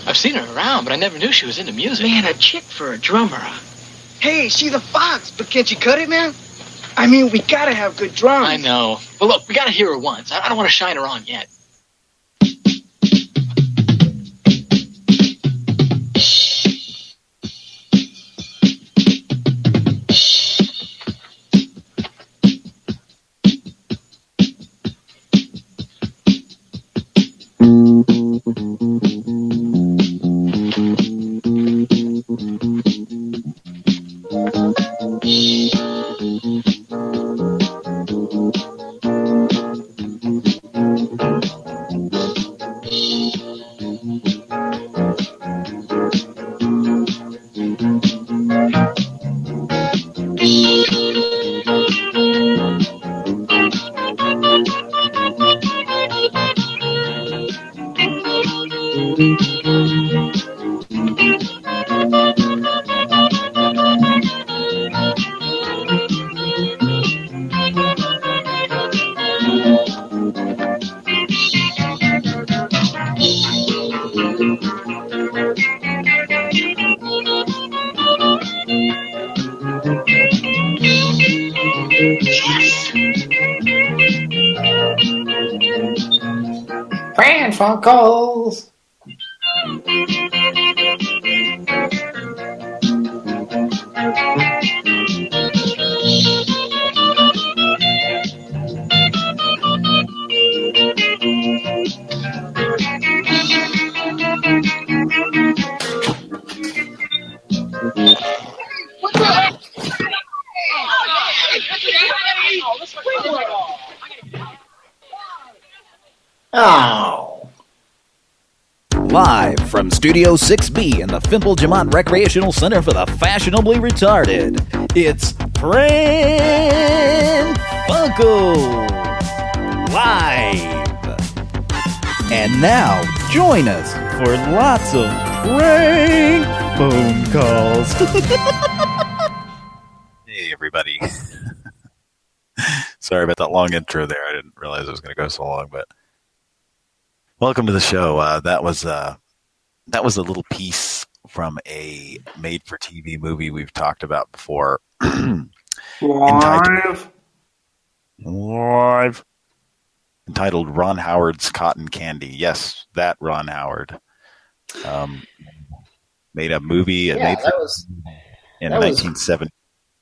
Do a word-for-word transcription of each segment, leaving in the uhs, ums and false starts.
I've seen her around, but I never knew she was into music. Man, a chick for a drummer. Hey, she's a fox, but can't you cut it, man? I mean, we gotta have good drums. I know. But look, we gotta hear her once. I don't want to shine her on yet. Funkles. Oh. Live from Studio six B in the Fimple Jamont Recreational Center for the Fashionably Retarded, it's Pran Funkles Live. And now, join us for lots of prank phone calls. Hey, everybody. Sorry about that long intro there. I didn't realize it was going to go so long, but welcome to the show. Uh, that was uh, that was a little piece from a made-for-T V movie we've talked about before. entitled, Live. Entitled Ron Howard's Cotton Candy. Yes, that Ron Howard. Um, made a movie Yeah, made that was in that was- nineteen seventy.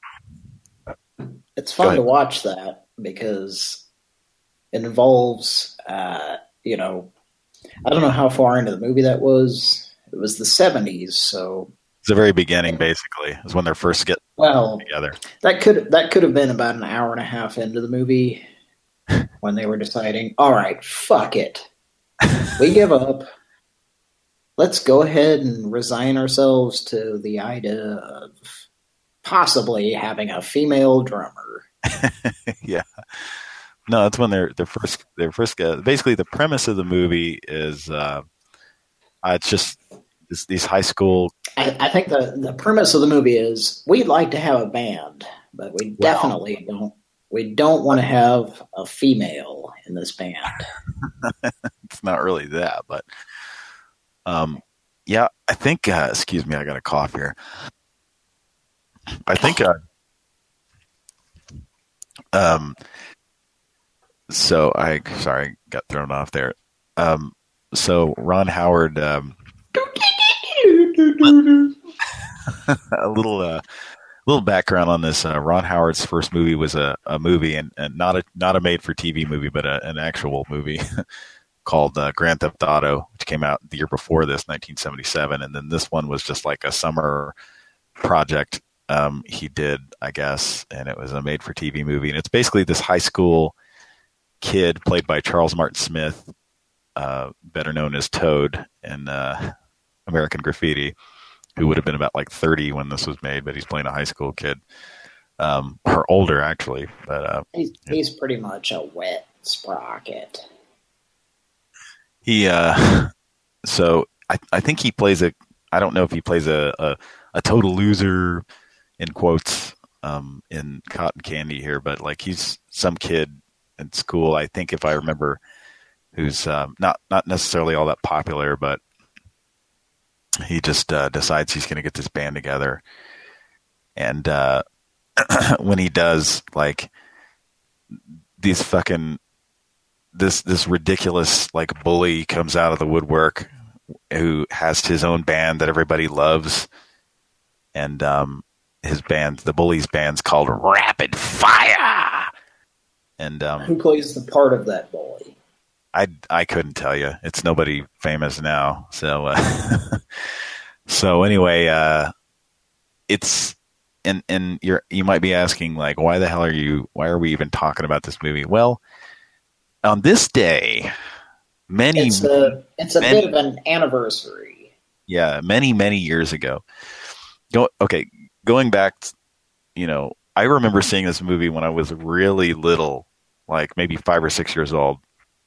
It's fun to watch that because it involves, uh, you know, I don't know how far into the movie that was. It was the seventies, so It's the very beginning, basically, is when they're first getting well together. that could that could have been about an hour and a half into the movie when they were deciding, all right, fuck it, we give up. Let's go ahead and resign ourselves to the idea of possibly having a female drummer. Yeah. No, that's when they're they're first they're first uh, basically the premise of the movie is uh, uh it's just this, these high school. I, I think the, the premise of the movie is we'd like to have a band, but we Well- definitely don't. We don't want to have a female in this band. It's not really that, but um, yeah, I think. Uh, excuse me, I got a cough here. I think. Uh, um. So I sorry got thrown off there. Um. So Ron Howard. Um, a little. Uh, little background on this. Uh, Ron Howard's first movie was a, a movie, and, and not a not a made-for-T V movie, but a, an actual movie called uh, Grand Theft Auto, which came out the year before this, nineteen seventy-seven. And then this one was just like a summer project um, he did, I guess, and it was a made-for-T V movie. And it's basically this high school kid played by Charles Martin Smith, uh, better known as Toad in uh, American Graffiti, who would have been about like thirty when this was made, but he's playing a high school kid, um, or older actually. But uh, He's, he's pretty much a wet sprocket. he, uh, so I, I think he plays a. I don't know if he plays a a, a total loser, in quotes, um, in Cotton Candy here, but like he's some kid in school. I think if I remember, who's um, not not necessarily all that popular, but he just uh, decides he's going to get this band together. And uh, when he does, like, these fucking, this this ridiculous, like, bully comes out of the woodwork who has his own band that everybody loves. And um, his band, the bully's band's called Rapid Fire. And um, who plays the part of that bully? I, I couldn't tell you. It's nobody famous now. So, uh, so anyway, uh, it's, and, and you're, you might be asking, like, why the hell are you, why are we even talking about this movie? Well, on this day, many, it's a, it's a many, bit of an anniversary. Yeah. Many, many years ago. Go, okay. Going back, you know, I remember seeing this movie when I was really little, like maybe five or six years old.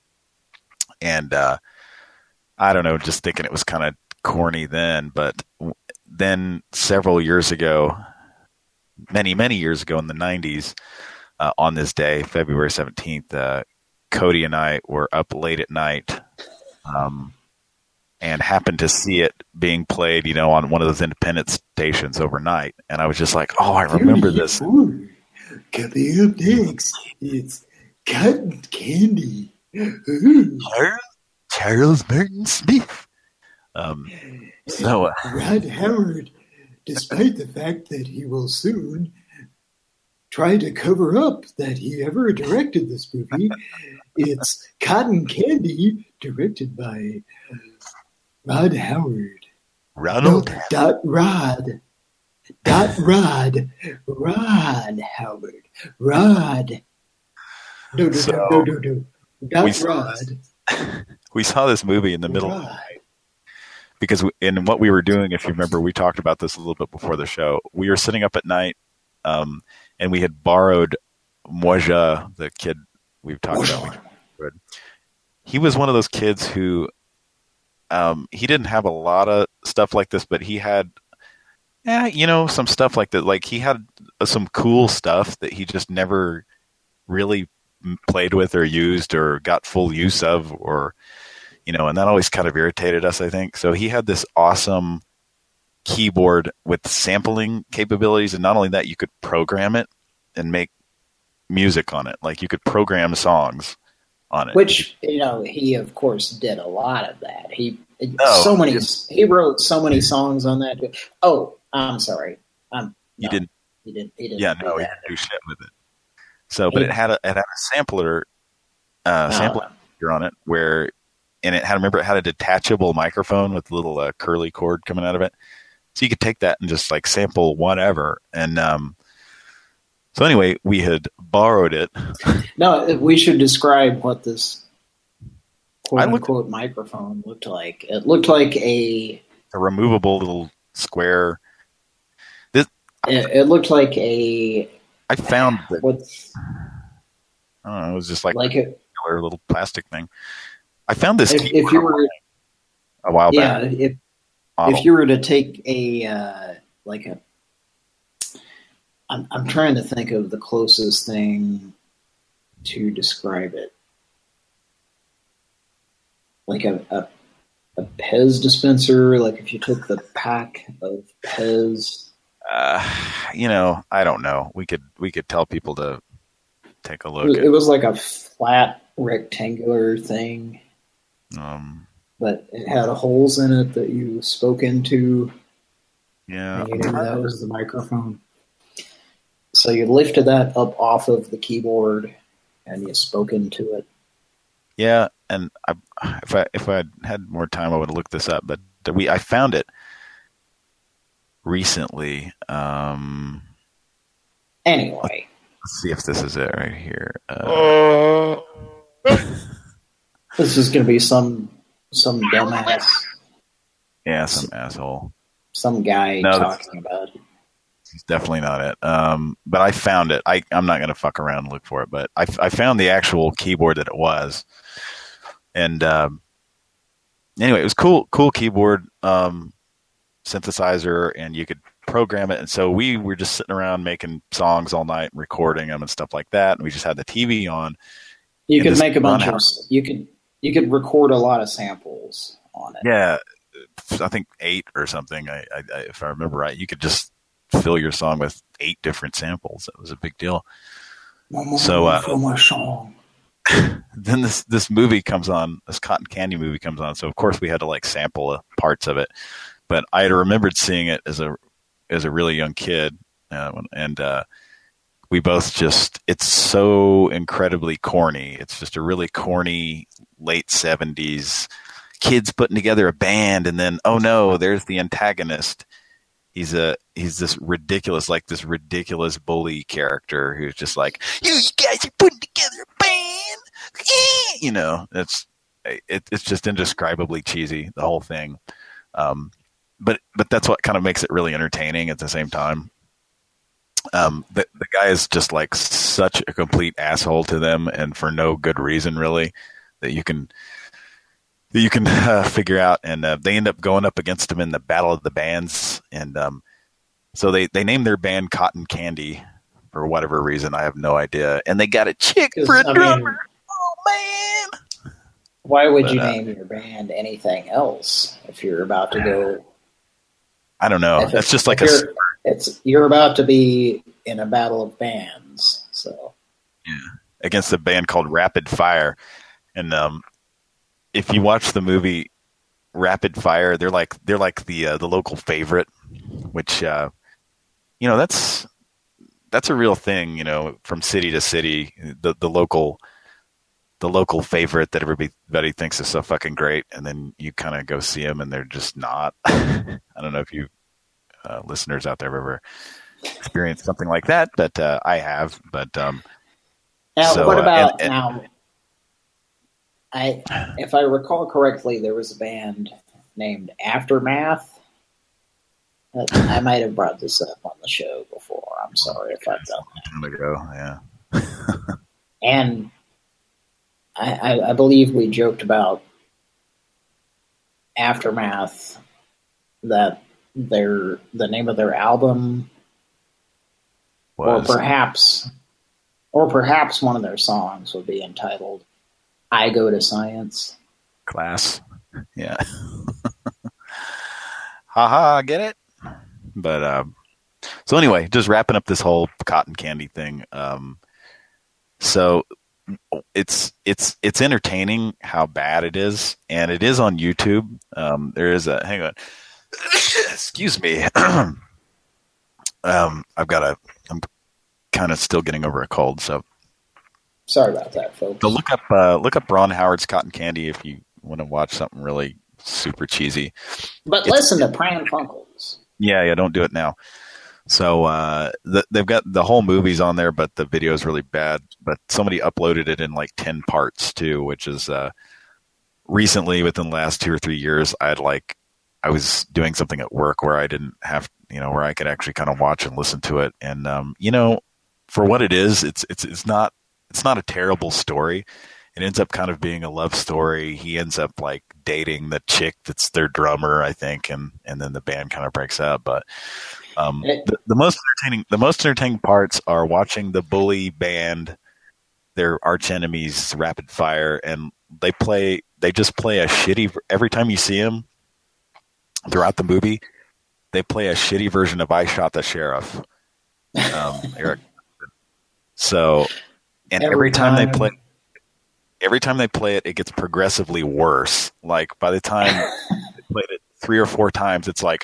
And uh, I don't know, just thinking it was kind of corny then. But then several years ago, many, many years ago in the nineties, uh, on this day, February seventeenth, uh, Cody and I were up late at night um, and happened to see it being played, you know, on one of those independent stations overnight. And I was just like, oh, I remember this. Coming up next, it's Cotton Candy. Charles, Charles Martin Smith. Um, so, uh, Rod Howard, despite the fact that he will soon try to cover up that he ever directed this movie, it's Cotton Candy, directed by Rod Howard. Ronald no, dot Rod. Dot Rod. Rod Howard. Rod. No, no, So, no, no, no, no. Dot we saw Rod. this- we saw this movie in the middle of the Rod. night because we, in what we were doing, if you remember, we talked about this a little bit before the show. We were sitting up at night, um, and we had borrowed Moja, the kid we've talked about. He was one of those kids who um, he didn't have a lot of stuff like this, but he had, yeah, you know, some stuff like that. Like he had some cool stuff that he just never really played with or used or got full use of, or, you know, and that always kind of irritated us, I think. So he had this awesome keyboard with sampling capabilities. And not only that, you could program it and make music on it. Like you could program songs on it. Which, you know, he of course did a lot of that. He No, so many just- he wrote so many songs on that. Oh, I'm sorry. Um, You no, didn't, He didn't. He didn't. yeah, do no, he that. didn't do shit with it. So, but He- it had a, it had a sampler, uh, Oh. sampler feature on it where, and it had, remember it had a detachable microphone with a little uh, curly cord coming out of it. So you could take that and just like sample whatever. And, um, so anyway, we had borrowed it. No, we should describe what this quote I looked- unquote microphone looked like. It looked like a. A removable little square. This, It, it looked like a. I found that, What's I don't know, it was just like, like a, a regular little plastic thing. I found this if, keyboard if you were a while yeah back. if Model. if you were to take a uh, like a. I'm I'm trying to think of the closest thing to describe it. Like a, a a Pez dispenser, like if you took the pack of Pez. Uh, you know, I don't know. We could we could tell people to take a It look was, at. it was like a flat rectangular thing, Um, but it had holes in it that you spoke into. yeah, And you knew that was the microphone. So you lifted that up off of the keyboard and you spoke into it. yeah. And I, if I if I had had more time, I would have looked this up. But we I found it recently. Um, Anyway, let's see if this is it right here. Uh, this is going to be some some dumbass, yeah, some asshole. some guy No, that's- talking about it. It's definitely not it. Um, but I found it. I, I'm not going to fuck around and look for it, but I, I found the actual keyboard that it was. And um, anyway, it was cool, cool keyboard um, synthesizer, and you could program it. And so we were just sitting around making songs all night, recording them and stuff like that. And we just had the T V on. You And could this make a bunch of Funhouse- you could you could record a lot of samples on it. Yeah, I think eight or something. I, I, I, if I remember right, you could just fill your song with eight different samples. That was a big deal. So uh, for my song. then this this movie comes on. This Cotton Candy movie comes on. So of course we had to like sample uh, parts of it. But I had remembered seeing it as a as a really young kid, uh, and uh, we both just, it's so incredibly corny. It's just a really corny late seventies kids putting together a band, and then, oh no, there's the antagonist. He's a he's this ridiculous, like this ridiculous bully character who's just like, you, you guys are putting together a band, you know. It's it, it's just indescribably cheesy, the whole thing. Um, but but that's what kind of makes it really entertaining at the same time. Um, the, the guy is just like such a complete asshole to them, and for no good reason, really, that you can that you can uh, figure out. And uh, they end up going up against him in the Battle of the Bands, and um, so they they named their band Cotton Candy for whatever reason. I have no idea. And they got a chick for a I drummer. mean, oh man! Why would But, you uh, name your band anything else if you're about to go? I don't know. If That's it- just like a. if you're, it's you're about to be in a battle of bands, so Against a band called Rapid Fire, and um, if you watch the movie Rapid Fire, they're like they're like the uh, the local favorite, which uh, you know that's that's a real thing. You know, from city to city, the the local the local favorite that everybody, everybody thinks is so fucking great, and then you kind of go see them and they're just not. I don't know if you uh, listeners out there have ever experienced something like that, but uh, I have. But um, now So, what uh, about and- and- now? I, if I recall correctly, there was a band named Aftermath. Uh, I might have brought this up on the show before. I'm sorry if I've done that. time ago, yeah. And I, I, I believe we joked about Aftermath, that their the name of their album, Was or perhaps, or perhaps one of their songs would be entitled "I Go to Science." Class, yeah. Haha, get it? But um, so anyway, just wrapping up this whole cotton candy thing. Um, so it's it's it's entertaining how bad it is, and it is on YouTube. Um, there is a hang on, excuse me. um, I've got a. I'm kind of still getting over a cold, so. Sorry about that, folks. So look up uh, look up Ron Howard's Cotton Candy if you want to watch something really super cheesy. But It's- listen to Pran Funkels. Yeah, yeah, don't do it now. So uh, the, they've got the whole movie's on there, but the video is really bad. But somebody uploaded it in like ten parts too, which is uh, recently within the last two or three years. I had like I was doing something at work where I didn't have you know where I could actually kind of watch and listen to it, and um, you know for what it is, it's it's it's not it's not a terrible story. It ends up kind of being a love story. He ends up like dating the chick that's their drummer, I think, and, and then the band kind of breaks up. But um, the, the most entertaining the most entertaining parts are watching the bully band, their arch enemies, Rapid Fire, and they play. They just play a shitty. Every time you see them throughout the movie, they play a shitty version of "I Shot the Sheriff." Um, Eric. So, and every, Every time they time. play. Every time they play it, it gets progressively worse. Like by the time they played it three or four times, it's like,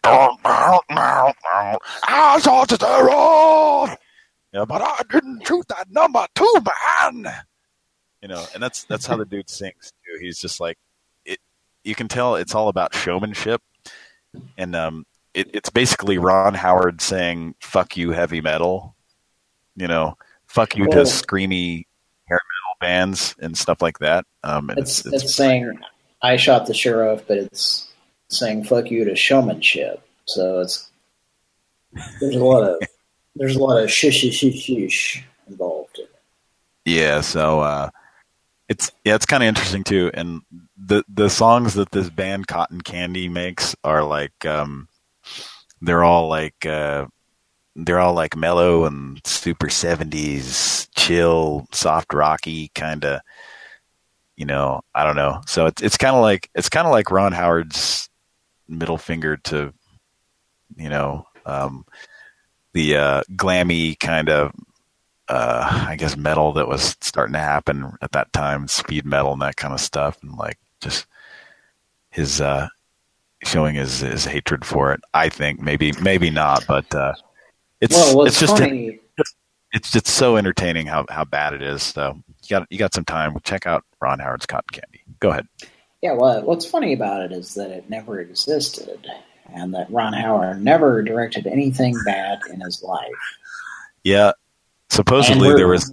I saw the sheriff, yeah, but I didn't shoot that number two, man. You know, and that's that's how the dude sings too. He's just like, it. You can tell it's all about showmanship, and um, it, it's basically Ron Howard saying "fuck you, heavy metal." You know, "fuck you" to Well- screamy hair metal bands and stuff like that. Um, and It's, it's, it's, it's saying I shot the sheriff, but it's saying fuck you to showmanship. So it's there's a lot of there's a lot of shish shish shish shish involved in it. yeah. So uh, it's yeah, it's kind of interesting too. And the the songs that this band Cotton Candy makes are like um, they're all like uh, they're all like mellow and super seventies, chill, soft rocky kind of. You know, I don't know. So it's it's kind of like it's kind of like Ron Howard's middle finger to, you know, um, the uh, glammy kind of, uh, I guess, metal that was starting to happen at that time, speed metal and that kind of stuff, and like just his uh, showing his, his hatred for it. I think maybe maybe not, but uh, it's well, what's it's just funny. it's just so entertaining how, how bad it is. So you got you got some time. Check out Ron Howard's Cotton Candy. Go ahead. Yeah, well, what's funny about it is that it never existed, and that Ron Howard never directed anything bad in his life. Yeah, supposedly there was...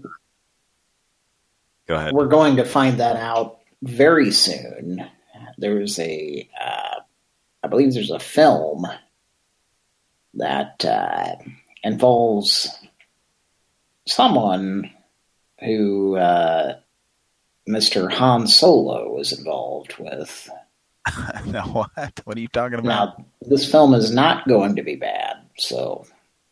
Go ahead. We're going to find that out very soon. There's a, uh, I believe there's a film that uh, involves someone who... Uh, Mister Han Solo was involved with. Now what? What are you talking about? Now, this film is not going to be bad, so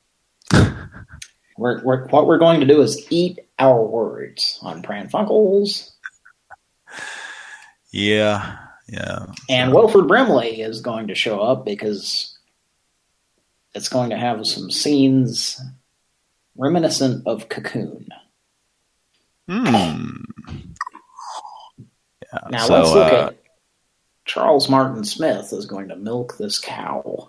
we're, we're, what we're going to do is eat our words on Pran Funkels. Yeah, yeah. And Wilford Brimley is going to show up because it's going to have some scenes reminiscent of Cocoon. Hmm. Yeah, now so, let's look uh, at Charles Martin Smith is going to milk this cow.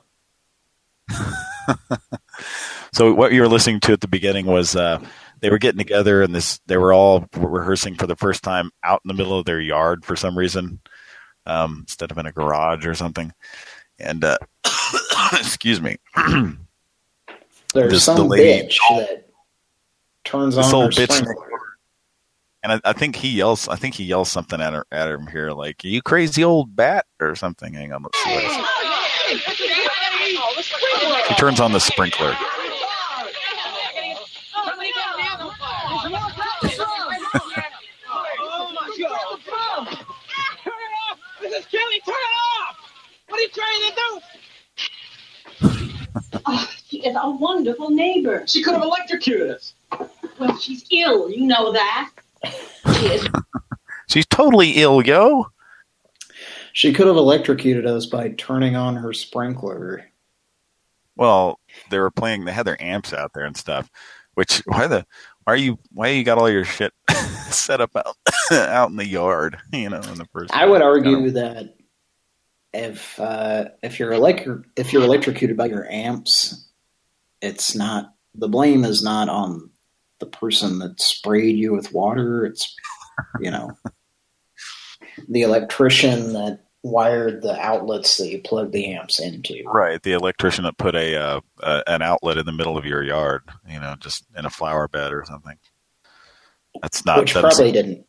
So what you were listening to at the beginning was uh, they were getting together and this they were all rehearsing for the first time out in the middle of their yard for some reason, um, instead of in a garage or something. And uh, excuse me, there's this, some the lady, bitch that turns this on old her bitch. sprinkler. And I, I think he yells. I think he yells something at her, at him here, like "you crazy old bat" or something. Hang on, let's see what it says. He turns on the sprinkler. Missus Kelly, turn it off! What are you trying to do? Oh, she is a wonderful neighbor. She could have electrocuted us. Well, she's ill. You know that. She is. She's totally ill, yo. She could have electrocuted us by turning on her sprinkler. Well, they were playing. They had their amps out there and stuff. Which why the why are you why you got all your shit set up out out in the yard? You know, in the first. I would argue that if uh, if you're electro if you're electrocuted by your amps, it's not the blame is not on the person that sprayed you with water. It's you know the electrician that wired the outlets that you plug the amps into. Right, the electrician that put a uh, uh, an outlet in the middle of your yard, you know, just in a flower bed or something. That's not which that's, probably didn't.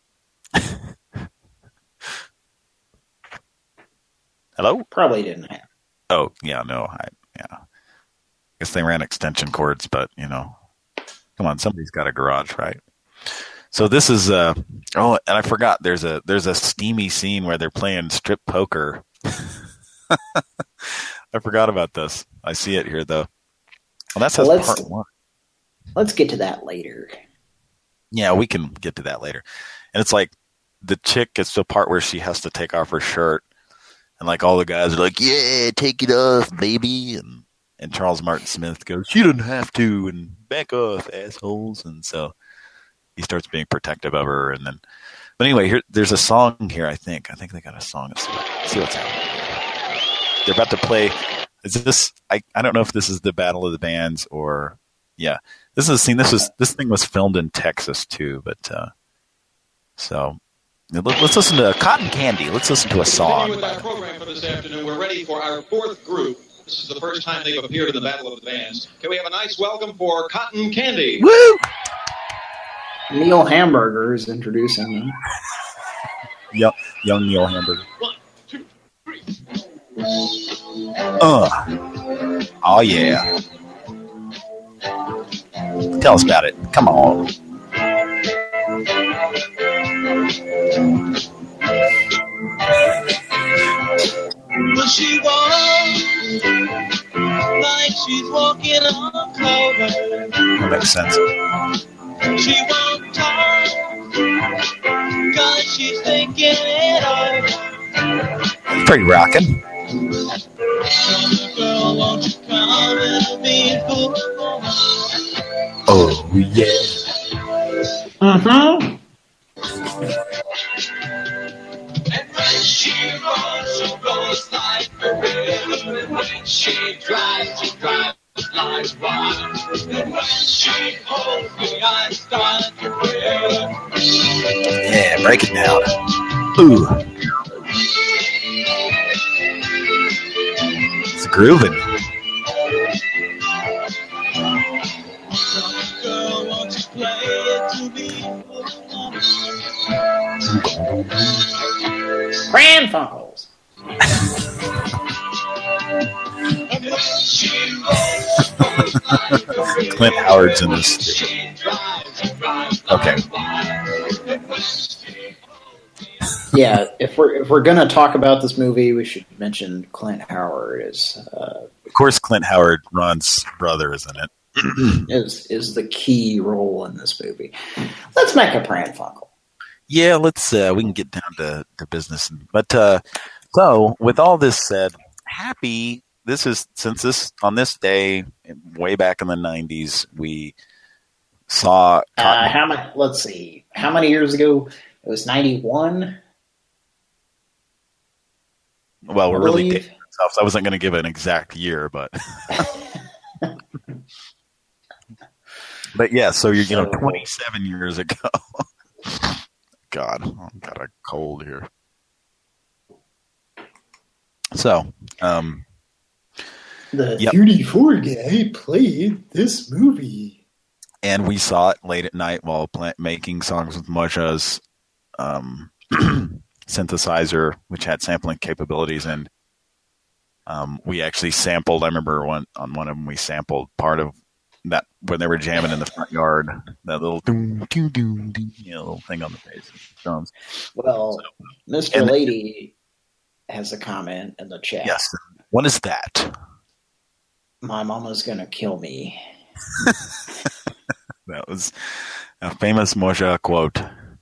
Hello? Probably didn't happen. Oh yeah, no, I yeah. I guess they ran extension cords, but you know, come on, somebody's got a garage, right? So this is uh oh, and I forgot there's a there's a steamy scene where they're playing strip poker. I forgot about this. I see it here though. Well, that says Well, let's- part one. Let's get to that later. Yeah, we can get to that later. And it's like the chick gets to a part where she has to take off her shirt, and like all the guys are like, "Yeah, take it off, baby," and and Charles Martin Smith goes, "She doesn't have to," and back off, assholes, and so. He starts being protective of her, and then, but anyway, here there's a song here. I think I think they got a song. Let's see, let's see what's happening. They're about to play. Is this? I, I don't know if this is the Battle of the Bands or yeah. This is a scene. This was this thing was filmed in Texas too, but uh, so let, let's listen to Cotton Candy. Let's listen to a song. Continuing with our program for this afternoon, we're ready for our fourth group. This is the first time they've appeared in the Battle of the Bands. Can we have a nice welcome for Cotton Candy? Woo! Neil Hamburger is introducing them. Yep, young Neil Hamburger. One, two, three. Uh. Oh, yeah. Tell us about it. Come on. Well, she walks like she's walking on clover. That makes sense. She won't talk cause she's thinking it over. Pretty rockin'. Oh, yeah. Uh-huh. And when she runs, she goes like a river. And when she drives, she drives like wine. And when she holds me, I start to fear. Yeah, break it down. Ooh. It's grooving. Girl, won't you play it to me? Pran Funkels. Clint Howard's in this. Okay. Yeah, if we're if we're gonna talk about this movie, we should mention Clint Howard is uh, Of course, Clint Howard, Ron's brother, is in it. is is the key role in this movie. Let's make a Pran Funkel. Yeah, let's. Uh, we can get down to, to business. But uh, so, with all this said, happy. This is since this on this day, way back in the nineties, we saw. Uh, how many? Let's see. How many years ago? It was ninety-one. Well, we're really dating ourselves. I wasn't going to give an exact year, but but yeah. So you're you know twenty-seven years ago. God, I've got a cold here. So, um, the yep. thirty-four guy played this movie, and we saw it late at night while pl- making songs with Moja's um, synthesizer, which had sampling capabilities, and um, we actually sampled. I remember one on one of them we sampled part of that when they were jamming in the front yard. That little doom, doom, doom, doom, you know, little thing on the bass drums. Well, so, Mister Lady has a comment in the chat. Yes. What is that? My mama's gonna kill me. That was a famous Moja quote.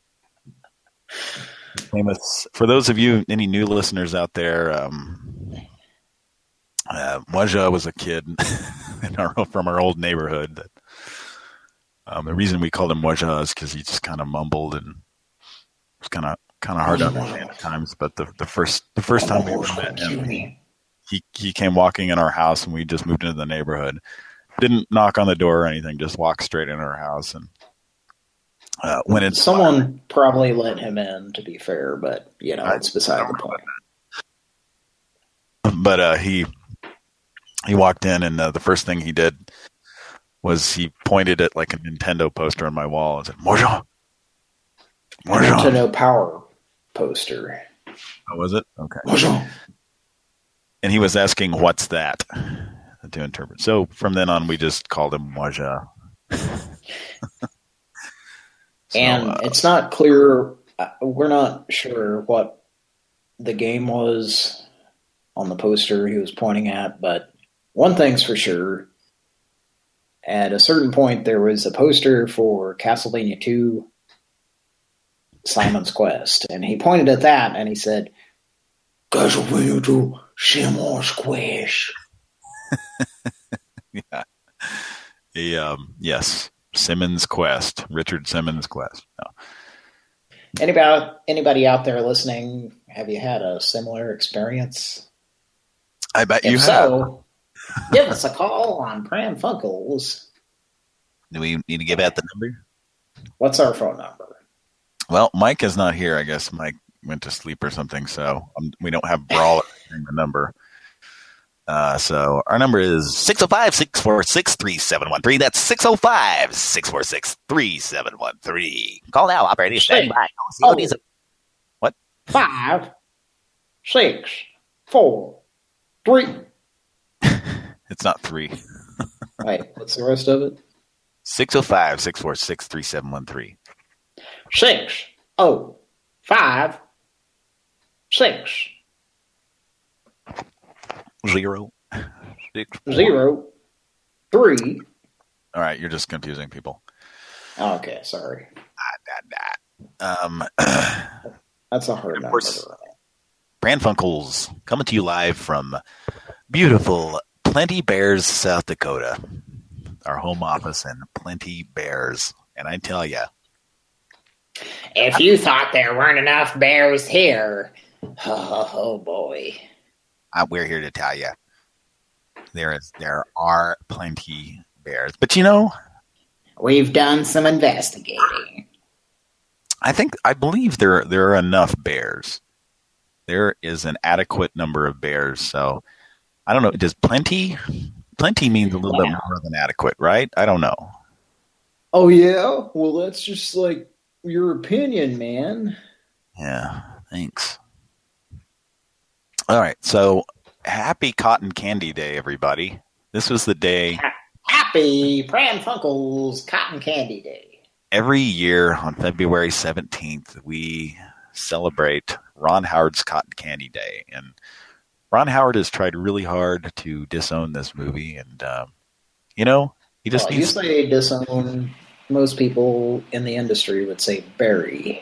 Famous for those of you, any new listeners out there. Um, uh, Moja was a kid in our from our old neighborhood. That um, the reason we called him Moja is because he just kind of mumbled and it was kind of kind of hard to understand at times. But the the first the first time we ever met him, he he came walking in our house, and we just moved into the neighborhood. Didn't knock on the door or anything, just walked straight into our house. And uh, when it's someone probably let him in, to be fair, but you know, it's beside the point. But uh, he he walked in, and uh, the first thing he did was he pointed at like a Nintendo poster on my wall and said, "Moja, Moja." Nintendo Power poster. Oh, was it? Okay. Moja. And he was asking, "What's that?" to interpret. So from then on, we just called him Moja. So, and uh, it's not clear. We're not sure what the game was on the poster he was pointing at, but one thing's for sure. At a certain point, there was a poster for Castlevania two, Simon's Quest, and he pointed at that and he said, Castlevania two, Simon's Quest. Yeah. He, um, yes. Simmons Quest. Richard Simmons Quest. No. Anybody, anybody out there listening, have you had a similar experience? I bet if you so, have. Give us a call on Pran Funkels. Do we need to give out the number? What's our phone number? Well, Mike is not here. I guess Mike went to sleep or something, so um, we don't have Brawl in the number. Uh, so our number is six oh five, six four six, three seven one three. That's six oh five, six four six, three seven one three. Call now, operator. Stand by. Oh. What? Five, six, four, three. It's not three. Wait, what's the rest of it? six oh five, six four six, three seven one three. Six, oh, five, six. Zero. Six, Zero. Three. All right, you're just confusing people. Okay, sorry. Ah, nah, nah. Um, That's a hard of number. course, Pran Funkels coming to you live from beautiful Plenty Bears, South Dakota. Our home office in Plenty Bears. And I tell you, if you thought there weren't enough bears here, oh, oh boy. Uh, we're here to tell you there is there are plenty bears. But you know, we've done some investigating. I think I believe there there are enough bears. There is an adequate number of bears. So I don't know. Does plenty plenty means a little yeah. bit more than adequate, right? I don't know. Oh yeah. Well, that's just like your opinion, man. Yeah. Thanks. All right. So happy Cotton Candy Day, everybody. This was the day. Happy Pran Funkels Cotton Candy Day. Every year on February seventeenth, we celebrate Ron Howard's Cotton Candy Day. And Ron Howard has tried really hard to disown this movie. And, um, you know, he just well, needs... You say disown, most people in the industry would say bury.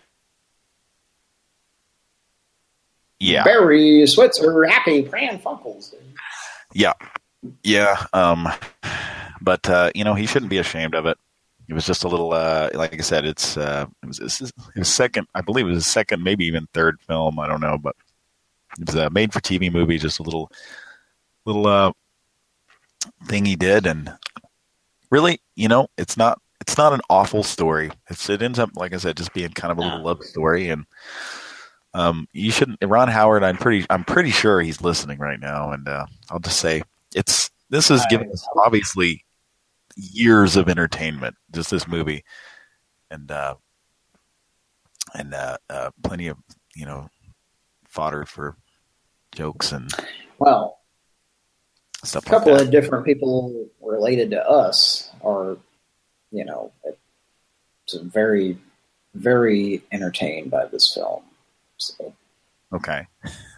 Yeah. Barry Switzer, happy Pran Funkels Day. Yeah. Yeah. Um, but, uh, you know, he shouldn't be ashamed of it. It was just a little, uh, like I said, it's uh, it was his, his second, I believe it was his second, maybe even third film. I don't know, but it was a made-for-T V movie, just a little, little uh, thing he did, and really, you know, it's not, it's not an awful story. It's it ends up, like I said, just being kind of a little love story, and um, you shouldn't. Ron Howard, I'm pretty, I'm pretty sure he's listening right now, and uh, I'll just say it's this is giving us obviously years of entertainment, just this movie, and uh, and uh, uh, plenty of, you know, fodder for jokes and well, stuff. A couple like that. of different people related to us are, you know, very, very entertained by this film. So. Okay.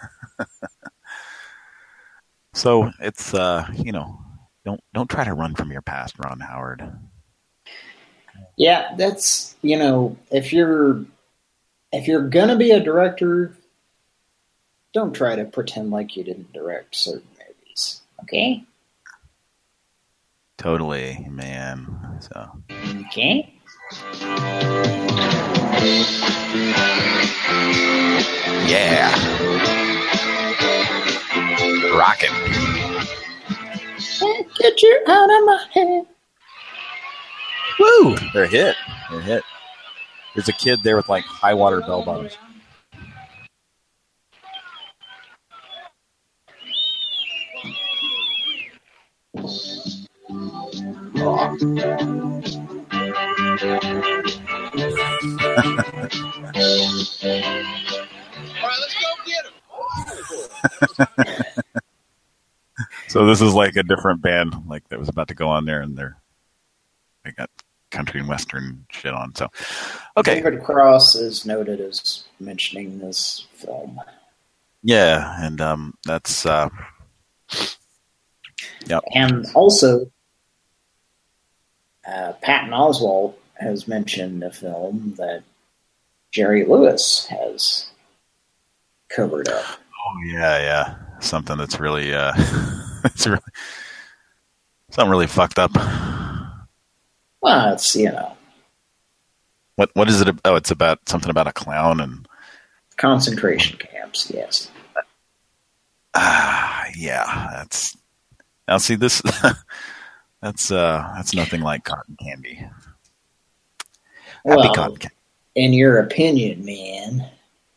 So it's uh, you know. Don't don't try to run from your past, Ron Howard. Yeah, that's, you know, if you're if you're gonna be a director, don't try to pretend like you didn't direct certain movies. Okay? Totally, man. So okay. Yeah. Rockin'. Get you out of my head. Woo! They're hit. They're hit. There's a kid there with like high water bell bottoms. All right, let's go get him. So this is like a different band, like that was about to go on there, and they're they got country and western shit on. So, okay. David Cross is noted as mentioning this film. Yeah, and um, that's uh, yep. And also, uh, Patton Oswalt has mentioned a film that Jerry Lewis has covered up. Oh yeah, yeah, something that's really, uh, it's really something really fucked up. Well, it's, you know, what what is it? Oh, it's about something about a clown and concentration camps. Yes. Ah, uh, yeah. That's now. See this. that's uh, that's nothing like cotton candy. Happy well, cotton candy. In your opinion, man.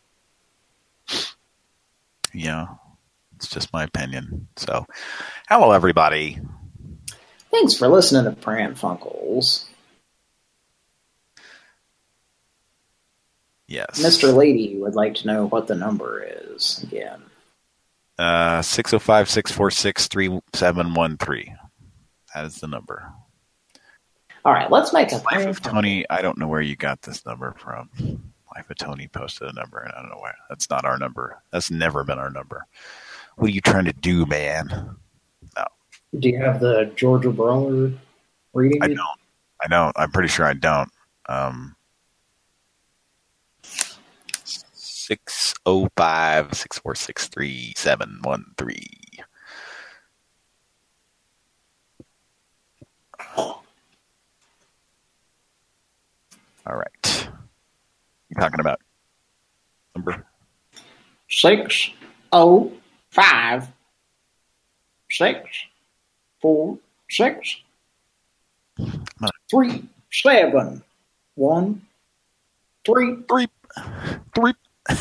Yeah, it's just my opinion. So, hello, everybody. Thanks for listening to Pran Funkels. Yes. Mister Lady would like to know what the number is again. Uh, six oh five, six four six, three seven one three. That is the number. All right, let's make a Life of Tony. I don't know where you got this number from. Life of Tony posted a number, and I don't know where. That's not our number. That's never been our number. What are you trying to do, man? No. Do you have the Georgia Brawler reading? I don't. I don't. I'm pretty sure I don't. Um, six oh five, six four six, three seven one three. All right. You're talking about number? Six oh five six four six three seven one three three three.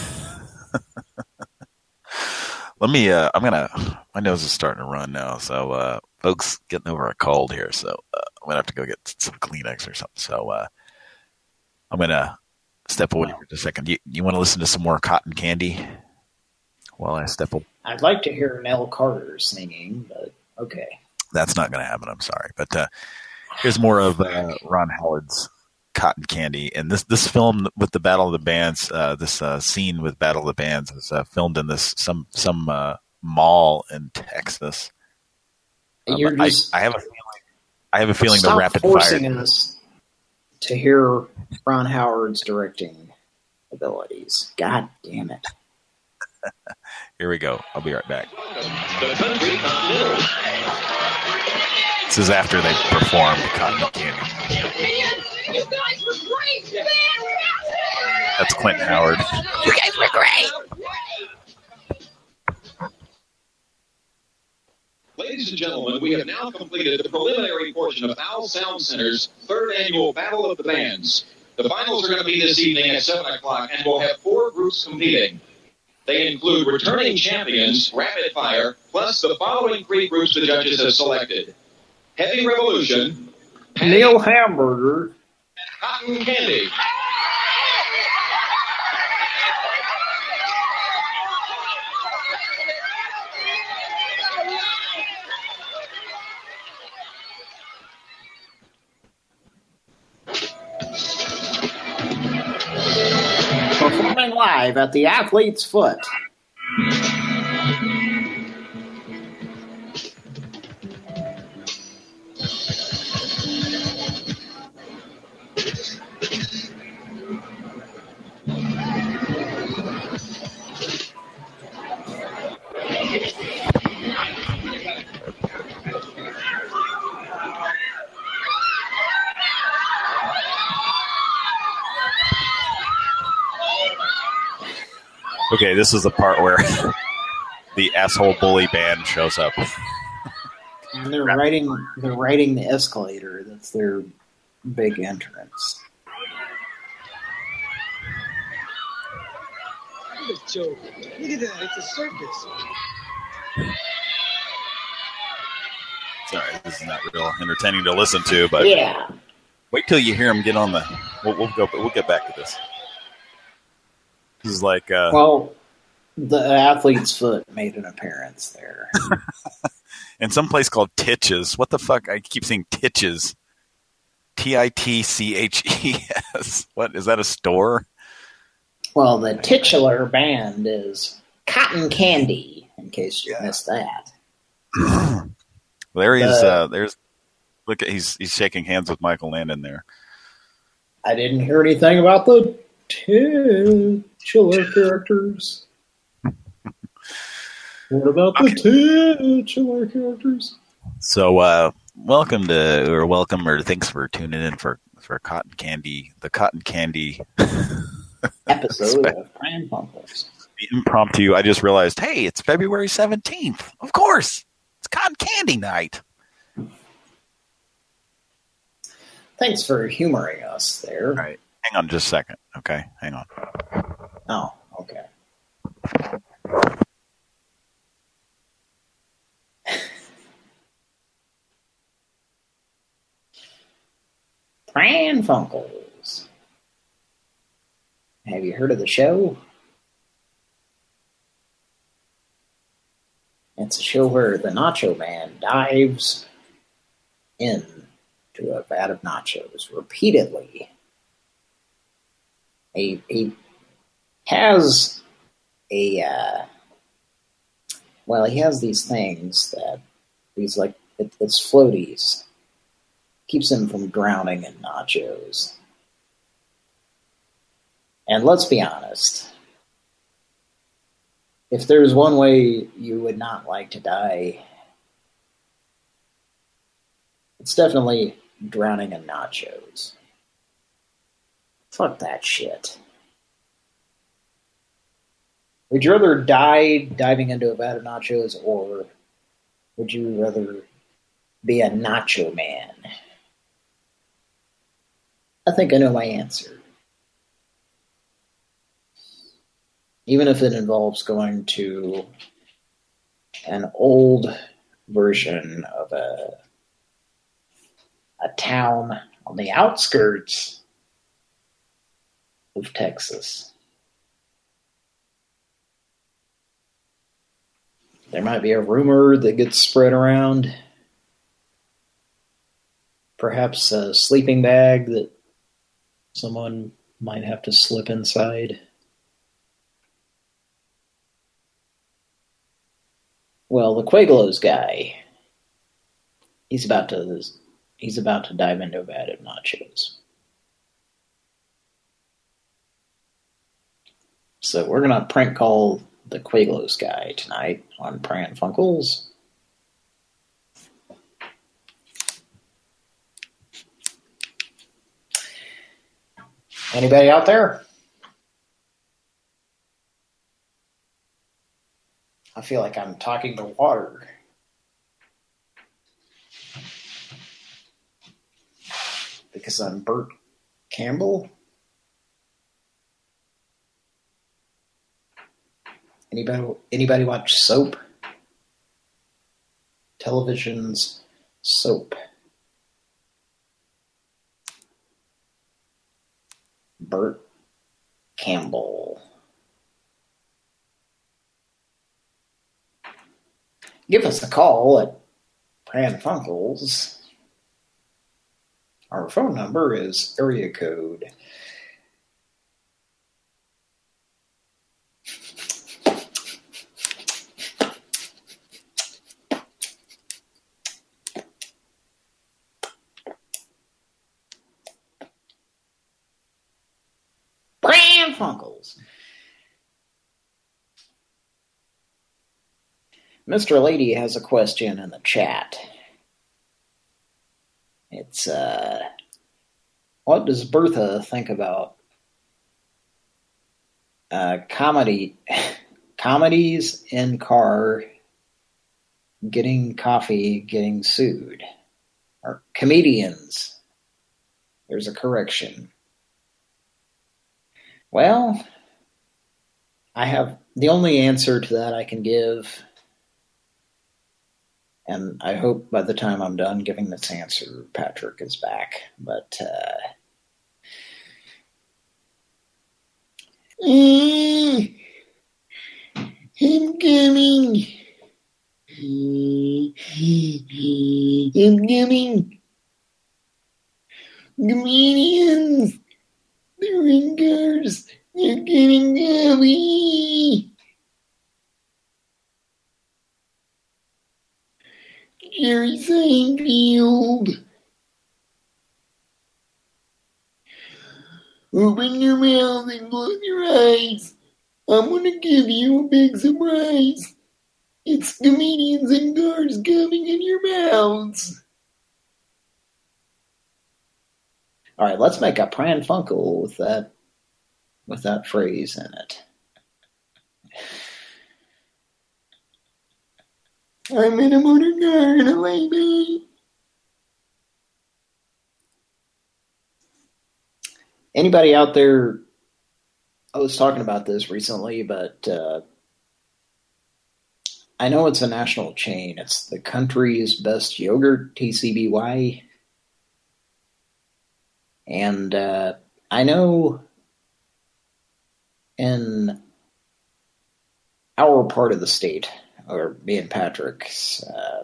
Let me. Uh, I'm gonna. My nose is starting to run now, so uh, folks, getting over a cold here, so uh, I'm gonna have to go get some Kleenex or something. So uh, I'm gonna step away for just a second. You, you want to listen to some more Cotton Candy while I step away? I'd like to hear Nell Carter singing, but okay. That's not going to happen. I'm sorry, but uh, here's more of uh, Ron Howard's Cotton Candy, and this this film with the Battle of the Bands, uh, this uh, scene with Battle of the Bands is uh, filmed in this some some uh, mall in Texas. Um, You're just, I, I have a feeling. I have a feeling the stop rapid forcing fire. us to hear Ron Howard's directing abilities. God damn it! Here we go. I'll be right back. The Country Continental. Hey, This is after they performed Cotton Candy. you guys were great, man! That's Clint Howard. You guys were great! Ladies and gentlemen, we have now completed the preliminary portion of Owl Sound Center's third annual Battle of the Bands. The finals are going to be this evening at seven o'clock, and we'll have four groups competing. They include returning champions, Rapid Fire, plus the following three groups the judges have selected. Heavy Revolution, Neil Hamburger, and Cotton Candy. performing live at the Athlete's Foot. Okay, this is the part where the asshole bully band shows up. And they're riding, they're riding the escalator. That's their big entrance. Joke. Look at that. It's a circus. Sorry, this is not real entertaining to listen to, but Yeah. wait till you hear him get on the. We'll, we'll go. We'll get back to this. This is like. Uh, Well, the Athlete's Foot made an appearance there. in some place called Titches. What the fuck? I keep saying Titches. T I T C H E S. What is that? A store? Well, the titular band is Cotton Candy, in case you missed that. There he is. Uh, Uh, there's. Look at he's he's shaking hands with Michael Landon there. I didn't hear anything about the titular characters. What about the titular characters? So, uh, welcome to, or welcome, or thanks for tuning in for, for Cotton Candy, the Cotton Candy Episode of Pran Funkels. the impromptu. I just realized, hey, it's February seventeenth. Of course, it's Cotton Candy night. Thanks for humoring us there. All right, hang on just a second. Okay, hang on. Oh, okay. Pran Funkels. Have you heard of the show? It's a show where the Nacho Man dives in to a vat of nachos repeatedly. He, he has a, uh, well, he has these things that, these like, it, it's floaties. Keeps him from drowning in nachos. And let's be honest, if there's one way you would not like to die, it's definitely drowning in nachos. Fuck that shit. Would you rather die diving into a vat of nachos, or would you rather be a nacho man? I think I know my answer. Even if it involves going to an old version of a a town on the outskirts of Texas. There might be a rumor that gets spread around. Perhaps a sleeping bag that someone might have to slip inside. Well, the Quaglos guy, he's about to he's about to dive into a vat of nachos. So we're gonna prank call the Quaglos guy tonight on Pran Funkels. Anybody out there? I feel like I'm talking to water. Because I'm Burt Campbell. Anybody anybody watch Soap? Television's Soap. Burt Campbell. Give us a call at Pran Funkels. Our phone number is area code Pran Funkels. Mister Lady has a question in the chat. It's, uh, what does Bertha think about uh, comedy, comedies in car, getting coffee, getting sued? Or comedians. There's a correction. Well, I have the only answer to that I can give, and I hope by the time I'm done giving this answer, Patrick is back. But, uh... Uh, I'm coming. I'm coming. Comedians. The ringers. They're getting coffee. Jerry Seinfeld. Open your mouth and close your eyes. I'm gonna give you a big surprise. It's comedians and cars coming in your mouths. All right, let's make a Pran Funkel with that, with that phrase in it. I'm in a motor car in a lady. Anybody out there, I was talking about this recently, but uh, I know it's a national chain. It's the country's best yogurt, T C B Y. And uh, I know in our part of the state, or me and Patrick's, uh,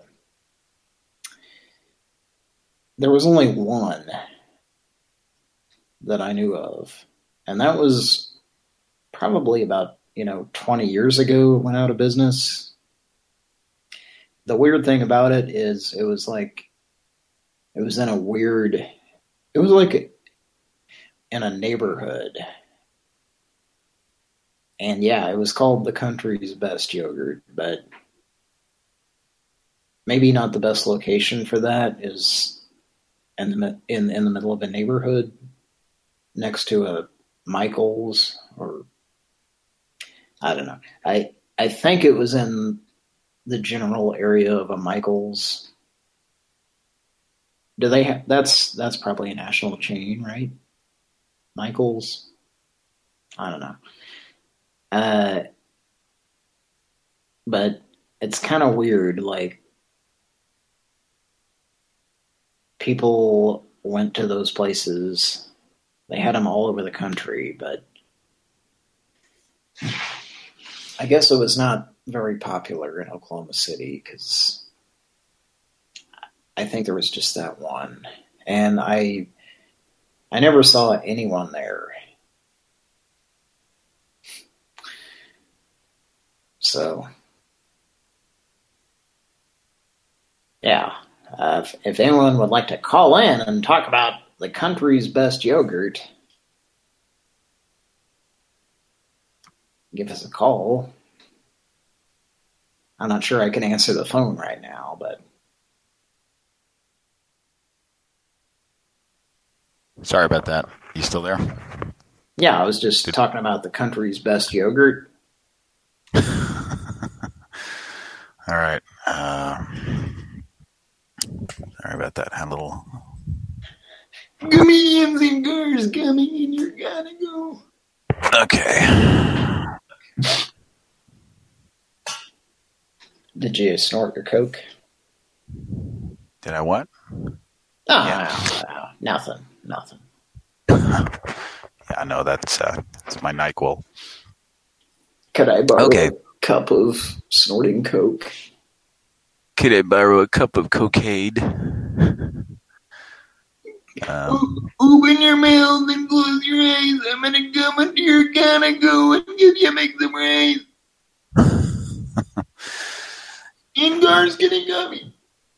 there was only one that I knew of. And that was probably about, you know, twenty years ago, it went out of business. The weird thing about it is it was like, it was in a weird, it was like in a neighborhood. And yeah, it was called the country's best yogurt, but maybe not the best location for that is in the in in the middle of a neighborhood next to a Michael's, or I don't know. I I think it was in the general area of a Michael's. Do they have, that's that's probably a national chain, right? Michael's. I don't know. Uh, but it's kind of weird. Like, people went to those places. They had them all over the country, but I guess it was not very popular in Oklahoma City because I think there was just that one. And I I never saw anyone there. So, yeah. Uh, if, if anyone would like to call in and talk about the country's best yogurt, give us a call. I'm not sure I can answer the phone right now, but... Sorry about that. You still there? Yeah, I was just Did... talking about the country's best yogurt. All right. Uh, sorry about that. Had a little... Gummy M's and Gars coming and you're gonna go. Okay. Did you snort your Coke? Did I what? Oh, yeah. no, no, nothing, nothing. Yeah, no, that's, uh, that's my NyQuil. Could I borrow okay. a cup of snorting Coke? Could I borrow a cup of cocaine? Um, Open your mouth and close your eyes. I'm gonna come into your gonna go and give you make some rice. And Gar's getting gummy.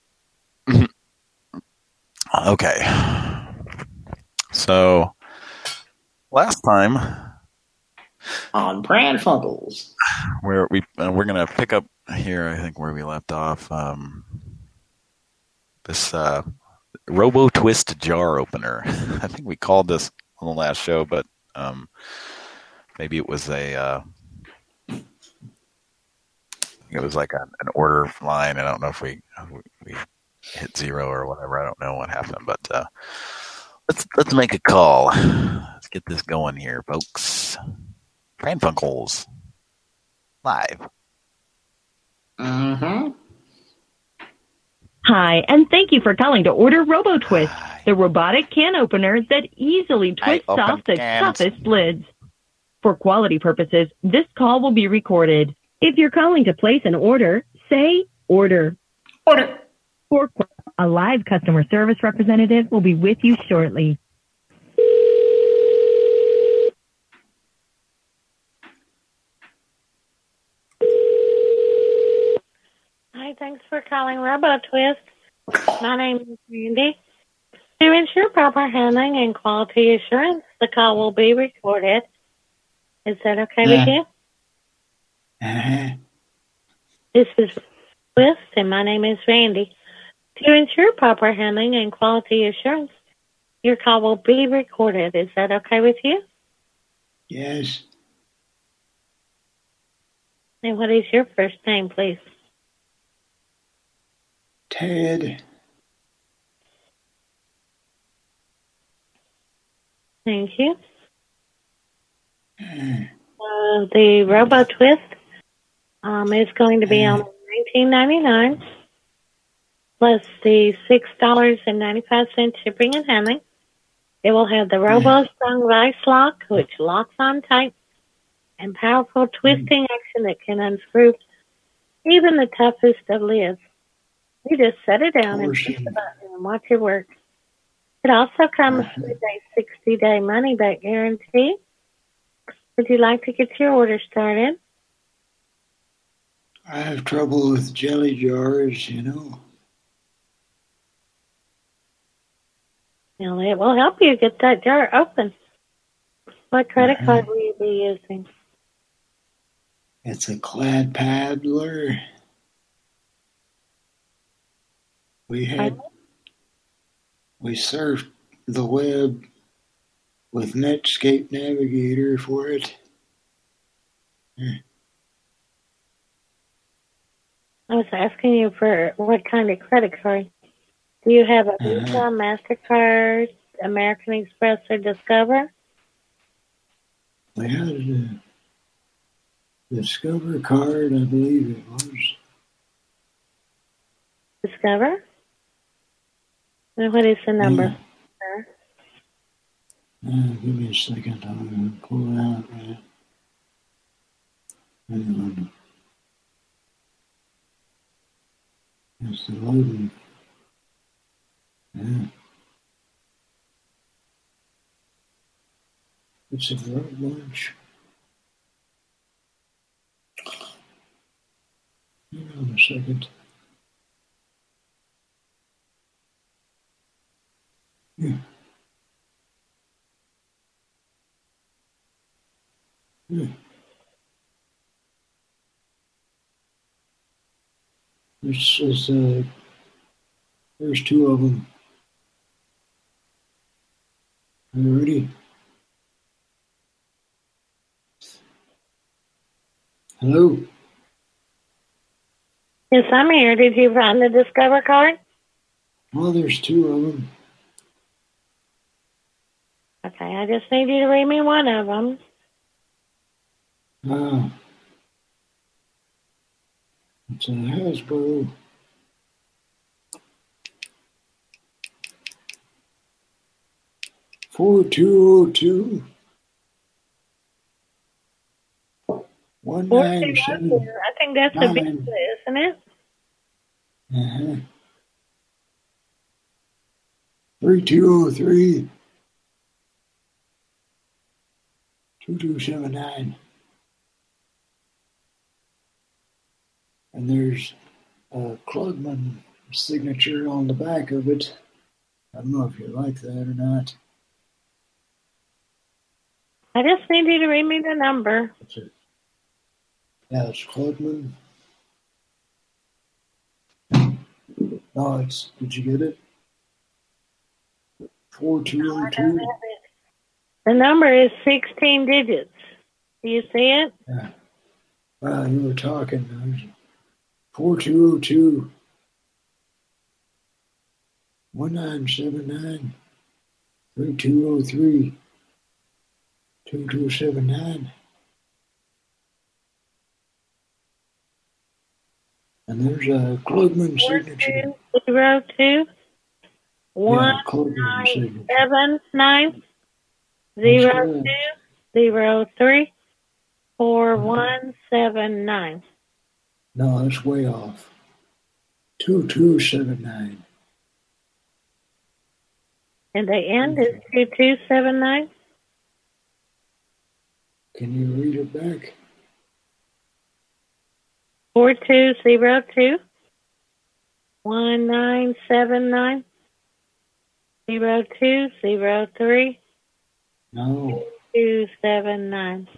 Okay. So, last time on Pran Funkels, where we uh, we're gonna pick up here, I think where we left off. Um, this uh, Robo Twist jar opener. I think we called this on the last show, but um, maybe it was a. Uh, it was like an, an order line. I don't know if we we hit zero or whatever. I don't know what happened, but uh, let's let's make a call. Let's get this going here, folks. Pran Funkels live. Mm-hmm. Hi, and thank you for calling to order RoboTwist, the robotic can opener that easily twists off the cans. toughest lids. For quality purposes, this call will be recorded. If you're calling to place an order, say order. Order. For a live customer service representative will be with you shortly. Hi, thanks for calling RoboTwist. My name is Randy. To ensure proper handling and quality assurance, the call will be recorded. Is that okay uh, with you? Uh-huh. This is Twist, and my name is Randy. To ensure proper handling and quality assurance, your call will be recorded. Is that okay with you? Yes. And what is your first name, please? Ted. Thank you. Uh, the RoboTwist um, is going to be on nineteen ninety-nine dollars plus the six dollars and ninety-five cents shipping and handling. It will have the Robo-Strung Vice Lock, which locks on tight, and powerful twisting action that can unscrew even the toughest of lids. You just set it down and push the button and watch it work. It also comes with a sixty-day money-back guarantee. Would you like to get your order started? I have trouble with jelly jars, you know. Well, it will help you get that jar open. What credit Uh-huh. card will you be using? It's a clad paddler. We had we surfed the web with Netscape Navigator for it. I was asking you for what kind of credit card. Do you have a Visa, Uh-huh. MasterCard, American Express, or Discover? We had a Discover card, I believe it was. Discover? And what is the number? sir? Uh, give me a second. I'm going to pull it out. Right? Hang on. It's the loading. Yeah. It's a front lunch. Hang on a second. Yeah. Yeah. This is, uh, there's two of them. Are you ready? Hello? Yes, I'm here. Did you find the Discover card? Well, there's two of them. Okay, I just need you to read me one of them. Ah. It's a Hasbro. Four two oh two. One nine seven. I think that's a nine. Visa, isn't it? Uh-huh. Three two oh three. Two two seven nine. And there's a Klugman signature on the back of it. I don't know if you like that or not. I just need you to read me the number. That's it. Yeah, it's Klugman. No, it's, did you get it? four two oh two. The number is sixteen digits. Do you see it? Yeah. Wow, you were talking. four two oh two. one nine seven nine. three two oh three. two two seven nine. And there's a Klugman signature. Zero two one Yeah, Klugman nine signature. seven nine That's zero correct. two zero three four one seven nine. No, that's way off. two two seven nine. And the end is two two seven nine. Can you read it back? Four two zero two one nine seven nine zero two zero three No. two seven nine.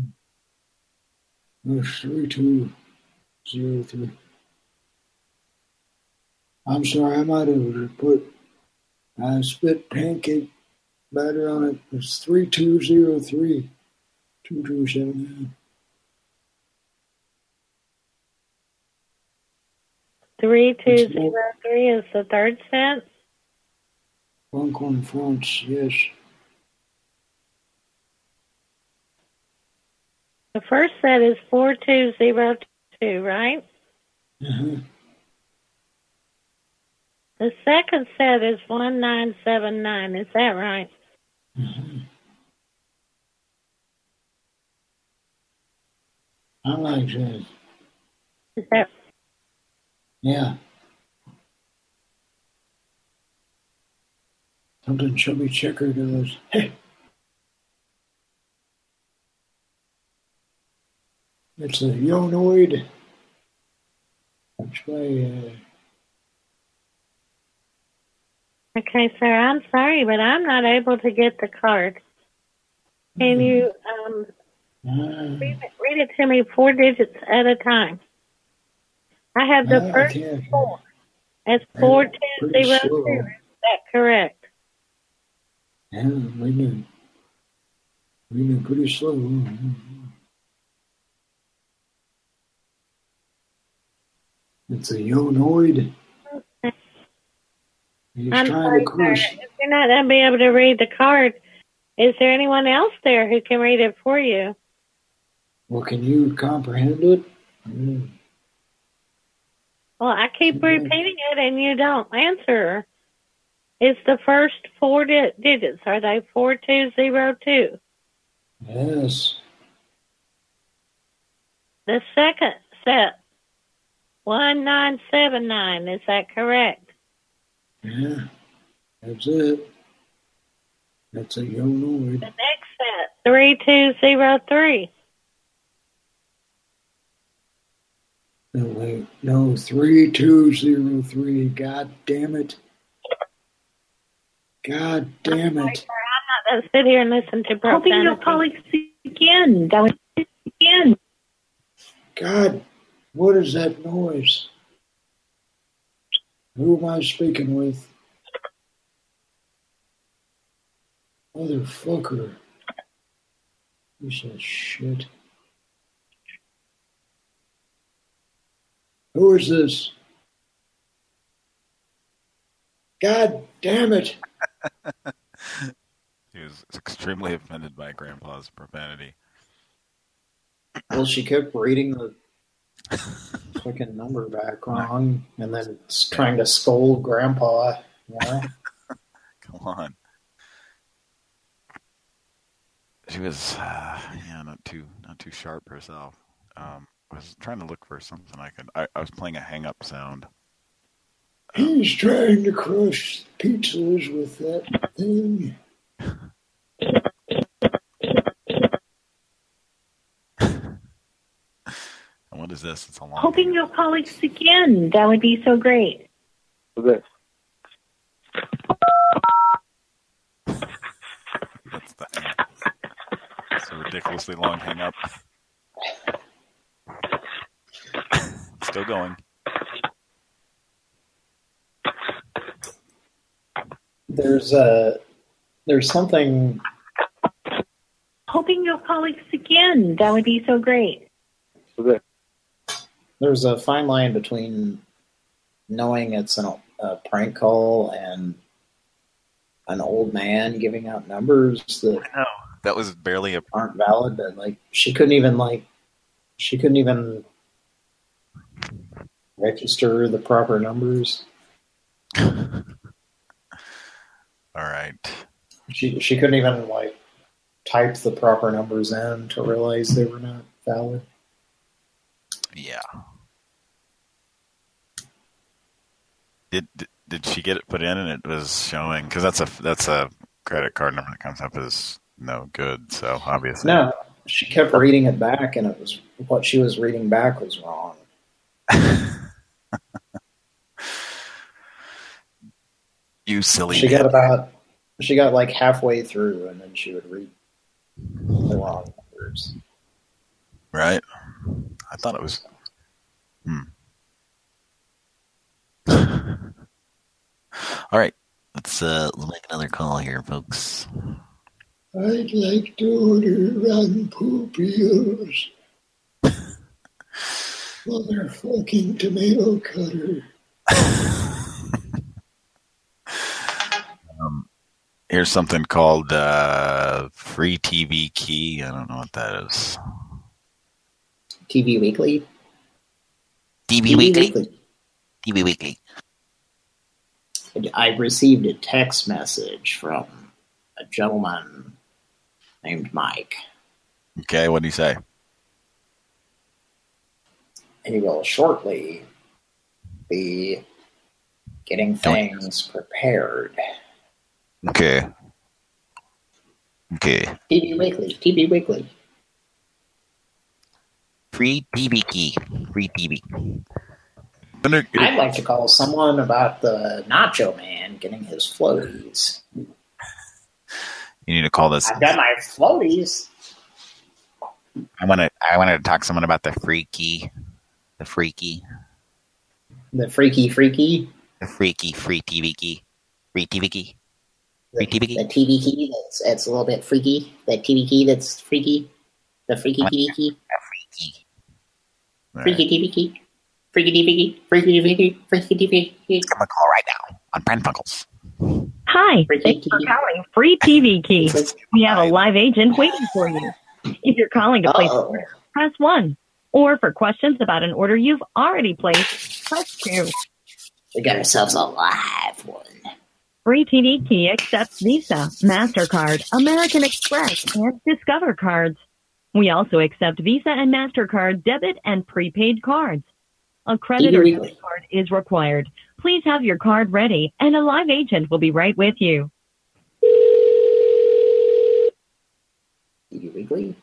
No, it's three two zero three. I'm sorry, I might have put I spit pancake batter on it. It's three two zero three two two seven nine. Three two zero three is the third set. Longhorn France, yes. The first set is four two zero two, right? Uh-huh. The second set is one nine seven nine. Is that right? Uh-huh. I like that. Is that Yeah. Something chubby checker does. Hey. It's a Yonoid. That's by, uh, okay, sir? I'm sorry, but I'm not able to get the card. Can you um Uh, Read it, read it to me four digits at a time. I have the I first can't. four. It's four two Pretty zero slow. two. Is that correct? Yeah, reading, reading pretty slow. It's a Yonoid. He's I'm trying sorry, to crush. sir. If you're not going to be able to read the card, is there anyone else there who can read it for you? Well, can you comprehend it? Mm. Well, I keep repeating it and you don't answer. It's the first four di- digits. Are they four two zero two? Yes. The second set, one nine seven nine. Is that correct? Yeah. That's it. That's a Yonoid. The next set, three two zero three. No, wait. No, three two zero three. God damn it. God damn it. I'm not going to sit here and listen to profanity. Hoping you'll call again. That was again. God, what is that noise? Who am I speaking with? Motherfucker. Piece of shit. Who is this? God damn it. He was extremely offended by Grandpa's profanity. Well, she kept reading the fucking number back wrong and then trying to scold Grandpa. You know? Come on. She was, uh, yeah, not too, not too sharp herself. Um, I was trying to look for something I could. I, I was playing a hang-up sound. He's trying to crush pizzas with that thing. And what is this? It's a long. Hoping you'll call again. That would be so great. Okay. That's the hang-up. It's a ridiculously long hang-up. Still going. There's a there's something. Hoping you'll call again. That would be so great. Okay. There's a fine line between knowing it's an, a prank call and an old man giving out numbers that I know. That was barely a aren't valid. But like, she couldn't even like, she couldn't even register the proper numbers. All right. She she couldn't even like type the proper numbers in to realize they were not valid. Yeah. Did, did did she get it put in and it was showing? Because that's a that's a credit card number that comes up as no good. So obviously, No, she kept reading it back, and it was what she was reading back was wrong. You silly. She man. got about she got like halfway through, and then she would read the wrong numbers. Right. I thought it was. Hmm. All right. Let's uh let's make another call here, folks. I'd like to order rotten poop eels. Motherfucking tomato cutter. um, here's something called uh, Free T V Key. I don't know what that is. T V Weekly. T V Weekly. T V Weekly. I received a text message from a gentleman named Mike. Okay, what did he say? He will shortly be getting things prepared. Okay. Okay. T V Weekly. T V Weekly. Free T V Key. Free T V. I'd like to call someone about the Nacho Man getting his floaties. You need to call this. I've got my floaties. I want to. I wanted to talk to someone about the freaky, the freaky, The freaky freaky. the freaky free T V key, free T V key, free The, T V key. the T V key that's that's a little bit freaky. That T V key that's freaky. The freaky I T V key. freaky. Freaky T V key. Freaky T V key. Freaky T V key. Freaky T V key. Give them a call right now on Pran Funkels. Hi, Free thanks T V for key. calling Free T V Key. We have a live agent waiting for you. If you're calling to place an Uh-oh. order, press one. Or for questions about an order you've already placed, press two. We got ourselves a live one. Free T V Key accepts Visa, MasterCard, American Express, and Discover cards. We also accept Visa and MasterCard debit and prepaid cards. A credit or debit card is required. Please have your card ready, and a live agent will be right with you. T V Weekly.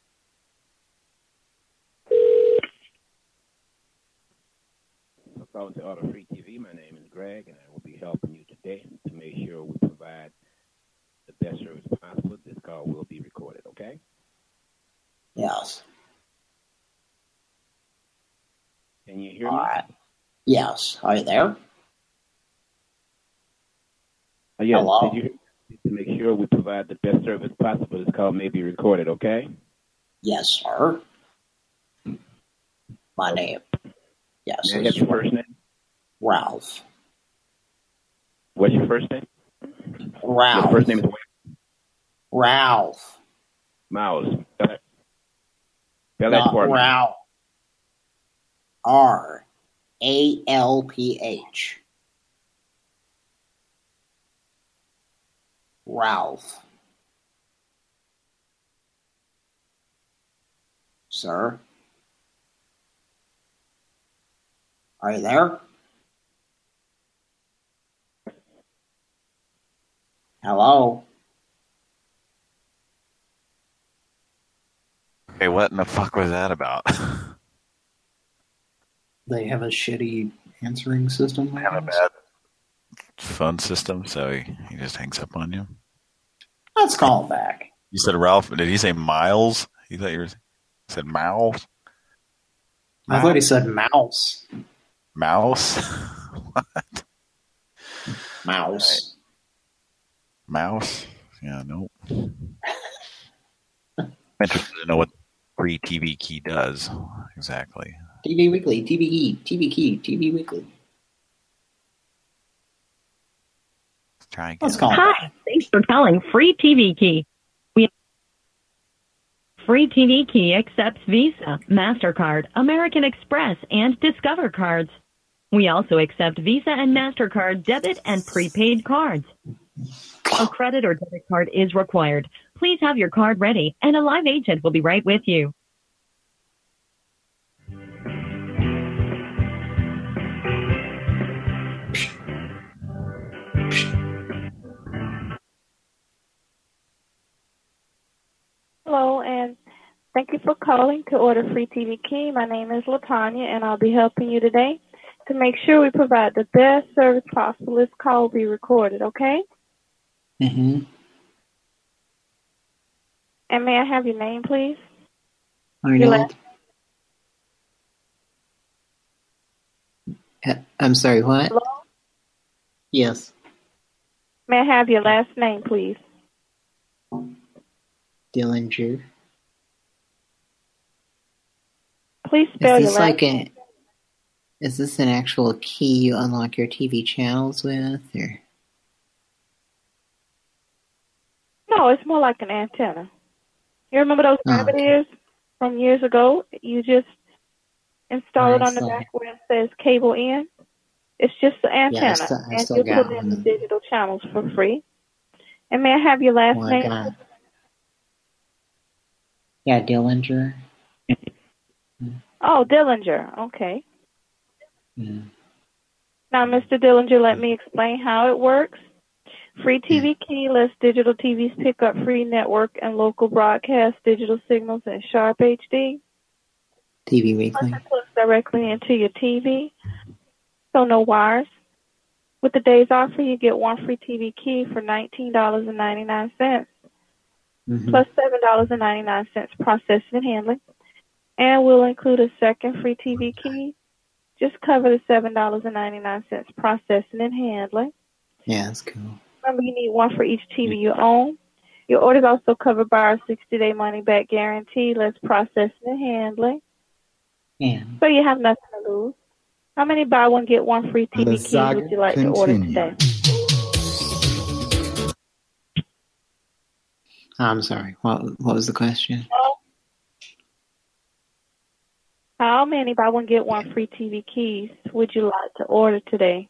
Calling to Order Free T V. My name is Greg, and I will be helping you today to make sure we provide the best service possible. This call will be recorded, okay? Yes. Can you hear All me? right. Yes. Are you there? Uh, yes. Hello? Did you, to make sure we provide the best service possible, this call may be recorded, okay? Yes, sir. My name. Yes. May I have your first name? Ralph. What's your first name? Ralph. Your first name is what? Ralph. Mouse. Spell it. Spell that Not for me. Ralph. R A L P H. Ralph. Sir? Are you there? Hello? Okay, what in the fuck was that about? They have a shitty answering system. They have a bad phone system, so he, he just hangs up on you. Let's call him back. You said Ralph. Did he say Miles? You thought you were, said Miles? I thought he said mouse. Mouse? What? Mouse. Mouse? Yeah, no. I'm interested to know what Free T V Key does exactly. T V Weekly, T V E, T V Key, T V Weekly. Let's try again. Let's call him Hi, back. thanks for calling Free T V Key. We Free T V Key accepts Visa, MasterCard, American Express, and Discover cards. We also accept Visa and MasterCard debit and prepaid cards. A credit or debit card is required. Please have your card ready, and a live agent will be right with you. Hello, and thank you for calling to order Free T V Key. My name is LaTanya, and I'll be helping you today. To make sure we provide the best service possible, this call will be recorded, okay? Mm-hmm. And may I have your name, please? Arnold. Uh, I'm sorry, what? Hello? Yes. May I have your last name, please? Dillinger. Please spell Is your this last like name. a... Is this an actual key you unlock your T V channels with, or... No, it's more like an antenna. You remember those Oh, rabbit ears from years ago? You just install it I on the saw. back where it says cable in. It's just the antenna, Yeah, I still, I and still you got put in the one. digital channels for free. And may I have your last Oh, I name? got... Yeah, Dillinger. Oh, Dillinger. Okay. Yeah. Now, Mister Dillinger, let me explain how it works. Free T V Key lets digital T Vs pick up free network and local broadcast digital signals in Sharp H D. T V Weekly. It plugs directly into your T V, so no wires. With the day's offer, you get one free T V key for nineteen dollars and ninety-nine cents. Mm-hmm. plus seven dollars and ninety-nine cents processing and handling. And we'll include a second free T V key. Just cover the seven dollars and ninety-nine cents processing and handling. Yeah, that's cool. Remember, you need one for each T V you own. Your order is also covered by our sixty-day money-back guarantee, less processing and handling. Yeah. So you have nothing to lose. How many buy one, get one free T V keys would you like to order today? I'm sorry. What What was the question? How many buy one, get one free T V keys would you like to order today?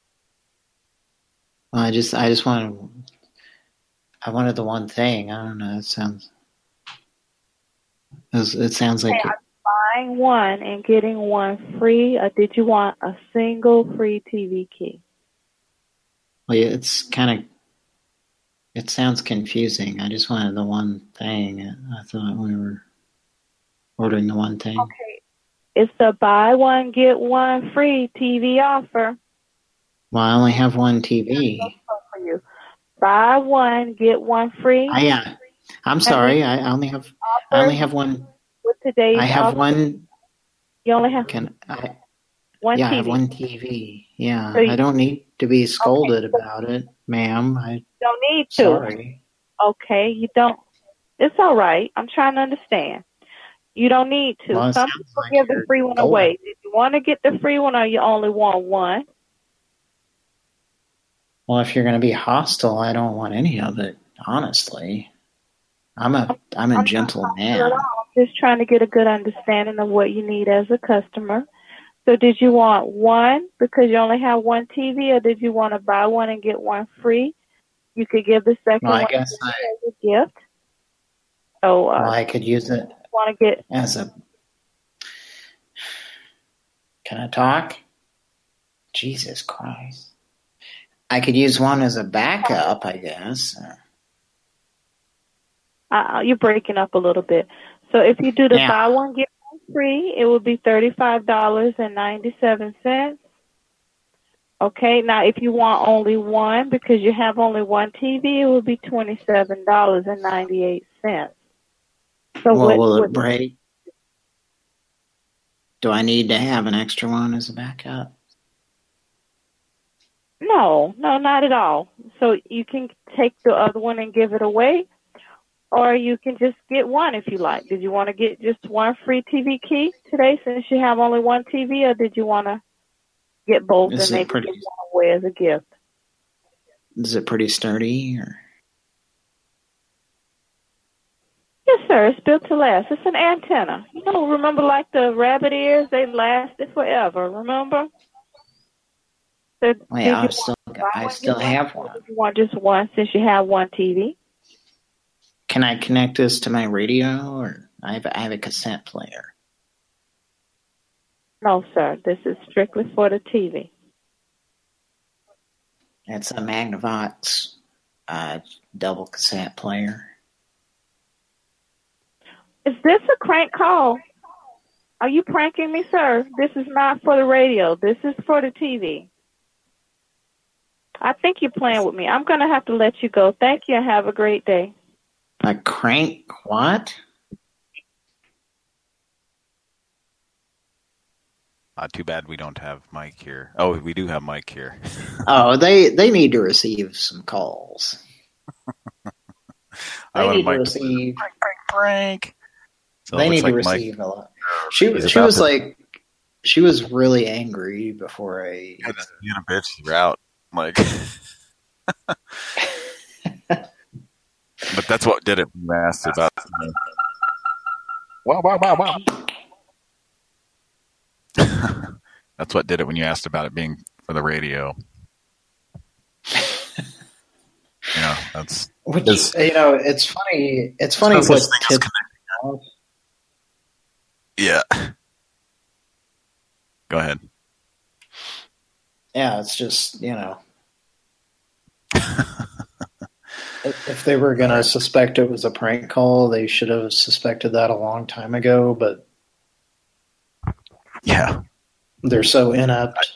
Well, I just I just wanted I wanted the one thing. I don't know. It sounds it, was, it sounds like Okay, I'm buying one and getting one free, or did you want a single free T V key? well, yeah, it's kind of it sounds confusing. I just wanted the one thing. I thought we were ordering the one thing. Okay. It's the buy one, get one free T V offer. Well, I only have one T V. For you. Buy one, get one free. I, yeah, I'm sorry. I only have I only have one. With today's I have offer, one. You only have Can I? one yeah, T V. I have one T V. Yeah, So you- I don't need to be scolded about it, ma'am. I You don't need to. sorry. Okay, you don't. It's all right. I'm trying to understand. You don't need to. Well, it Some sounds people like give the you're free one going. away. Did you want to get the free one, or you only want one? Well, if you're going to be hostile, I don't want any of it. Honestly, I'm a I'm a gentle man. Not at all. I'm just trying to get a good understanding of what you need as a customer. So did you want one because you only have one T V, or did you want to buy one and get one free? You could give the second Well, I one guess I, as a gift. So uh, well, I could use it want to get as a. Can I talk? Jesus Christ! I could use one as a backup, I guess. uh, you're breaking up a little bit. So if you do the Yeah. buy one get one free, it will be thirty-five dollars and ninety-seven cents. Okay, now if you want only one because you have only one T V, it will be twenty-seven dollars and ninety-eight cents. So Well, what, will it what, break? Do I need to have an extra one as a backup? No, no, not at all. So you can take the other one and give it away, or you can just get one if you like. Did you want to get just one free T V key today since you have only one T V, or did you want to get both Is and it maybe pretty- get one away as a gift? Is it pretty sturdy? Or Yes, sir. It's built to last. It's an antenna. You know, remember like the rabbit ears? They lasted forever. Remember? So did well, you yeah, I want still to buy I one, still get one, have or one. did you want just one since you have one T V? Can I connect this to my radio, or I have I have a cassette player? No, sir. This is strictly for the T V. It's a Magnavox uh, double cassette player. Is this a crank call? Are you pranking me, sir? This is not for the radio. This is for the T V. I think you're playing with me. I'm going to have to let you go. Thank you and have a great day. A crank what? Uh, too bad we don't have Mike here. Oh, we do have Mike here. Oh, they they need to receive some calls. I They want need to Mike to receive. prank, prank, prank. So They it need looks to like receive Mike a lot. She is she about was to- like, she was really angry before I. Yeah, this being a bitch, you're out. Like, but that's what did it. You asked about. Uh, wow, wow, wow, wow. That's what did it when you asked about it being for the radio. Yeah, that's. Which, it's- you know, it's funny. It's funny no what such thing as tips out. Yeah. Go ahead. Yeah, it's just, you know, if if they were going to suspect it was a prank call, they should have suspected that a long time ago, but yeah, they're so inept.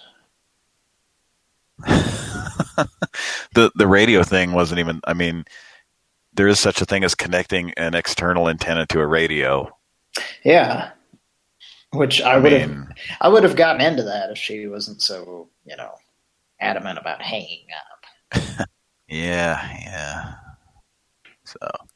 the the radio thing wasn't even. I mean, there is such a thing as connecting an external antenna to a radio. Yeah. Which I, I would have, mean- I would have gotten into that if she wasn't so, you know, adamant about hanging up. Yeah, yeah. So,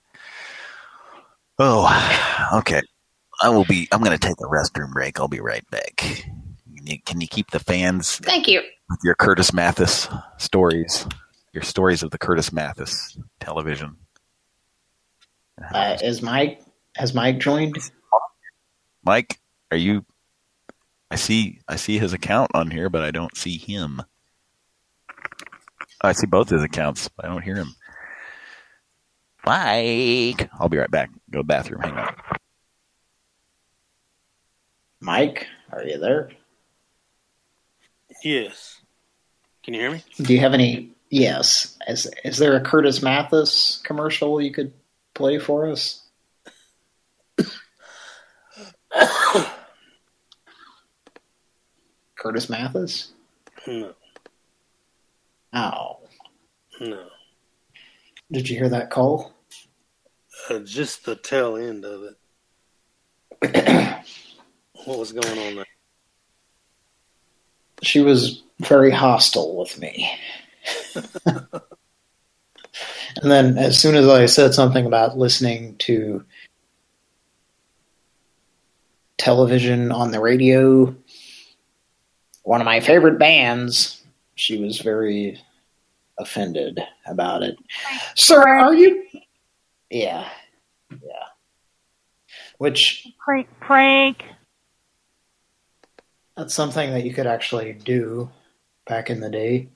oh, okay. I will be. I'm going to take a restroom break. I'll be right back. Can you, can you keep the fans? Thank you. With your Curtis Mathis stories, your stories of the Curtis Mathis television. Uh, is Mike has Mike joined? Mike, are you? I see. I see his account on here, but I don't see him. I see both his accounts, but I don't hear him. Mike, I'll be right back. Go to the bathroom. Hang on. Mike, are you there? Yes. Can you hear me? Do you have any? Yes. Is is there a Curtis Mathis commercial you could play for us? Curtis Mathis? No. Oh. No. Did you hear that call? Uh, just the tail end of it. What was going on there? She was very hostile with me. And then as soon as I said something about listening to television on the radio, one of my favorite bands, she was very offended about it. Sir, are you? Yeah. Yeah. Which... Prank, prank. That's something that you could actually do back in the day.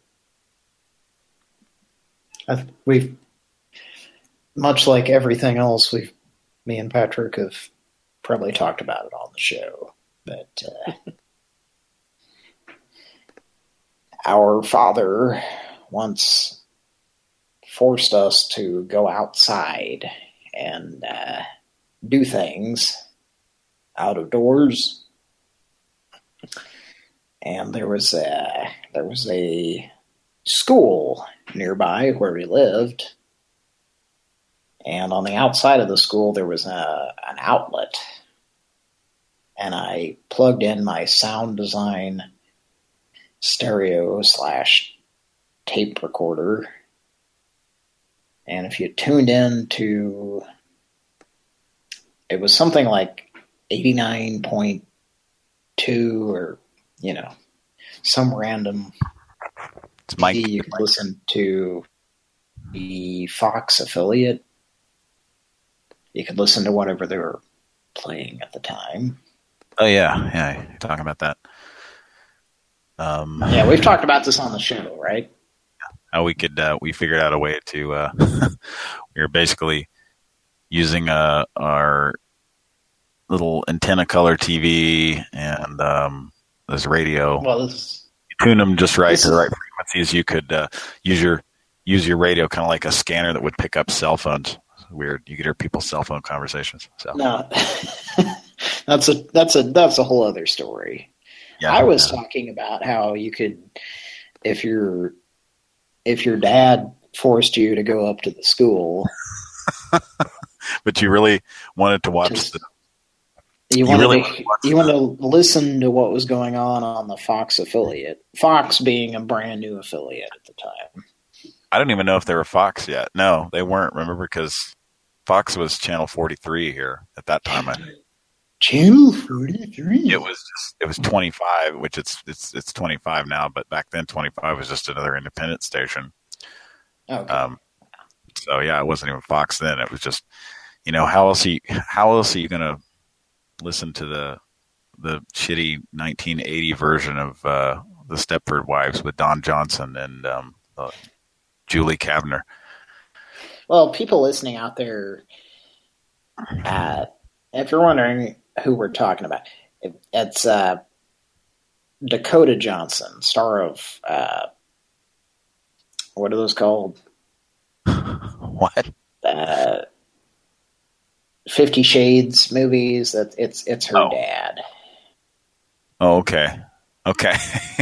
I've, we've, much like everything else, we've, me and Patrick have probably talked about it on the show. But uh, our father once forced us to go outside and uh, do things out of doors. And there was a, there was a school nearby where we lived. And on the outside of the school, there was a, an outlet. And I plugged in my sound design stereo slash tape recorder. And if you tuned in to, it was something like eighty-nine point two or, you know, some random it's Mike. T V you could listen to the Fox affiliate. You could listen to whatever they were playing at the time. Oh yeah, yeah. You're talking about that. Um, yeah, we've talked about this on the show, right? How we could uh, we figured out a way to uh, we were basically using uh, our little antenna color T V and um, this radio. Well, this, you tune them just right to the right frequencies. You could uh, use your use your radio kind of like a scanner that would pick up cell phones. Weird. You could hear people's cell phone conversations. So no, that's a that's a that's a whole other story. Yeah, I was yeah. talking about how you could, if your if your dad forced you to go up to the school, but you really wanted to watch the. You, You wanted really to, wanted to watch you wanted to listen to what was going on on the Fox affiliate. Fox being a brand new affiliate at the time. I don't even know if they were Fox yet. No, they weren't. Remember, because Fox was channel forty-three here at that time. I Channel forty-three. It was just, it was twenty-five, which it's it's it's twenty-five now, but back then twenty-five was just another independent station. Okay. Um, so yeah, it wasn't even Fox then. It was just, you know, how else are you, how else are you going to listen to the the shitty nineteen eighty version of uh, the Stepford Wives with Don Johnson and um, uh, Julie Kavner? Well, people listening out there, uh, if you're wondering who we're talking about, it, it's uh, Dakota Johnson, star of uh, what are those called? What? Uh, Fifty Shades movies. That it's it's her Oh. dad. Oh, okay, okay.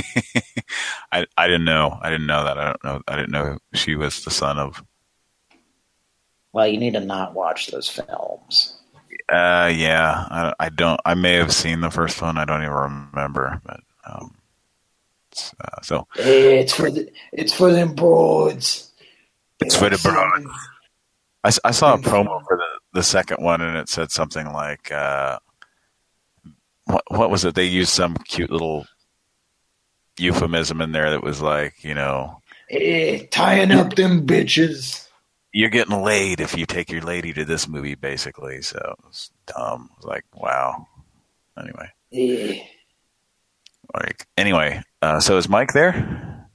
I I didn't know. I didn't know that. I don't know. I didn't know she was the son of Well, you need to not watch those films. Uh, yeah, I, I don't. I may have seen the first one. I don't even remember. But um, it's, uh, so It's for the, it's for them broads. it's for the broad. I, I saw a promo for the, the second one, and it said something like, uh, "What what was it?" They used some cute little euphemism in there that was like, you know, Hey, tying up them bitches. You're getting laid if you take your lady to this movie, basically. So it was dumb. It was like, wow. Anyway. Yeah. Like, anyway, uh, so is Mike there?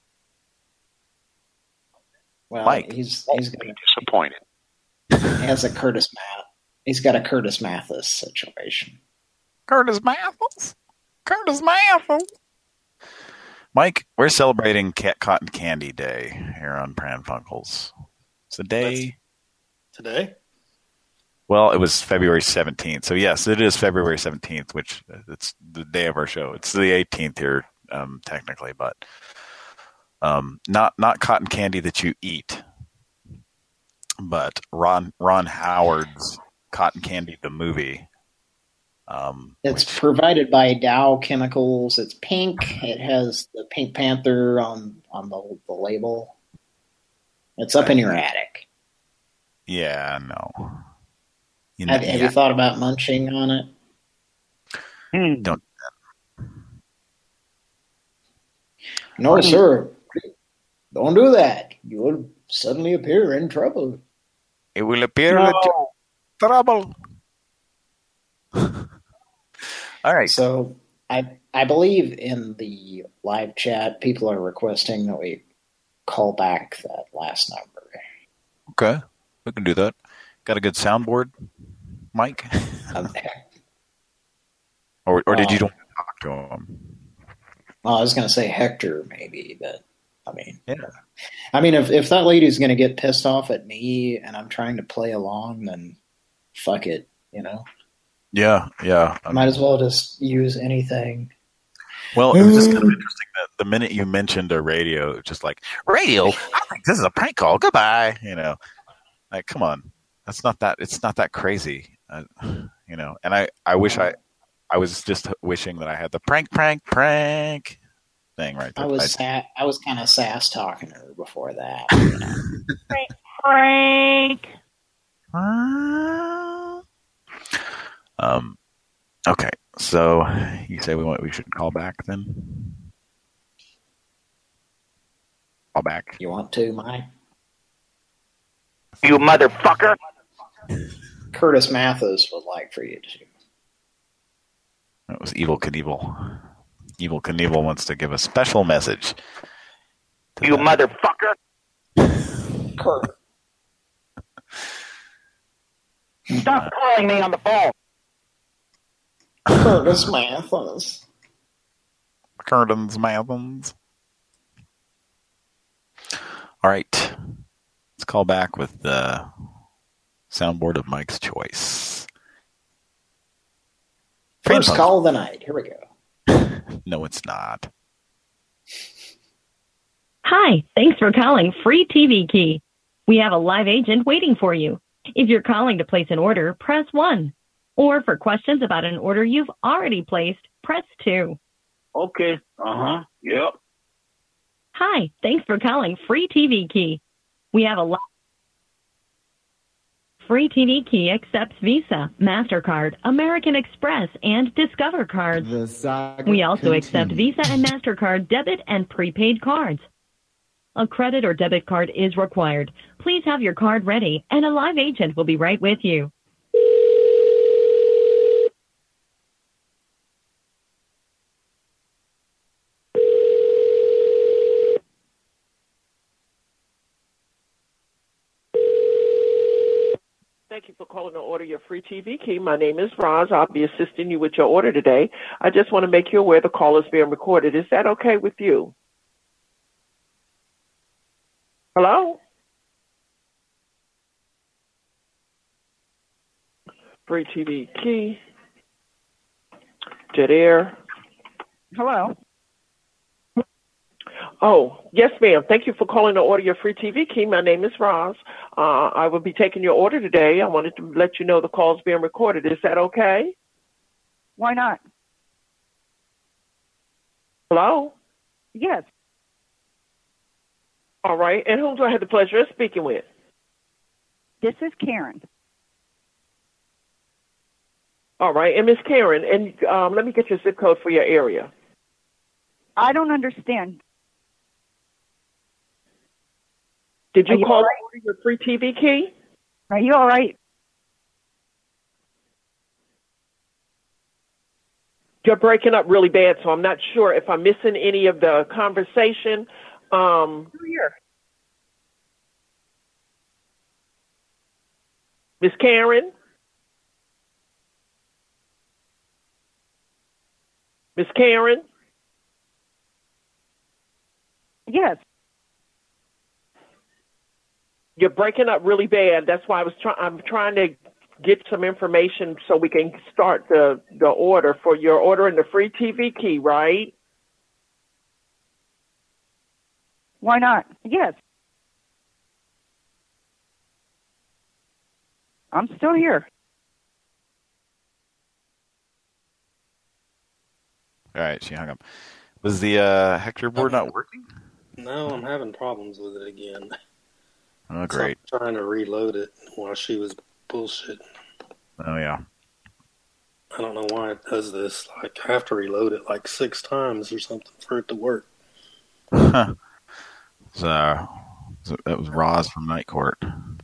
Well, Mike. he's he's got a, disappointed. he has a Curtis Math. He's got a Curtis Mathis situation. Curtis Mathis. Curtis Mathis. Mike, we're celebrating Cat Cotton Candy Day here on Pran Funkels. It's a day. That's today? Well, it was February seventeenth. So, yes, it is February seventeenth, which it's the day of our show. It's the eighteenth here, um, technically, but um, not not cotton candy that you eat, but Ron Ron Howard's Cotton Candy, the movie. Um, It's provided by Dow Chemicals. It's pink. It has the Pink Panther on on the, the label. It's up in your attic. yeah, no. You know, Have, have yeah. you thought about munching on it? Hmm. Don't. No, sir. Don't do that. You will suddenly appear in trouble. It will appear No. that you're in trouble. All right. So I I believe in the live chat, people are requesting that we call back that last number. Okay, we can do that. Got a good soundboard, Mike? or or did you Um, don't talk to him? Well, I was going to say Hector, maybe, but I mean, Yeah. I mean, if if that lady's going to get pissed off at me and I'm trying to play along, then fuck it, you know. Yeah, yeah. I might as well just use anything. Well, it was just kind of interesting that the minute you mentioned a radio, just like, radio? I think this is a prank call. Goodbye. You know, like, come on. That's not that, it's not that crazy. Uh, you know, and I, I wish I, I was just wishing that I had the prank, prank, prank thing right there. I was I- sa- I was kind of sass talking to her before that. You know? Frank. Um, okay, so you say we want we should call back then? Call back. You want to, Mike? You motherfucker! Curtis Mathis would like for you to. That was Evil Knievel. Evil Knievel wants to give a special message. You motherfucker! Kurt. Stop calling me on the phone! Curtis Mathis. Curtains, Mathins. All right. Let's call back with the soundboard of Mike's choice. First Pran call of the night. Here we go. Funkels. No, it's not. Hi, thanks for calling Free T V Key. We have a live agent waiting for you. If you're calling to place an order, press one. Or for questions about an order you've already placed, press two. Okay, uh-huh, yep. Hi, thanks for calling Free T V Key. We have a li- Free T V Key accepts Visa, MasterCard, American Express, and Discover cards. We also accept Visa and MasterCard debit and prepaid cards. A credit or debit card is required. Please have your card ready, and a live agent will be right with you. Thank you for calling to order your free T V key. My name is Roz. I'll be assisting you with your order today. I just want to make you aware the call is being recorded. Is that okay with you? Hello? Free T V key. Jet Air. Hello. Oh, yes, ma'am. Thank you for calling to order your free T V key. My name is Roz. Uh, I will be taking your order today. I wanted to let you know the call is being recorded. Is that okay? Why not? Hello? Yes. All right. And whom do I have the pleasure of speaking with? This is Karen. All right. And Miss Karen, and um, let me get your zip code for your area. I don't understand. Did you, you call right? to order your free T V key? Are you all right? You're breaking up really bad, so I'm not sure if I'm missing any of the conversation. Um, Here. Miss Karen? Miss Karen? Yes. You're breaking up really bad. That's why I was trying. I'm trying to get some information so we can start the the order for your ordering the free T V key, right? Why not? Yes. I'm still here. All right, she hung up. Was the uh, Hector board not working? No, I'm having problems with it again. Oh, great. So I'm trying to reload it while she was bullshitting. Oh, yeah. I don't know why it does this. Like, I have to reload it like six times or something for it to work. Huh. So, so that was Roz from Night Court.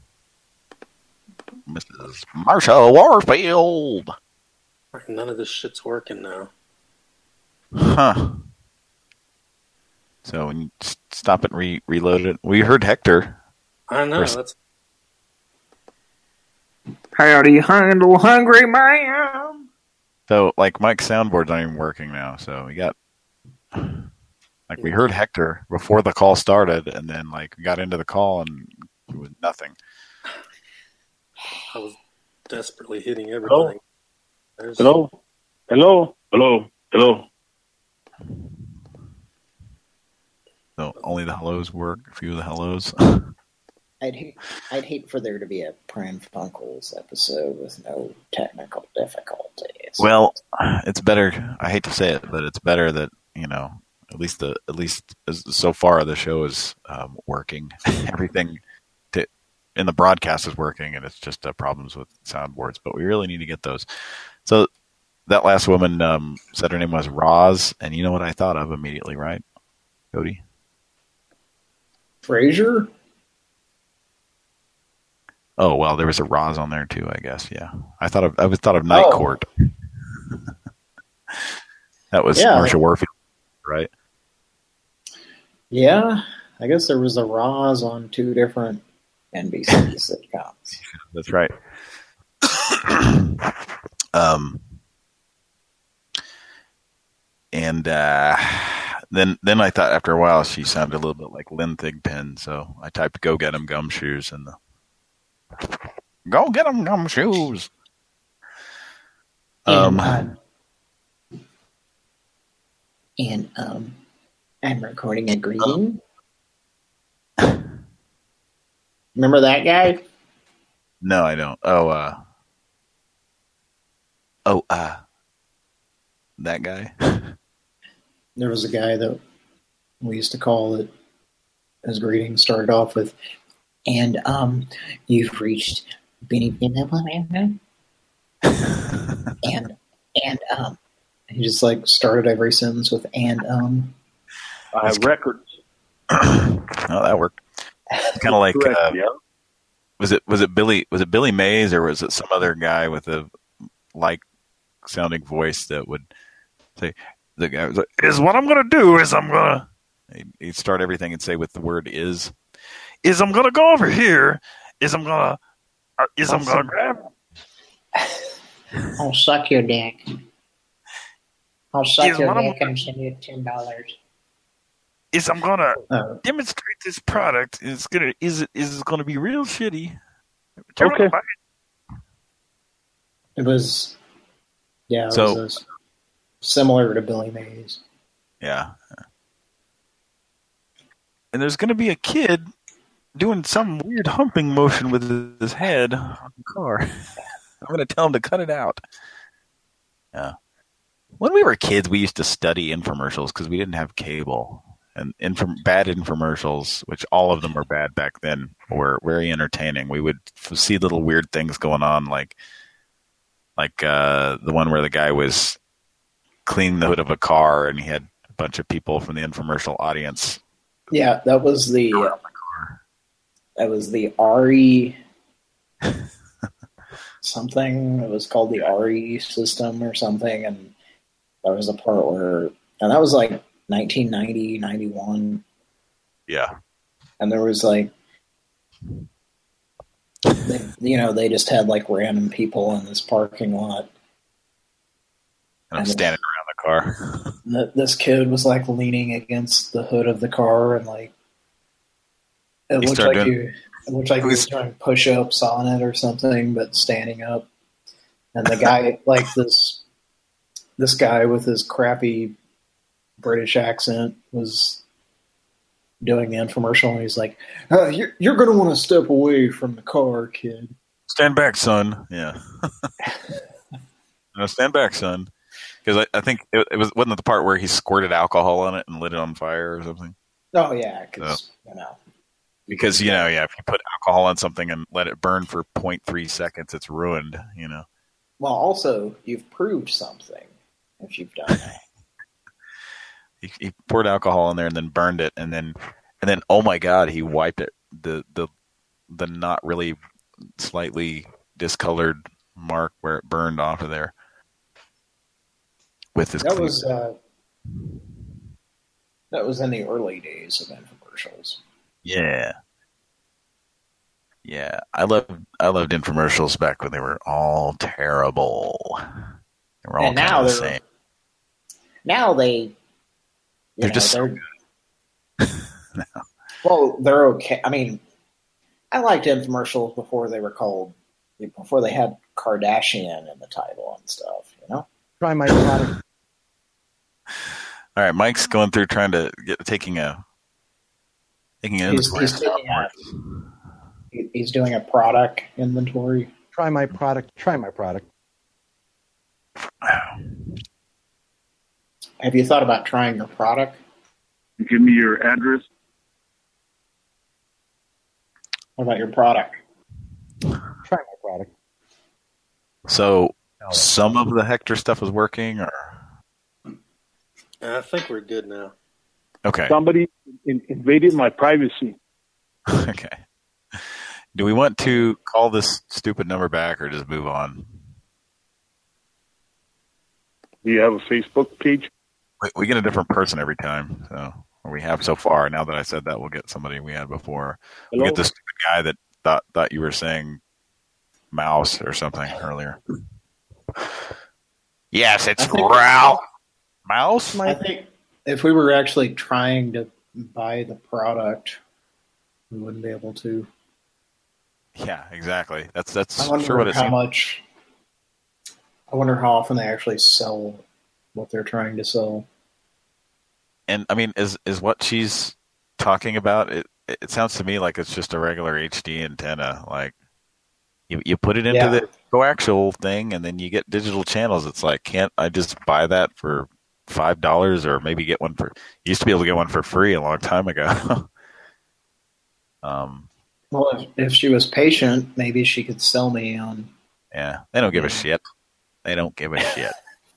Missus Marsha Warfield. None of this shit's working now. Huh. So when you stop it and re reload it, we heard Hector. I know. That's... How do you handle hungry man? So, like, Mike's soundboard's not even working now. So we got, like, we heard Hector before the call started, and then, like, we got into the call and it was nothing. I was desperately hitting everything. There's... Hello? Hello? Hello? Hello? So only the hellos work. A few of the hellos. I'd hate, I'd hate for there to be a Pran Funkels episode with no technical difficulties. Well, it's better. I hate to say it, but it's better that, you know, at least the at least as, so far the show is um, working. Everything to, in the broadcast is working, and it's just uh, problems with soundboards. But we really need to get those. So that last woman um, said her name was Roz, and you know what I thought of immediately, right, Cody? Frasier? Oh, well, there was a Roz on there too, I guess. Yeah, I thought of I was thought of Night oh. Court. That was yeah. Marsha Warfield, right? Yeah, I guess there was a Roz on two different N B C sitcoms. That's right. um, and uh, then then I thought after a while she sounded a little bit like Lynn Thigpen, so I typed "Go get 'em gumshoes" in the Go get 'em gumshoes. Um, and, um, and um, I'm recording a greeting. Remember that guy? No, I don't. Oh, uh, oh, uh, that guy. There was a guy that we used to call that his greeting started off with, and um, you've reached Benny and and um, he just like started every sentence with and um. I have records. Oh, that worked. Kind of like Correct, uh, yeah. was it was it Billy was it Billy Mays or was it some other guy with a like sounding voice that would say the guy was like, is what I'm gonna do is I'm gonna he'd, he'd start everything and say with the word is is I'm gonna go over here is I'm gonna uh, is I'm gonna grab I'll suck your dick. I'll suck Is your what I'm dick and send you ten dollars. is I'm gonna Oh. demonstrate this product is gonna is it is gonna be real shitty. Turn Okay. on the light. It was, yeah, it So- was uh, similar to Billy Mays. Yeah. and there's going to be a kid doing some weird humping motion with his head on the car. I'm going to tell him to cut it out. Yeah. When we were kids, we used to study infomercials because we didn't have cable. And inf- bad infomercials, which all of them were bad back then, were very entertaining. We would f- see little weird things going on, like like uh, the one where the guy was cleaning the hood of a car and he had a bunch of people from the infomercial audience. Yeah, that was the uh, that was the R E something. It was called the R E system or something, and there was a part where, and that was like nineteen ninety, ninety-one. Yeah. And there was like, they, you know, they just had like random people in this parking lot. And I'm and standing around the car. th- this kid was like leaning against the hood of the car and like, it he looked like doing... he, it looked like he was doing push-ups on it or something, but standing up. And the guy, like this, this guy with his crappy British accent was doing the infomercial, and he's like, uh, you're, you're going to want to step away from the car, kid. Stand back, son. Yeah. No, stand back, son. Because I, I think it, it was, wasn't it the part where he squirted alcohol on it and lit it on fire or something? Oh, yeah, because, so, you know. Because, you know, yeah, if you put alcohol on something and let it burn for zero point three seconds, it's ruined, you know. Well, also, you've proved something if you've done that. He, he poured alcohol in there and then burned it, and then, and then, oh my God, he wiped it. The the the not really slightly discolored mark where it burned off of there with his. That was uh, that was in the early days of infomercials. Yeah, yeah. I loved I loved infomercials back when they were all terrible. They were all and kind now of the they're same. Now they. They're know, just they're, no. Well, they're okay. I mean, I liked infomercials before they were called, before they had Kardashian in the title and stuff, you know? Try my product. All right, Mike's going through trying to get, taking a, taking an he's, he's, taking a, he's doing a product inventory. Try my product. Try my product. Have you thought about trying your product? Give me your address. What about your product? Try my product. So, some of the Hector stuff is working, or? I think we're good now. Okay. Somebody in- invaded my privacy. Okay. Do we want to call this stupid number back or just move on? Do you have a Facebook page? We, we get a different person every time, so or we have so far. Now that I said that, we'll get somebody we had before. We Hello? get this stupid guy that thought thought you were saying mouse or something earlier. Yes, it's Ralph. Mouse? I think if we were actually trying to buy the product, we wouldn't be able to. Yeah, exactly. That's that's I wonder sure what it how seems. much. I wonder how often they actually sell what they're trying to sell. And I mean, is is what she's talking about? It it sounds to me like it's just a regular H D antenna. Like you you put it into Yeah. the coaxial thing, and then you get digital channels. It's like, can't I just buy that for five dollars, or maybe get one for? You used to be able to get one for free a long time ago. um. Well, if, if she was patient, maybe she could sell me on. Yeah, they don't give a shit. They don't give a shit.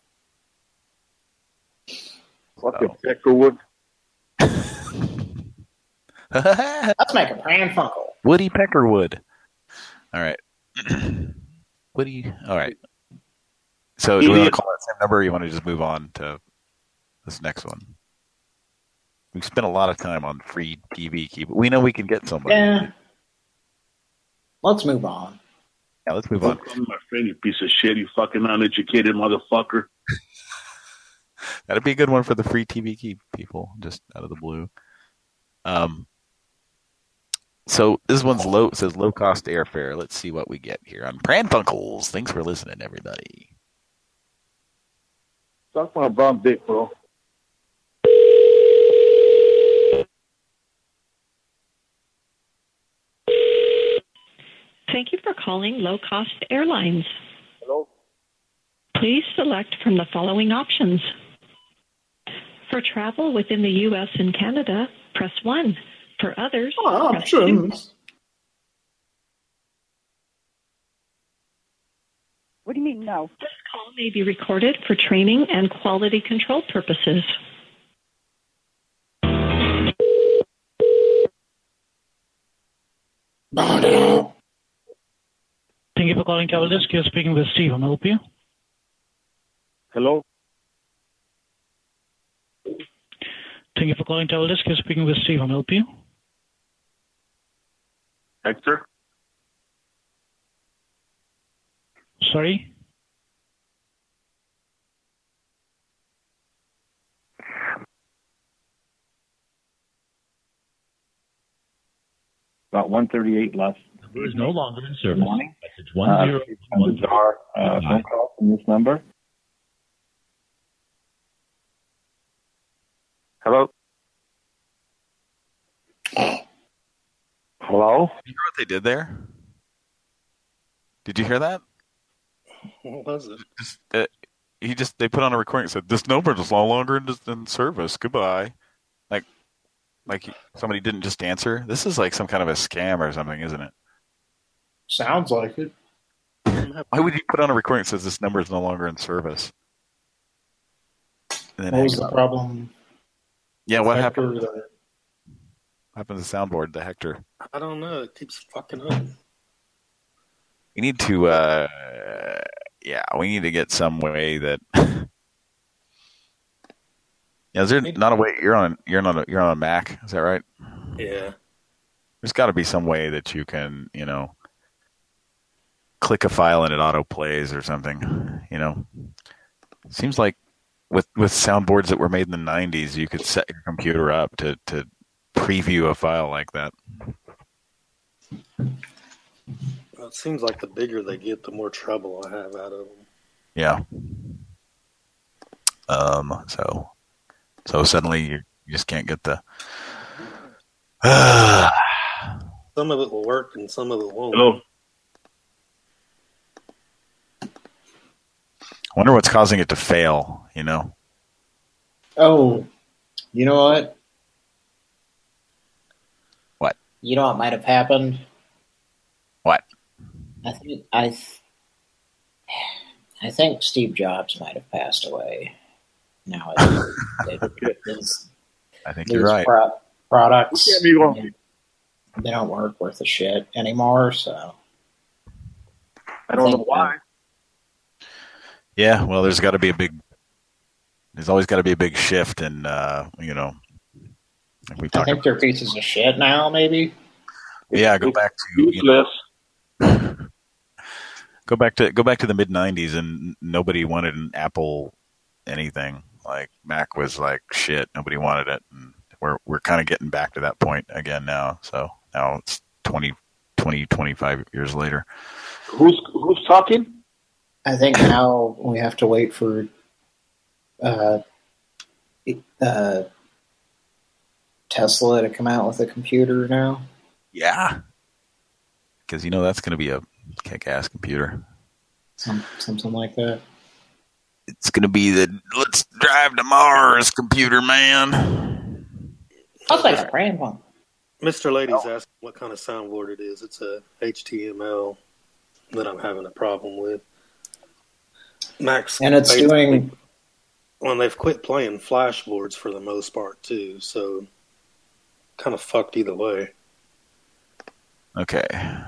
Fucking Peckerwood. Let's make a Pran Funkel. Woody Peckerwood. All right. Woody. All right. So, do we want to call that same number, or you want to just move on to this next one? We've spent a lot of time on free T V key, but we know we can get somebody. Yeah. Let's move on. Yeah, let's move on. My friend, you piece of shit, you fucking uneducated motherfucker. That'd be a good one for the free T V key people, just out of the blue. Um. So this one's low. It says low cost airfare. Let's see what we get here on Pran Funkels. Thanks for listening, everybody. Suck my bum dick, bro. Thank you for calling Low Cost Airlines. Hello? Please select from the following options. For travel within the U S and Canada, press one. For others, press two. Options. What do you mean, no? This call may be recorded for training and quality control purposes. Thank you for calling Travel Desk. You're speaking with Steve. Can I help you? Hello? Thank you for calling Travel Desk. You're speaking with Steve. Can I help you? Hector? Sorry? About one thirty-eight left. Number is no longer in service. Morning. Message one zero one. Uh, bizarre uh, phone call from this number. Hello? Hello? Did you hear what they did there? Did you hear that? What was it? Just, uh, he just they put on a recording and said, "This number is no longer in, in service. Goodbye." Like, like he, somebody didn't just answer. This is like some kind of a scam or something, isn't it? Sounds like it. Why would you put on a recording that says this number is no longer in service? And then What was hang the up? problem? Yeah, what Hector, happened? the- What happened to the soundboard, the Hector? I don't know. It keeps fucking up. We need to, uh, yeah, we need to get some way that. Yeah, is there not a way you're on? You're on a you're on a Mac, is that right? Yeah. There's got to be some way that you can, you know, click a file and it auto plays or something. You know, seems like with with soundboards that were made in the nineties, you could set your computer up to to preview a file like that. Well, it seems like the bigger they get, the more trouble I have out of them. Yeah. Um. So, so suddenly you, you just can't get the. Some of it will work and some of it won't. Hello? I wonder what's causing it to fail. You know. Oh, you know what? What? You know what might have happened? What? I think I, th- I think Steve Jobs might have passed away. Now it, it, his, I think his you're right. Pro- products Look at me going. they don't work worth a shit anymore. So I don't know think why. Yeah. Well, there's got to be a big. There's always got to be a big shift in, uh, you know. Like we I talked think they're pieces of shit now. Maybe. Yeah, go back to you know, go back to go back to the mid nineties, and nobody wanted an Apple anything. Like Mac was like shit. Nobody wanted it, and we're we're kind of getting back to that point again now. So now it's twenty, twenty, twenty-five years later. Who's who's talking? I think now we have to wait for uh, uh, Tesla to come out with a computer now. Yeah, because you know that's going to be a kick-ass computer. Some something like that. It's going to be the let's drive to Mars computer, man. I'll take a brand one. Mister Lady's asking what kind of soundboard it is. It's a H T M L that I'm having a problem with. Max And it's doing... Well, they've quit playing flashboards for the most part, too, so kind of fucked either way. Okay.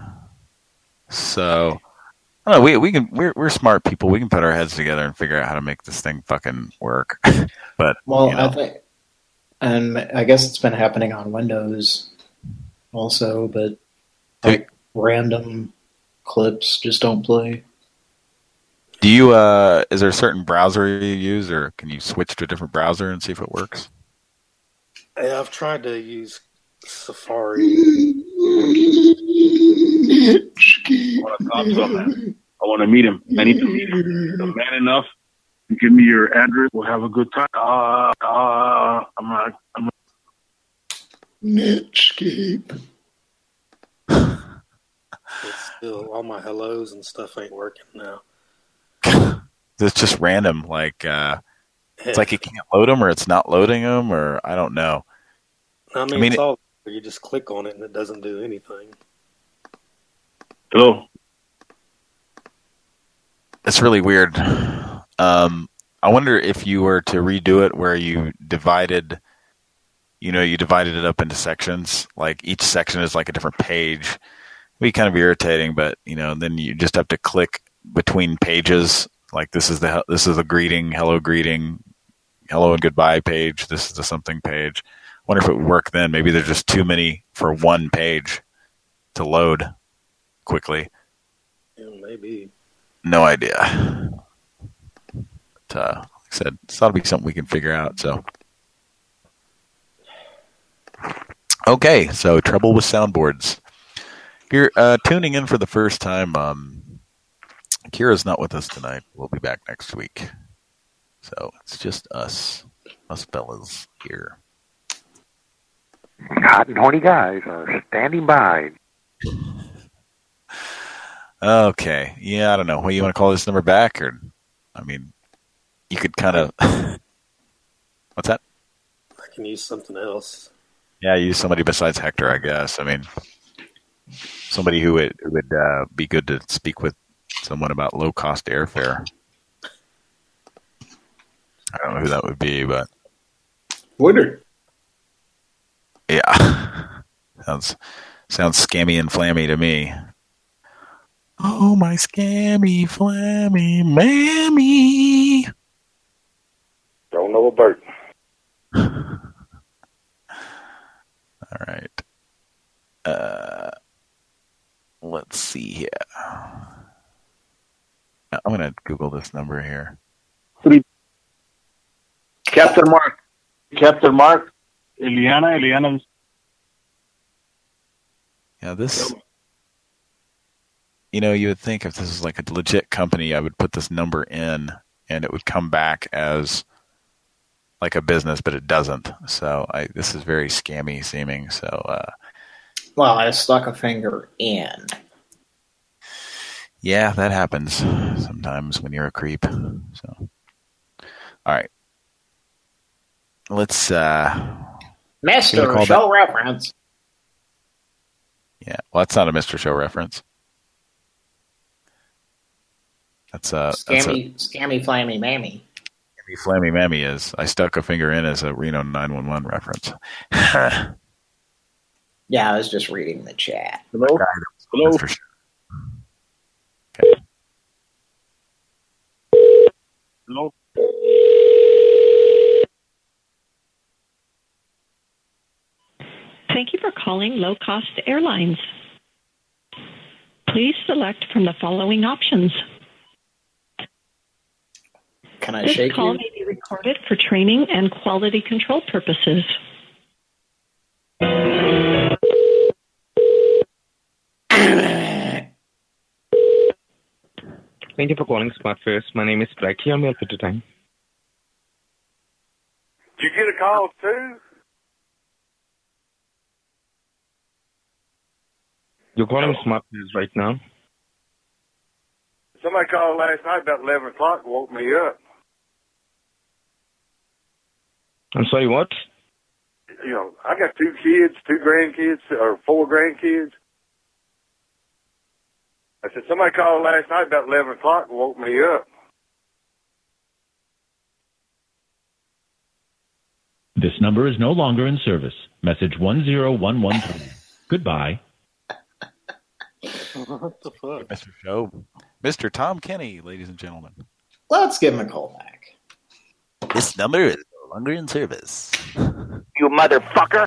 So, I don't know, we we can we're we're smart people. We can put our heads together and figure out how to make this thing fucking work. But Well, you know, I think, and I guess it's been happening on Windows also, but like random clips just don't play. do you uh is there a certain browser you use, or can you switch to a different browser and see if it works? Yeah, I've tried to use Safari. I want to talk to him. I want to meet him. I need to meet him. He's a man enough. Give me your address. We'll have a good time. Uh, uh, I'm not. I'm not. Netscape. Still, all my hellos and stuff ain't working now. It's just random. Like uh, it's like you can't load them, or it's not loading them, or I don't know. I mean, I mean, it's it- all you just click on it and it doesn't do anything. Hello. It's really weird. Um, I wonder if you were to redo it where you divided, you know, you divided it up into sections. Like each section is like a different page. It'd be kind of irritating, but you know, then you just have to click between pages. Like this is the this is the greeting, hello greeting, hello and goodbye page. This is the something page. I wonder if it would work then. Maybe there's just too many for one page to load quickly. Yeah, maybe. No idea. But, uh, like I said, it's ought to be something we can figure out. So, okay. So, trouble with soundboards. If you're uh, tuning in for the first time, um, Kira's not with us tonight. We'll be back next week. So it's just us, us fellas here. Hot and horny guys are standing by. Okay. Yeah, I don't know. What, you want to call this number back? Or, I mean, you could kind of... What's that? I can use something else. Yeah, use somebody besides Hector, I guess. I mean, somebody who would, who would uh, be good to speak with someone about low-cost airfare. I don't know who that would be, but... Woodard. Yeah. sounds sounds scammy and flammy to me. Oh, my scammy, flammy, mammy. Don't know a bird. All right. Uh, let's see here. I'm going to Google this number here. Three. Captain Mark. Captain Mark. Eliana, Eliana. Yeah, this... You know, you would think if this is like a legit company, I would put this number in and it would come back as like a business, but it doesn't. So I, this is very scammy seeming. So, uh, well, I stuck a finger in. Yeah, that happens sometimes when you're a creep. So, all right, let's. Uh, Mister Show reference. Yeah, well, that's not a Mister Show reference. That's a scammy, that's a, scammy, flammy, mammy. Scammy, flammy, mammy is. I stuck a finger in as a Reno nine one one reference. Yeah, I was just reading the chat. Hello. Hello. For sure. Okay. Hello. Thank you for calling Low Cost Airlines. Please select from the following options. Can I this shake call you? may be recorded for training and quality control purposes. Thank you for calling SmartFares. My name is Blackie. I'm here for the time. Did you get a call too? You're calling SmartFares right now. Somebody called last night about eleven o'clock and woke me up. I'm sorry, what? You know, I got two kids, two grandkids, or four grandkids. I said, somebody called last night about eleven o'clock and woke me up. This number is no longer in service. Message one zero one one three. Goodbye. What the fuck? Mister Show. Mister Tom Kenny, ladies and gentlemen. Let's give him a call back. This number is no longer in service. You motherfucker!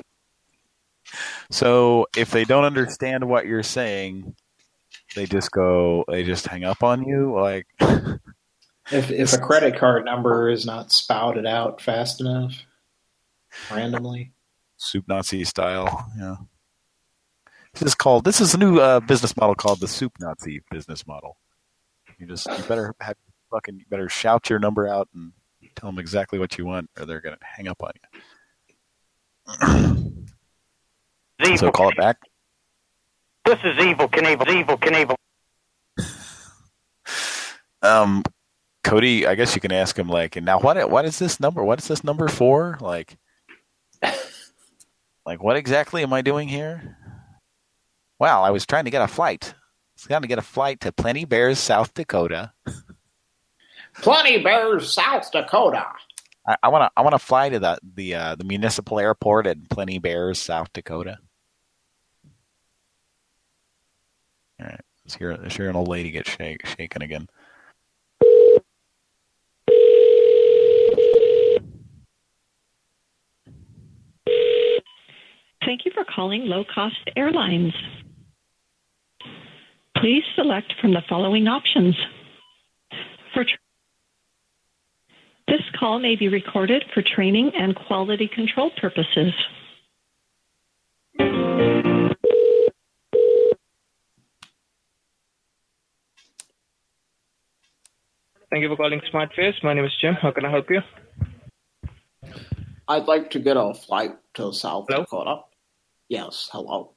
So if they don't understand what you're saying, they just go, they just hang up on you? Like, if if a credit card number is not spouted out fast enough, randomly. Soup Nazi style, yeah. This is called, this is a new uh, business model called the Soup Nazi business model. You just, you better have fucking, you better shout your number out and tell them exactly what you want, or they're going to hang up on you. So call it back. This is Evil Knievel. Evil Knievel. Um, Cody, I guess you can ask him, like, now what, what is this number? What is this number for? Like, like, what exactly am I doing here? Well, I was trying to get a flight. I was trying to get a flight to Plenty Bears, South Dakota. Plenty Bears, South Dakota. I want to. I want to fly to the the uh, the municipal airport at Plenty Bears, South Dakota. All right, let's hear. Let's hear an old lady get shake, shaken again. Thank you for calling Low Cost Airlines. Please select from the following options. For tr- this call may be recorded for training and quality control purposes. Thank you for calling SmartFares. My name is Jim. How can I help you? I'd like to get a flight to South hello? Dakota. Yes, hello.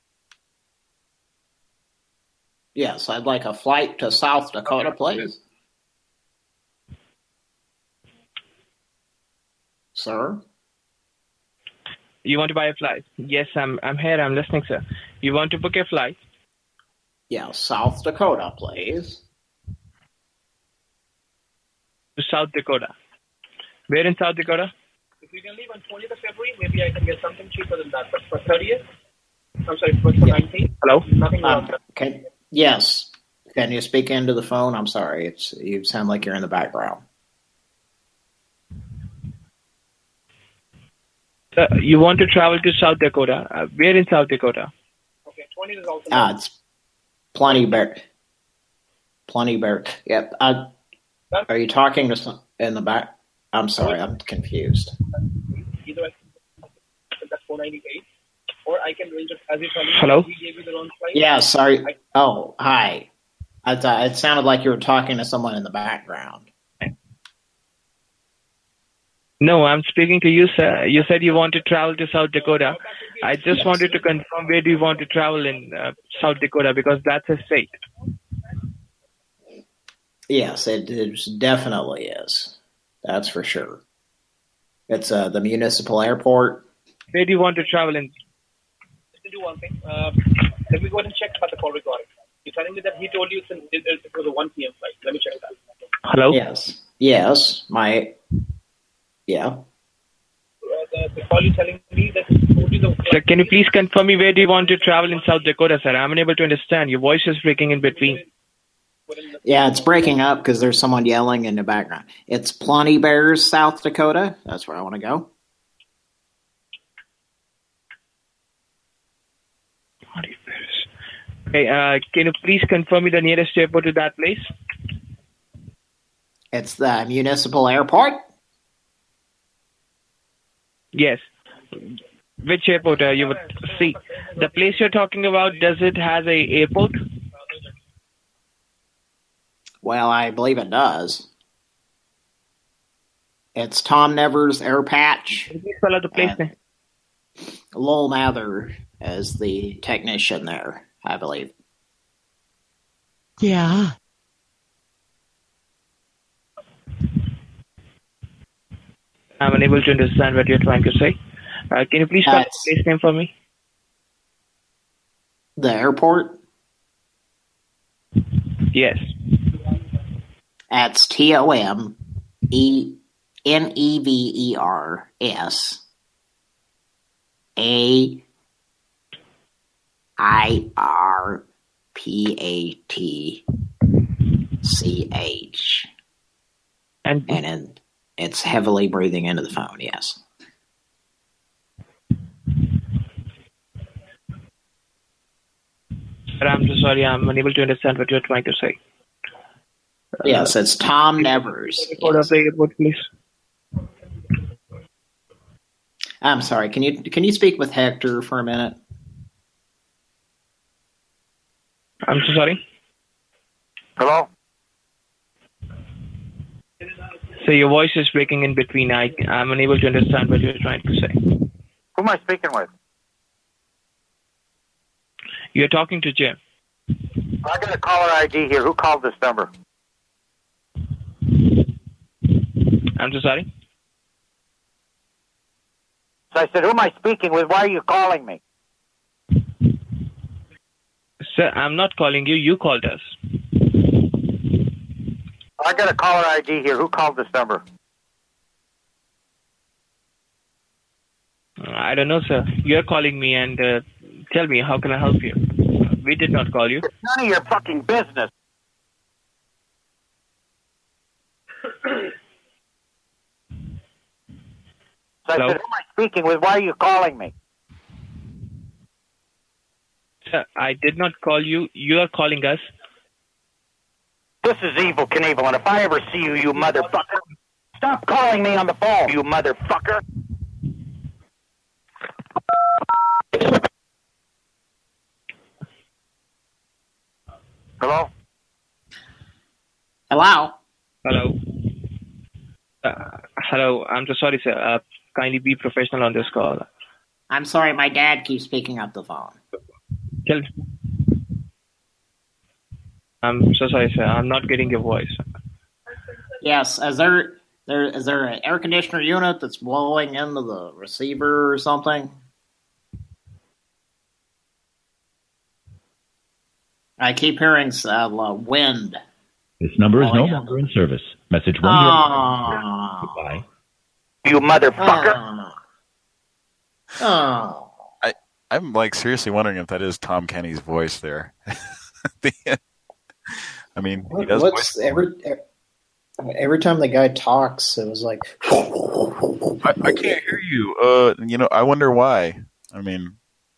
Yes, I'd like a flight to South Dakota, please. Sir? You want to buy a flight? Yes, I'm I'm here. I'm listening, sir. You want to book a flight? Yes, South Dakota, please. To South Dakota. Where in South Dakota? If you can leave on twentieth of February, maybe I can get something cheaper than that. But for thirtieth, I'm sorry, for nineteenth. Hello? Nothing um, wrong. Can, yes. Can you speak into the phone? I'm sorry. It's you sound like you're in the background. Uh, you want to travel to South Dakota. Uh, where in South Dakota? Okay, twentieth is also. Ah, it's Plenty Bear. Plenty Bear. Yep. Uh, are you talking to some in the back? I'm sorry, I'm confused. Either way, that's four ninety-eight, or I can arrange it as you told me. Hello? He gave you the wrong flight. Yeah, sorry. Oh, hi. I thought it sounded like you were talking to someone in the background. No, I'm speaking to you, sir. You said you want to travel to South Dakota. I just yes. wanted to confirm where do you want to travel in uh, South Dakota, because that's a state. Yes, it, it definitely is. That's for sure. It's uh, the municipal airport. Where do you want to travel in? Just to do one thing. Uh, let me go ahead and check about the call recording. You're telling me that he told you it, it was a one p.m. flight. Let me check that. Hello? Yes. Yes. My... Yeah. Uh, the, the call you're telling me that he told you the flight. Sir, can you please confirm me where do you want to travel in South Dakota, sir? I'm unable to understand. Your voice is breaking in between. Yeah, it's breaking up because there's someone yelling in the background. It's Plenty Bears, South Dakota. That's where I want to go. Plenty Bears. Okay, uh, can you please confirm me the nearest airport to that place? It's the municipal airport. Yes. Which airport uh, you would see? The place you're talking about, does it has a airport? Well, I believe it does. It's Tom Nevers Air Patch. Can you spell out the place name? Lowell Mather is the technician there, I believe. Yeah. I'm unable to understand what you're trying to say. Uh, can you please spell the place name for me? The airport? Yes. That's T O M E N E V E R S A I R P A T C H. And, and it, it's heavily breathing into the phone, yes. But I'm so sorry, I'm unable to understand what you're trying to say. Yes, it's Tom Nevers. Yes. The airport, please. I'm sorry. Can you can you speak with Hector for a minute? I'm so sorry. Hello? So your voice is breaking in between. I, I'm unable to understand what you're trying to say. Who am I speaking with? You're talking to Jim. I got a caller I D here. Who called this number? I'm so sorry. So I said, who am I speaking with? Why are you calling me? Sir, I'm not calling you. You called us. I got a caller I D here. Who called this number? I don't know, sir. You're calling me and uh, tell me, how can I help you? We did not call you. It's none of your fucking business. So I Hello? said, who am I speaking with? Why are you calling me? Sir, I did not call you. You are calling us. This is Evil Knievel, and if I ever see you, you motherfucker, stop calling me on the phone, you motherfucker. Hello? Hello? Hello. Uh, hello. I'm so sorry, sir. Uh, kindly be professional on this call. I'm sorry, my dad keeps picking up the phone. Tell I'm so sorry, sir. I'm not getting your voice. Yes, is there there is there an air conditioner unit that's blowing into the receiver or something? I keep hearing uh, wind. This number is Oh, no yeah. longer in service. Message one. Oh. Goodbye. You motherfucker. Oh. I I'm like seriously wondering if that is Tom Kenny's voice there. The- I mean, he does What's voice. every every time the guy talks, it was like. I, I can't hear you. Uh, you know, I wonder why. I mean,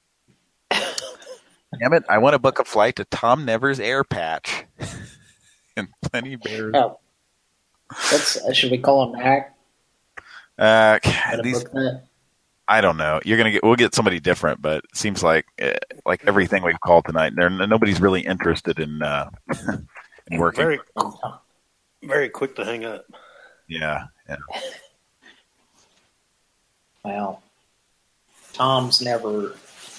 damn it! I want to book a flight to Tom Nevers Air Patch. And Plenty Bears. Oh. That's, should we call him back? Uh, Gotta these, book that? I don't know. You're gonna get. We'll get somebody different, but it seems like uh, like everything we've called tonight, there nobody's really interested in uh, in working. Very, very quick to hang up. Yeah, yeah. Well, Tom's never.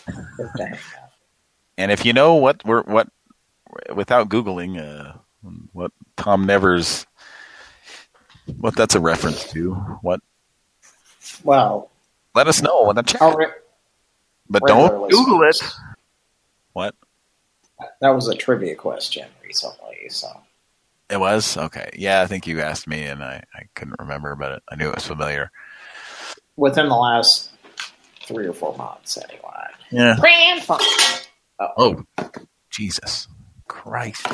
And if you know what we're what without googling, uh, what Tom Nevers, what that's a reference to, what? Well, let us know in the chat. Re- but don't listeners. Google it. What? That was a trivia question recently, so. It was? Okay. Yeah, I think you asked me, and I, I couldn't remember, but I knew it was familiar. Within the last three or four months, anyway. Yeah. Grandfather. Oh, Jesus Christ.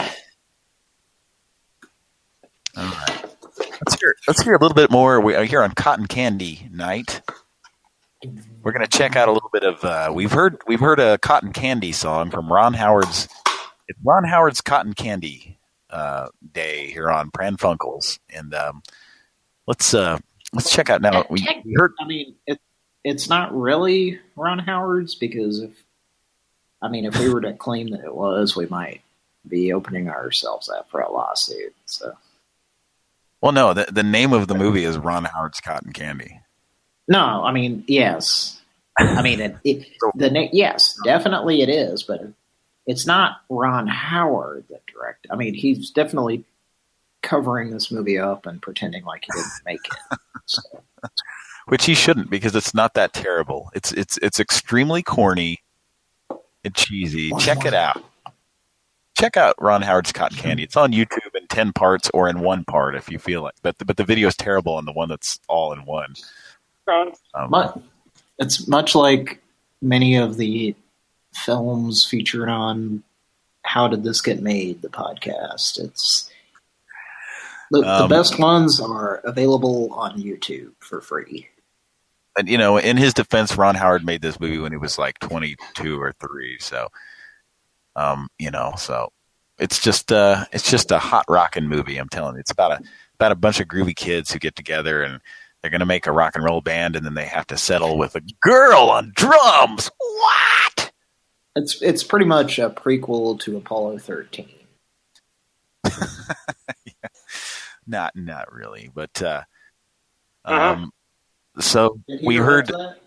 All right. Let's hear, let's hear a little bit more. We are here on Cotton Candy Night. We're going to check out a little bit of, uh, we've heard we've heard a Cotton Candy song from Ron Howard's, it's Ron Howard's Cotton Candy uh, Day here on Pran Funkels. And um, let's uh, let's check out now. We, we heard. I mean, it, it's not really Ron Howard's because if, I mean, if we were to claim that it was, we might be opening ourselves up for a lawsuit. So, Well, no, the, the name of the movie is Ron Howard's Cotton Candy. no, I mean, yes, I mean, it, it, the na- yes, definitely it is, but it's not Ron Howard that directed. I mean, he's definitely covering this movie up and pretending like he didn't make it. So. Which he shouldn't, because it's not that terrible. It's it's it's extremely corny and cheesy. Check it out. Check out Ron Howard's Cotton Candy. It's on YouTube in ten parts or in one part if you feel like. But the, but the video is terrible on the one that's all in one. Um, But it's much like many of the films featured on How Did This Get Made, the podcast. It's the, the Um, best ones are available on YouTube for free. and you know, in his defense, Ron Howard made this movie when he was like twenty-two or three. So, um, you know, so it's just uh, it's just a hot rockin' movie. I'm telling you, it's about a about a bunch of groovy kids who get together and they're going to make a rock and roll band, and then they have to settle with a girl on drums. What? It's it's pretty much a prequel to Apollo thirteen. yeah. Not not really, but uh, Uh-huh. um, so Did he we direct heard. that?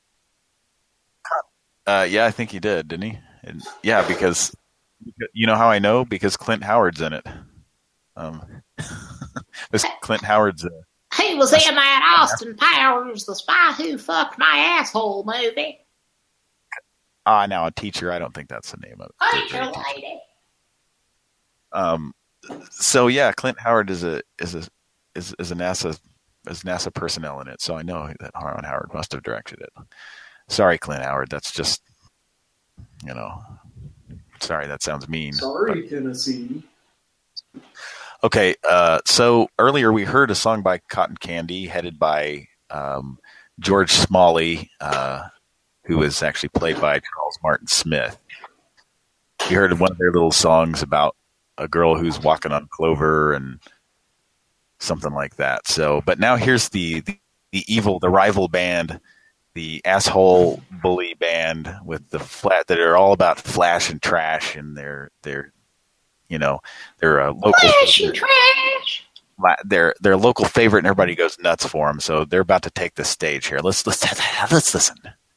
Uh, yeah, I think he did, didn't he? And, yeah, because you know how I know? Because Clint Howard's in it. Um, this Clint Howard's uh, He was in that Austin Powers, The Spy Who Fucked My Asshole movie. Ah, now a teacher. I don't think that's the name of it. Teacher lady. Um. So yeah, Clint Howard is a is a is is a NASA is NASA personnel in it. So I know that Ron Howard must have directed it. Sorry, Clint Howard. That's just, you know. Sorry, that sounds mean. Sorry, but... Tennessee. Okay, uh, so earlier we heard a song by Cotton Candy, headed by um, George Smalley, uh, who was actually played by Charles Martin Smith. We heard one of their little songs about a girl who's walking on clover and something like that. So, but now here's the, the, the evil, the rival band, the asshole bully band with the flat that are all about flash and trash, and they're they're. You know, they're a local Flash and trash. They're they're a local favorite, and everybody goes nuts for them. So they're about to take the stage here. Let's let's let's listen.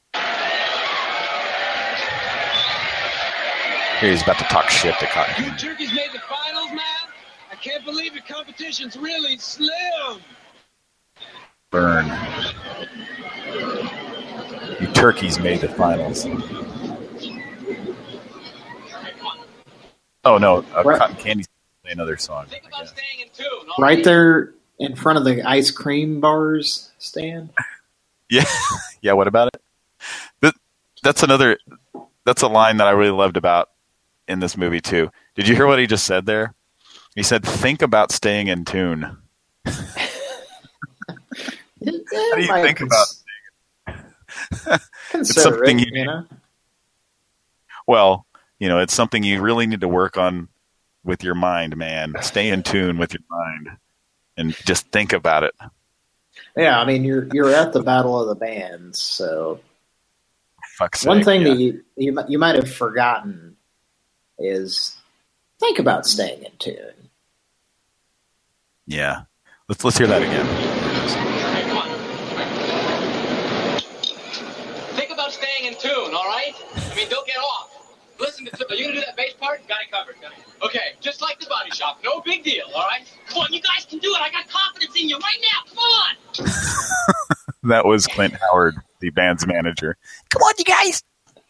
Here he's about to talk shit to Cotton Candy. You turkeys made the finals, man. I can't believe your competition's really slim. Burn. You turkeys made the finals. Oh no, uh, right. Cotton Candy's playing another song. Right there in front of the ice cream bars stand. Yeah, yeah. What about it? That, that's another. That's a line that I really loved about in this movie too. Did you hear what he just said there? He said, "Think about staying in tune." How do you think about staying? It's something you, you know. Well. You know, it's something you really need to work on with your mind, man. Stay in tune with your mind and just think about it. Yeah, I mean, you're you're at the Battle of the Bands, so Fuck's one sake, thing yeah. that you, you you might have forgotten is think about staying in tune. Yeah, let's let's hear that again. Think about staying in tune, all right? I mean, don't get off. Listen, to, are you going to do that bass part? Got it covered. Got it. Okay, just like the Body Shop. No big deal, all right? Come on, you guys can do it. I got confidence in you right now. Come on. That was Clint Howard, the band's manager. Come on, you guys.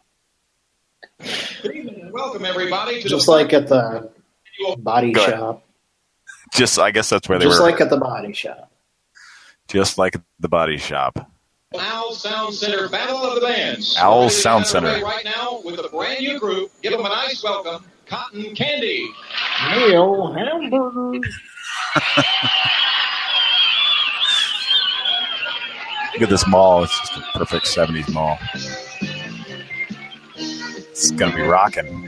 Good evening and welcome, everybody. To Just the like at the Body Go ahead. Shop. Just, I guess that's where they Just were. like at the Body Shop. Just like the Body Shop. Owl Sound Center Battle of the Bands. Owl Ready to Sound get underway Center. Right now with a brand new group. Give them a nice welcome. Cotton Candy. Neil Hamburgers. Look at this mall. It's just a perfect seventies mall. It's going to be rocking.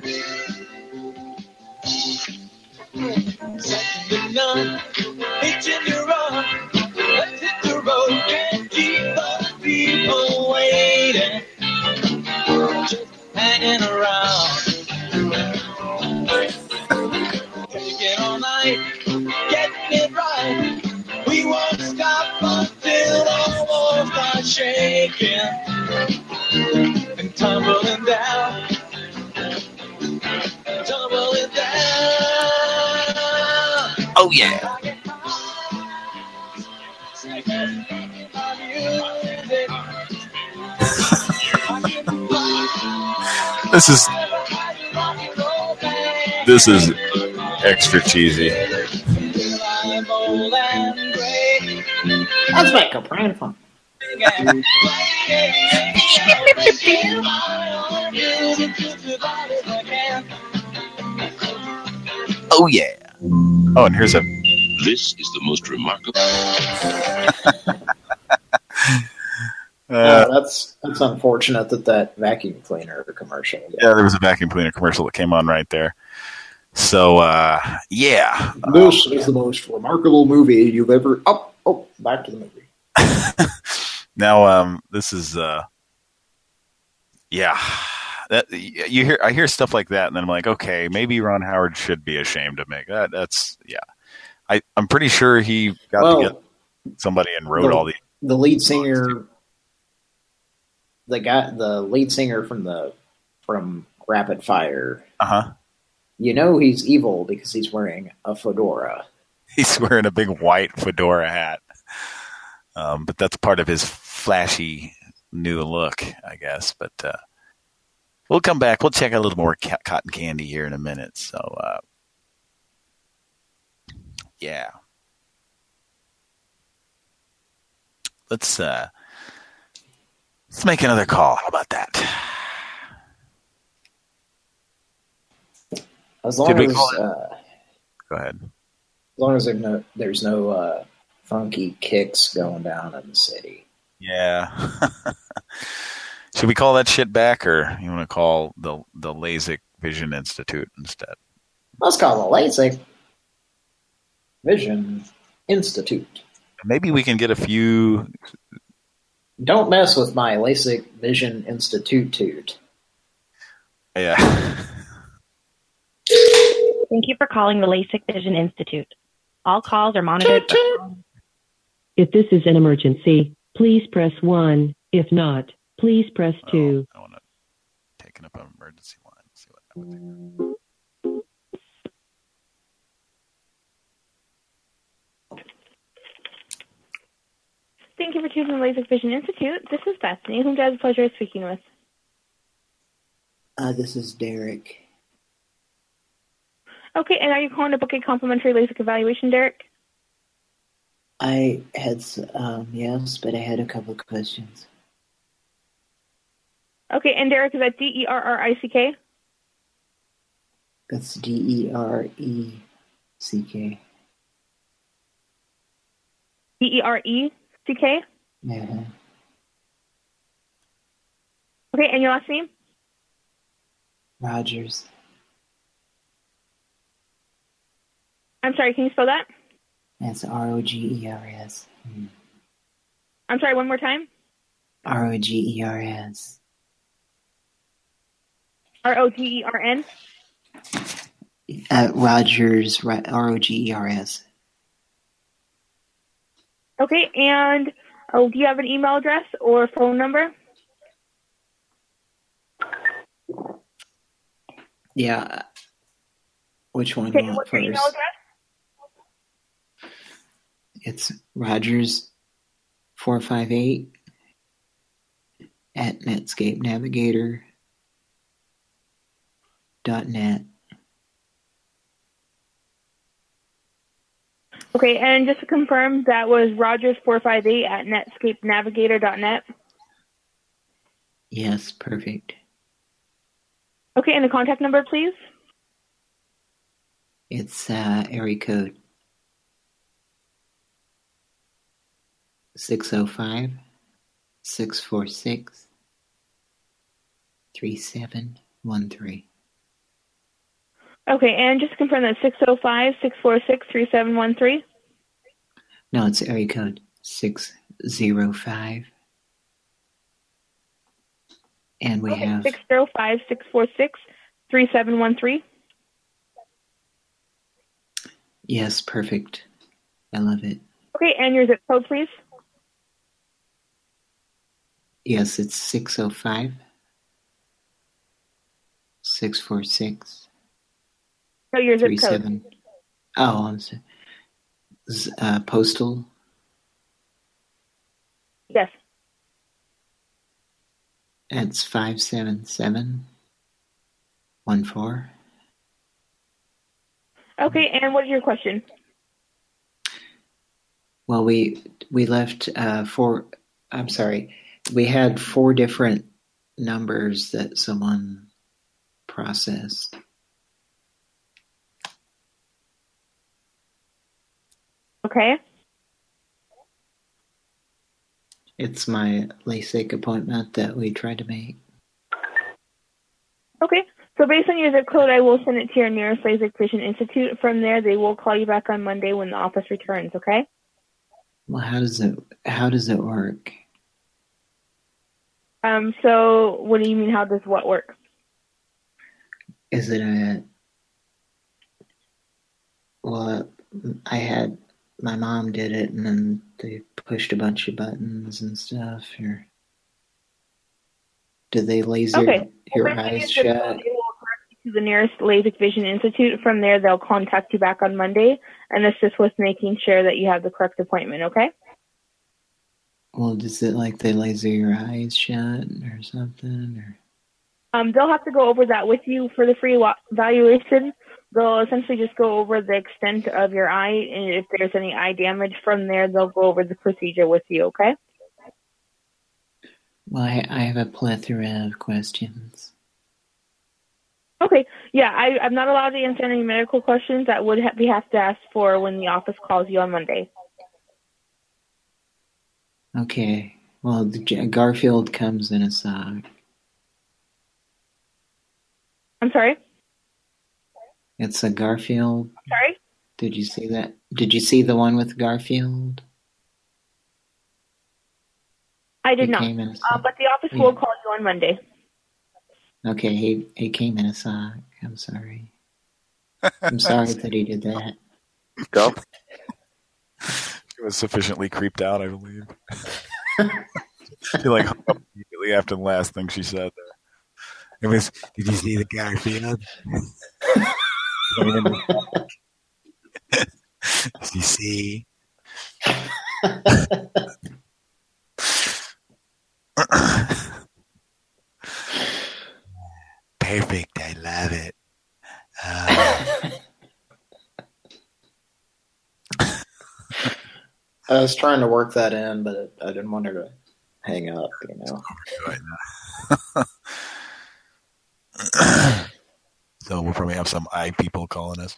Second to none, hitching your run. Let's hit the road, can't keep the people waiting. Just hanging around. Taking all night, getting it right. We won't stop until the walls start shaking and tumbling down, tumbling down. Oh yeah. This is this is extra cheesy. Let's make a brand fun. Oh yeah. Oh, and here's a. This is the most remarkable. Uh, that's that's unfortunate that that vacuum cleaner commercial. Yeah, there was a vacuum cleaner commercial that came on right there. So, uh, yeah. This is the most remarkable movie you've ever... Oh, oh, back to the movie. Now, um, this is... Uh, yeah. That, you hear, I hear stuff like that, and then I'm like, okay, maybe Ron Howard should be ashamed to make that. That's, yeah. I, I'm pretty sure he got well, to get somebody and wrote the, all the... The lead singer... The guy, the lead singer from the from Rapid Fire. Uh huh. You know he's evil because he's wearing a fedora. He's wearing a big white fedora hat. Um, but that's part of his flashy new look, I guess. But uh, we'll come back. We'll check out a little more ca- cotton candy here in a minute. So, uh, yeah. Let's uh, let's make another call. How about that? As long Did we as call it? uh, Go ahead. as long as there's no, there's no uh, funky kicks going down in the city. Yeah. Should we call that shit back, or you want to call the the LASIK Vision Institute instead? Let's call the LASIK Vision Institute. Maybe we can get a few. Don't mess with my LASIK Vision Institute toot. Yeah. Thank you for calling the LASIK Vision Institute. All calls are monitored. If this is an emergency, please press one. If not, please press two. I want to take up an emergency line. See what happens. Thank you for choosing the LASIK Vision Institute. This is Bethany, whom I have the pleasure of speaking with. Uh, this is Derek. Okay, and are you calling to book a complimentary LASIK evaluation, Derek? I had, um, yes, but I had a couple of questions. Okay, and Derek, is that D E R R I C K? That's D E R E C K. D E R E C K? Yeah. Okay, and your last name? Rogers. I'm sorry, can you spell that? That's R O G E R S. Hmm. I'm sorry, one more time? R O G E R S. R O G E R N? Uh, Rogers, R O G E R S. Okay, and oh, do you have an email address or phone number? Yeah. Which one Okay, do you want what's your first? email address? It's Rogers four five eight at Netscape Navigator dot net. Okay, and just to confirm, that was Rogers four five eight at Netscape Navigator dot net. Yes, perfect. Okay, and the contact number, please? It's uh, area code six oh five, six four six, three seven one three. Okay, and just to confirm that six oh five, six four six, three seven one three? No, it's area code six oh five. And we okay, have... six oh five, six four six, three seven one three? Yes, perfect. I love it. Okay, and your zip code, please? Yes, it's six oh five, six four six, No, your zip three code. seven. Oh, I'm sorry. Z- Uh, postal. Yes. It's five seven seven one four. Okay, and what is your question? Well, we we left uh, four. I'm sorry. We had four different numbers that someone processed. Okay. It's my LASIK appointment that we tried to make. Okay, so based on your zip code, I will send it to your nearest LASIK Vision Institute. From there, they will call you back on Monday when the office returns, okay? Well, how does it how does it work? Um, so what do you mean, how does what work? Is it a well? I had my mom did it, and then they pushed a bunch of buttons and stuff. Or did they laser Okay. your Well, based on eyes your zip shut? code, they will direct you to the nearest LASIK Vision Institute. From there, they'll contact you back on Monday and assist with making sure that you have the correct appointment, okay? Well, is it like they laser your eyes shut or something? Or Um, they'll have to go over that with you for the free wa- evaluation. They'll essentially just go over the extent of your eye, and if there's any eye damage from there, they'll go over the procedure with you, okay? Well, I, I have a plethora of questions. Okay, yeah, I, I'm not allowed to answer any medical questions that would ha- be have to ask for when the office calls you on Monday. Okay. Well, the J- Garfield comes in a sock. I'm sorry? It's a Garfield. Sorry? Did you see that? Did you see the one with Garfield? I did He not. came in a Uh, sock. but the office Yeah. will call you on Monday. Okay, he he came in a sock. I'm sorry. I'm sorry that he did that. Go. He was sufficiently creeped out, I believe. He like hung up immediately after the last thing she said there. It was, did you see the Garfield? Did you see? Perfect, I love it. Uh, I was trying to work that in, but it, I didn't want her to hang up, you know. So we'll probably have some eye people calling us.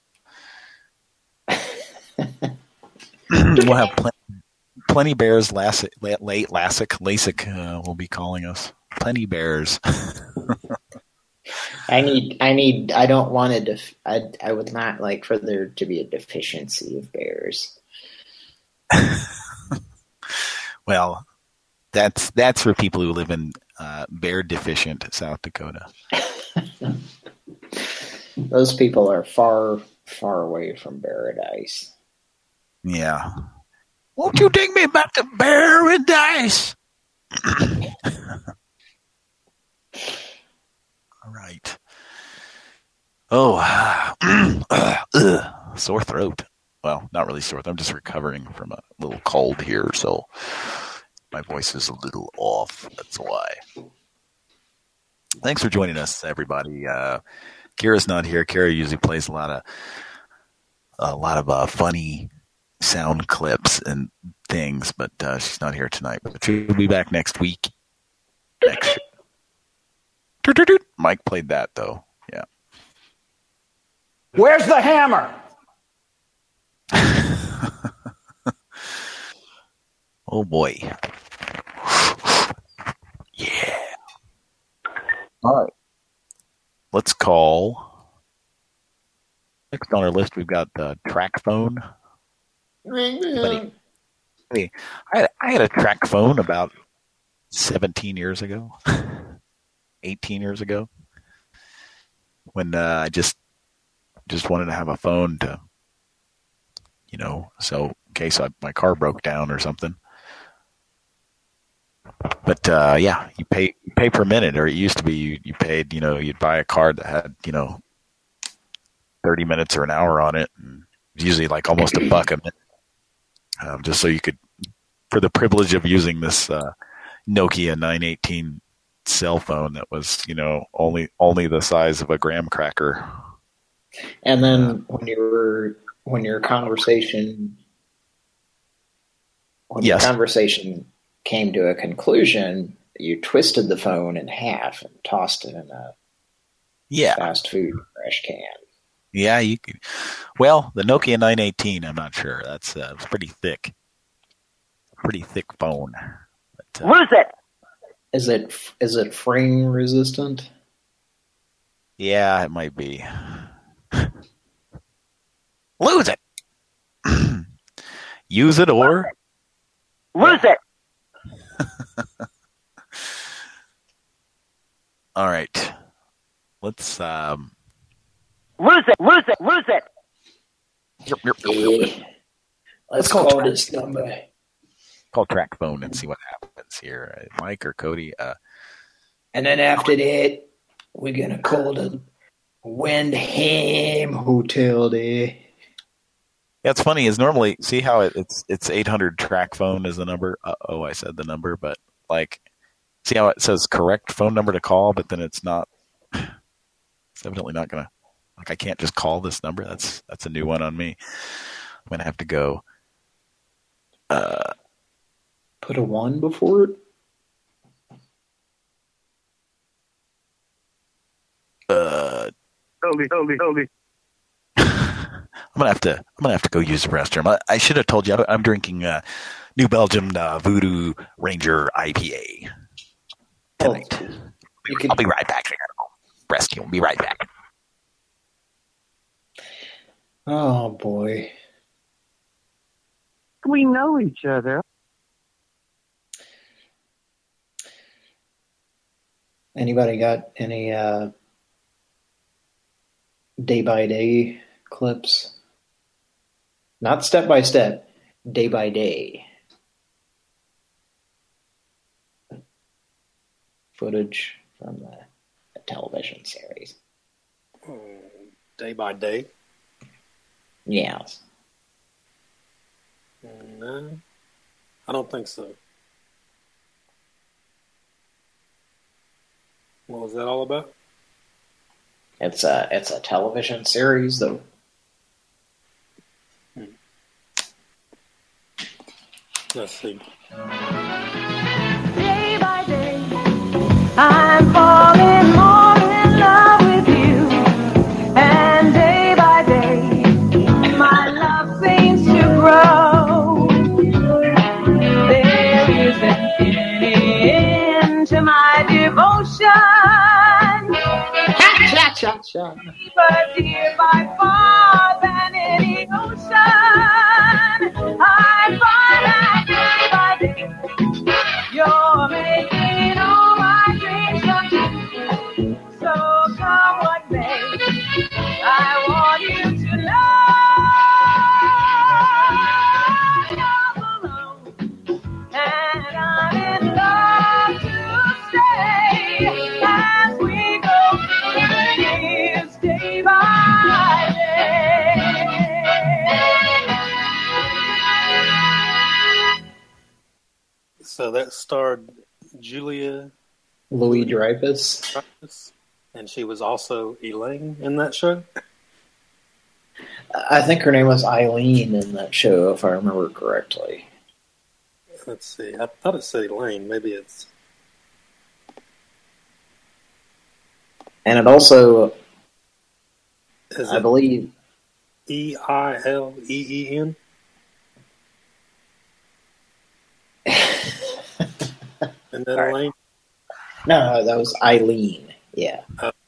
We'll have plenty, plenty bears, Lassick, late Lassick, LASIK uh, will be calling us. Plenty bears. I need, I need, I don't want to, def- I, I would not like for there to be a deficiency of bears. Well, that's that's for people who live in uh, bear deficient South Dakota. Those people are far, far away from paradise. Yeah. Won't you take me back to paradise? All right. Oh, uh, sore throat. Well, not really sore throat. I'm just recovering from a little cold here, so my voice is a little off. That's why. Thanks for joining us, everybody. Uh, Kira's not here. Kira usually plays a lot of a lot of uh, funny sound clips and things, but uh, she's not here tonight. But she'll be back next week. Next. Mike played that though. Yeah. Where's the hammer? Oh boy. Yeah. All right. Let's call. Next on our list, we've got the track phone. Buddy, hey, I, I had a track phone about seventeen years ago, eighteen years ago, when uh, I just just wanted to have a phone to, you know, so in case I, my car broke down or something. But uh, yeah, you pay you pay per minute, or it used to be you, you paid, you know, you'd buy a card that had, you know, thirty minutes or an hour on it, and usually like almost a buck a minute, um, just so you could, for the privilege of using this uh, Nokia nine eighteen cell phone that was, you know, only only the size of a graham cracker. And then when you were when your conversation when Yes. your conversation came to a conclusion, you twisted the phone in half and tossed it in a Yeah. fast food trash can. Yeah, you could. Well, the Nokia nine eighteen, I'm not sure. That's uh, it's pretty thick, pretty thick phone. But, uh, Lose it. Is it is it frame resistant? Yeah, it might be. Lose it. Use it or lose it. All right. Let's um. Lose it. Lose it. Lose it. Let's call call track. this number. Call track phone and see what happens here. Uh, Mike or Cody. Uh, And then after that, we're gonna call the Windham Hotel there. Yeah, it's funny. Is normally see how it, it's it's eight hundred track phone is the number. Uh, oh, I said the number, but like, see how it says correct phone number to call, but then it's not. It's evidently not gonna. Like, I can't just call this number. That's that's a new one on me. I'm gonna have to go. Uh, Put a one before it. Uh, Holy, holy, holy. I'm gonna have to. I'm gonna have to go use the restroom. I, I should have told you. I'm drinking uh, New Belgium uh, Voodoo Ranger I P A tonight. Oh, I'll be right back. Rescue. Be right back. Oh boy. We know each other. Anybody got any uh, day by day clips? Not step by step, day by day. Footage from the, the television series. Day by day? Yes. No, I don't think so. What was that all about? It's a it's a television series, though. Hmm. Let's see. Day by day, I'm falling more in love with you. And day by day, my love seems to grow. There isn't any end to my devotion. Cha cha cha. But dear by far than any ocean, I find that day by day, you're making all my dreams come true. So come what may, I want you to know you're alone, and I'm in love to stay as we go through the years, day by day. So that starred Julia Louis Dreyfus. And she was also Elaine in that show? I think her name was Eileen in that show, if I remember correctly. Let's see. I thought it said Elaine. Maybe it's... And it also, Is I it believe... E I L E E N? And then Sorry. Elaine? No, no, that was Eileen. Yeah.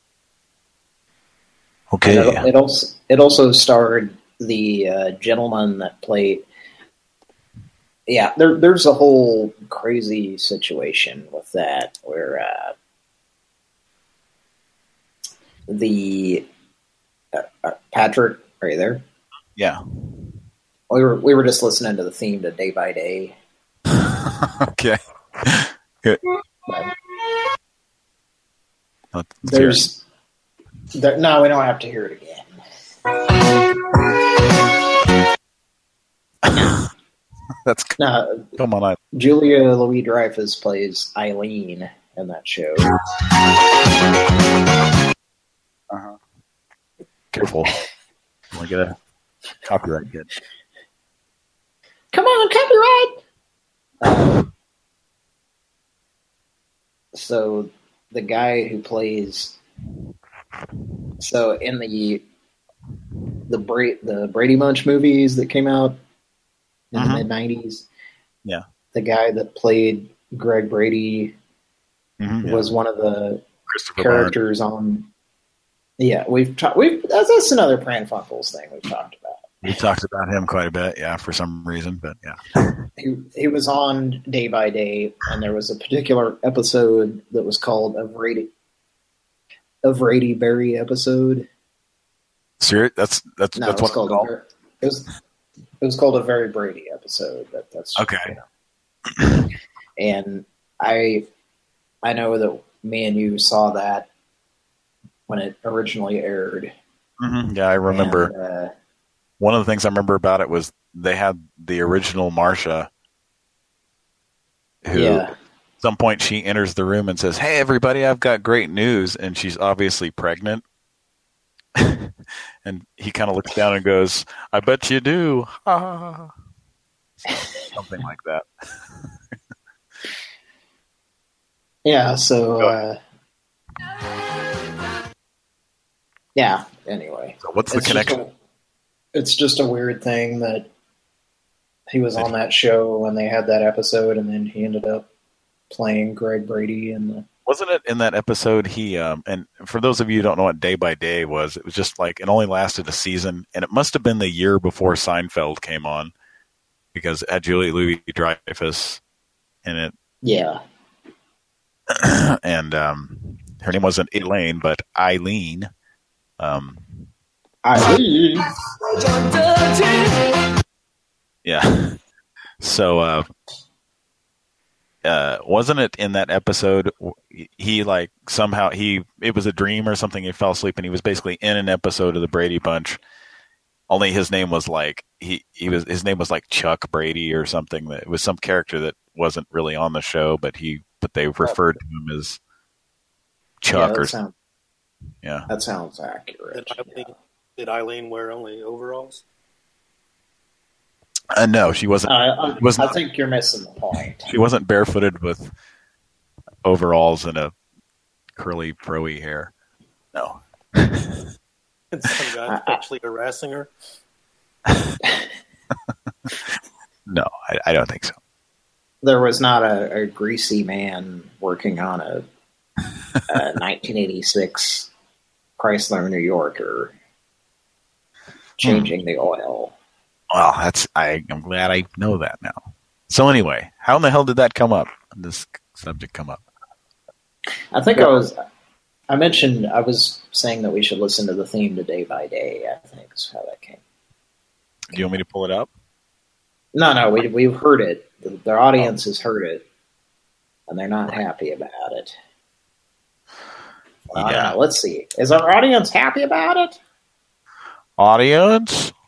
Okay. And it, it also it also starred the uh, gentleman that played. Yeah, there there's a whole crazy situation with that where uh, the uh, uh, Patrick, are you there? Yeah. We were we were just listening to the theme to Day by Day. Okay. Good. Let's There's there, no, we don't have to hear it again. That's no. Come on, I. Julia Louis Dreyfus plays Eileen in that show. Uh-huh. Careful. I want to get a copyright hit. Come on, copyright! Uh, so the guy who plays, so in the the Bra- the Brady Bunch movies that came out in Uh-huh. the mid nineties, Yeah. the guy that played Greg Brady Mhm, yeah. was one of the Christopher characters on. Yeah, we've talked. We've that's, that's another Pran Funkels thing we've talked about. We talked about him quite a bit, yeah, for some reason, but yeah. He, he was on Day by Day, and there was a particular episode that was called a Brady, a Brady Berry episode. Serious? That's that's No, that's it was what called. it's A, called. Ver- it was it was called a Very Brady episode. But that's Okay. you know. And I I know that me and you saw that when it originally aired. Mhm, yeah, I remember. And, uh, one of the things I remember about it was they had the original Marsha, who Yeah. at some point she enters the room and says, "Hey, everybody, I've got great news," and she's obviously pregnant. And he kind of looks down and goes, "I bet you do." Something like that. Yeah, so, uh, yeah, anyway. So what's the It's just connection? a- it's just a weird thing that he was on that show when they had that episode, and then he ended up playing Greg Brady in the... Wasn't it in that episode he, um, and for those of you who don't know what Day by Day was, it was just like, it only lasted a season, and it must have been the year before Seinfeld came on, because it had Julia Louis-Dreyfus in it. Yeah. And um, her name wasn't Elaine, but Eileen. Um, Eileen. Yeah. So, uh, uh, wasn't it in that episode? He like somehow he it was a dream or something. He fell asleep and he was basically in an episode of the Brady Bunch. Only his name was like he he was his name was like Chuck Brady or something. That it was some character that wasn't really on the show, but he but they referred to him as Chuck yeah, or that sound, yeah. That sounds accurate. Did Eileen, did Eileen wear only overalls? Uh, no, she wasn't. I, I, was I not, think you're missing the point. She wasn't barefooted with overalls and a curly, froey hair. No. And some guy actually harassing her? No, I, I don't think so. There was not a, a greasy man working on a, a nineteen eighty-six Chrysler New Yorker changing hmm. the oil. Well, that's I, I'm glad I know that now. So anyway, how in the hell did that come up? This subject come up? I think I was. I mentioned I was saying that we should listen to the theme to Day by Day. I think is how that came. Do you want me to pull it up? No, no, we we've heard it. The, their audience has heard it, and they're not happy about it. Well, yeah. Let's see. Is our audience happy about it? Audience?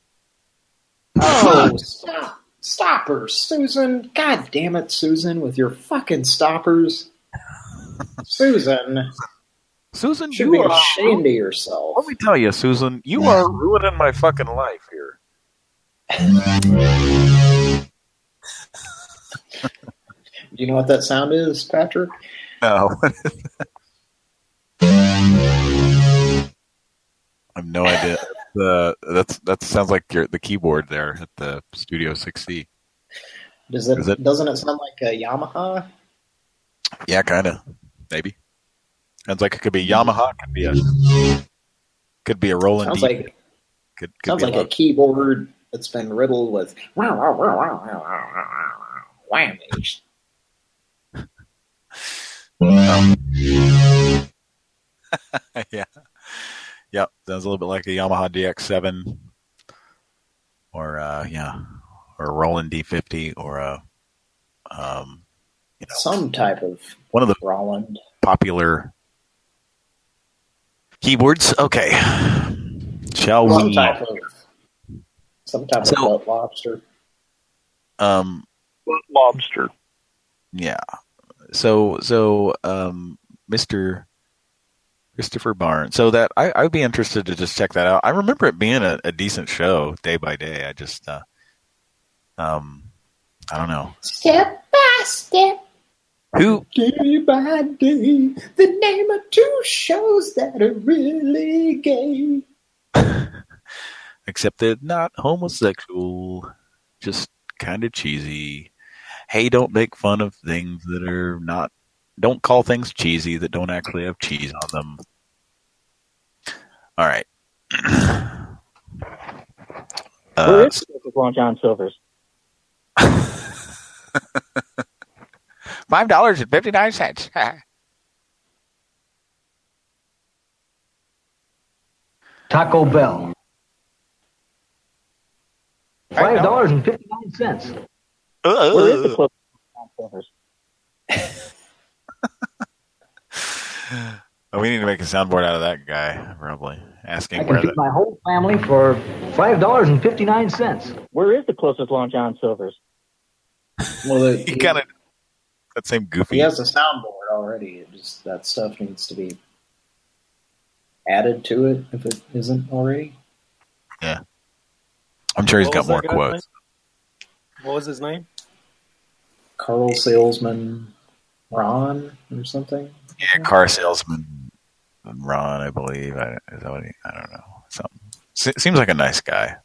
Oh, stop. Stoppers, Susan. God damn it, Susan, with your fucking stoppers. Susan. Susan, should you be are ashamed of yourself. Let me tell you, Susan, you are ruining my fucking life here. Do you know what that sound is, Patrick? No. I have no idea. The that's that sounds like your, the keyboard there at the Studio six C. Does it, Is it? Doesn't it sound like a Yamaha? Yeah, kind of. Maybe. Sounds like it could be Yamaha. Could be a. Could be a Roland. Sounds D. like. Could, could sounds be like a, a keyboard that's been riddled with whammies. Um, yeah. Yep. Sounds a little bit like a Yamaha D X seven, or uh, yeah, or a Roland D fifty, or a um, you know, some type of one of the Roland popular keyboards. Okay, shall some we? Type of, some type So, of butt lobster. Um, butt lobster. Yeah. So so um, Mister Christopher Barnes. So that I I'd be interested to just check that out. I remember it being a, a decent show, Day by Day. I just uh, um I don't know. Step by step. Who? Day by day. The name of two shows that are really gay. Except they're not homosexual. Just kind of cheesy. Hey, don't make fun of things that are not. Don't call things cheesy that don't actually have cheese on them. All right. uh, Where is Long John Silver's? Five dollars and fifty nine cents. Taco Bell. Five dollars and fifty nine cents. Uh, Where is the club? John Silver's? Oh, we need to make a soundboard out of that guy, probably. Asking I where can the... feed my whole family for five dollars and fifty-nine cents. Where is the closest Long John Silver's? Well, the, he kind of that same goofy. He has a soundboard already. It just that stuff needs to be added to it if it isn't already. Yeah, I'm sure he's What got was more that guy's quotes. What was his name? Carl Salesman Ron or something. Yeah, car salesman Ron, I believe. I, is that what he, I don't know. Something. Se- seems like a nice guy.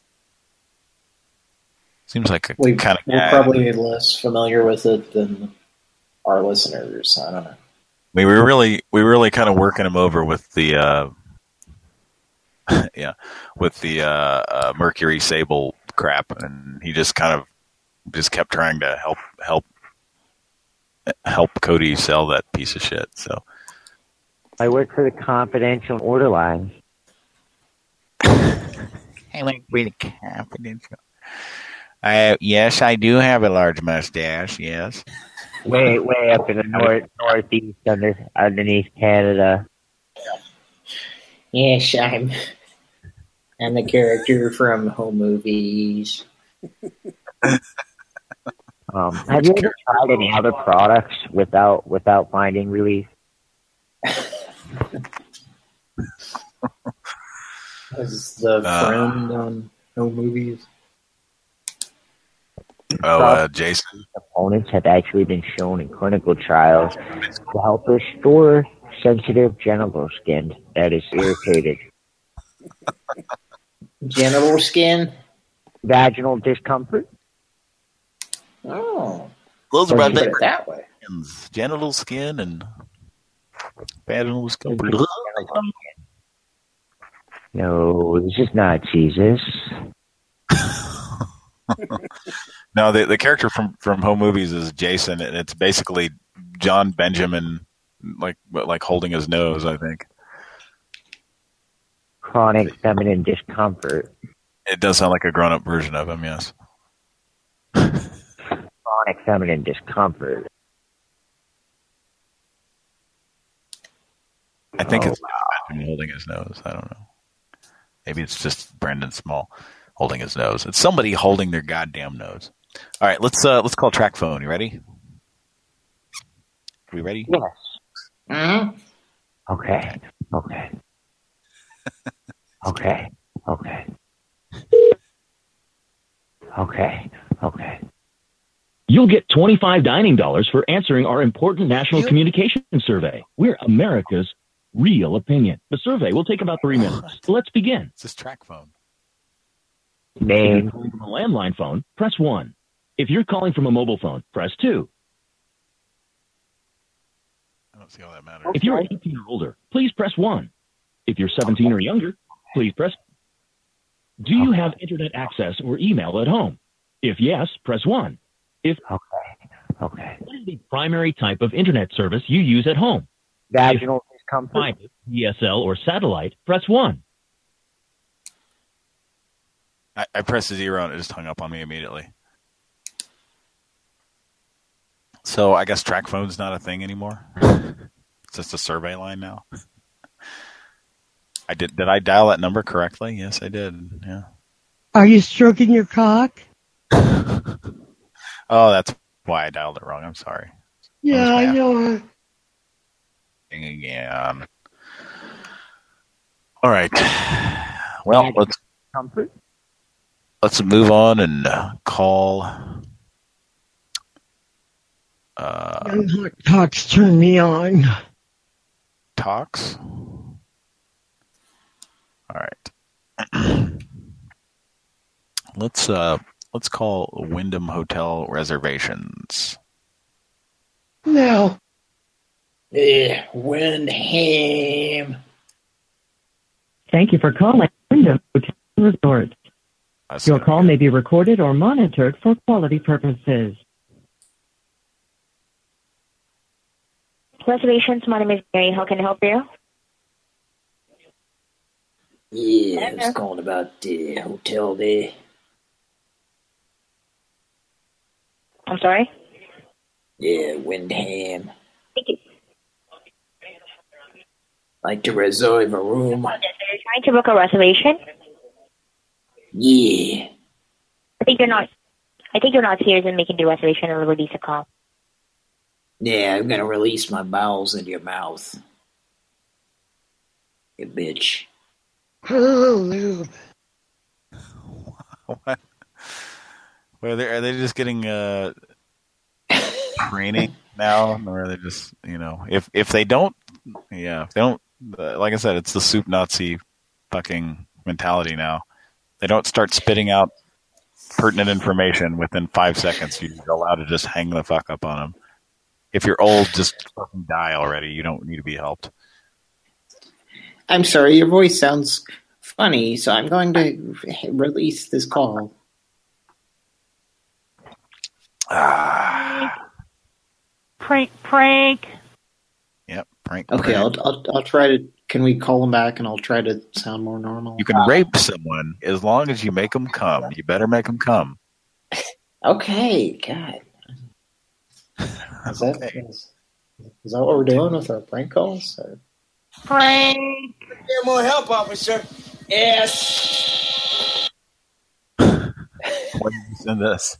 Seems like a we, kind of we're guy. probably less familiar with it than our listeners. I don't know. We were really, we were really kind of working him over with the, uh, yeah, with the uh, uh, Mercury Sable crap, and he just kind of just kept trying to help help help Cody sell that piece of shit. So I work for the confidential order line. I like really confidential. Uh, yes, I do have a large mustache. Yes, Way, way up in the north, northeast, under, underneath Canada. Yes, I'm. I'm the character from home movies. Um, have you ever tried any other products without without finding relief? Is the Uh, friend on home movies? Oh, uh, Jason. Components have actually been shown in clinical trials to help restore sensitive genital skin that is irritated. Genital skin? Vaginal discomfort? Oh. Those So are my you put it favorite that way. skins. Genital skin and vaginal skin. No, this is not Jesus. No, the the character from, from home movies is Jason, and it's basically John Benjamin, like like holding his nose. I think Chronic feminine discomfort. it does sound like a grown up version of him. Yes. Chronic feminine discomfort. I think Oh, it's Benjamin holding his nose. I don't know. Maybe it's just Brendan Small holding his nose. It's somebody holding their goddamn nose. All right, let's uh, let's call track phone. You ready? Are we ready? Yes. Mm-hmm. Okay. Okay. Okay. Okay. Okay. Okay. You'll get twenty-five dining dollars for answering our important national communication survey. We're America's real opinion. The survey will take about three minutes. Let's begin. It's this track phone. Name. If you're calling from a landline phone, press one. If you're calling from a mobile phone, press two. I don't see how that matters. If you're eighteen or older, please press one. If you're seventeen or younger, please press. Do you have internet access or email at home? If yes, press one. If Okay. Okay. what is the primary type of internet service you use at home? Vaginal discomfort. Fiber, D S L, or satellite, press one. I, I pressed zero and it just hung up on me immediately. So I guess track phone's not a thing anymore. It's just a survey line now. I did. Did I dial that number correctly? Yes, I did. Yeah. Are you stroking your cock? Oh, that's why I dialed it wrong. I'm sorry. Yeah, I know. Again. All right. Well, let's Comfort. let's move on and uh, call. Uh, Young hot cocks turn me on. Talks. All right. let's uh let's call Wyndham Hotel Reservations. No. Yeah, Windham. Thank you for calling Wyndham Hotel Resort. That's Your call may be recorded or monitored for quality purposes. Reservations, my name is Mary. How can I help you? Yeah, I was calling about the hotel there. I'm sorry? Yeah, Windham. Thank you. Like to reserve a room. Are you trying to book a reservation? Yeah. I think you're not. I think you're not serious in making the reservation or release a call. Yeah, I'm gonna release my bowels into your mouth. You bitch. Lube. What? Well, are they just getting uh, training now, or are they just, you know, if if they don't, yeah, if they don't, uh, like I said, it's the soup Nazi fucking mentality now. They don't start spitting out pertinent information within five seconds. You're allowed to just hang the fuck up on them. If you're old, just fucking die already. You don't need to be helped. I'm sorry, your voice sounds funny, so I'm going to release this call. Ah. Prank, prank. Yep, prank. Okay, prank. I'll, I'll I'll try to. Can we call him back and I'll try to sound more normal? You can rape someone as long as you make them come. You better make them come. Okay, God. Is that, Okay. is, is that what we're doing with our prank calls? Or? Prank. Get more help, officer. Yes. When did you send this?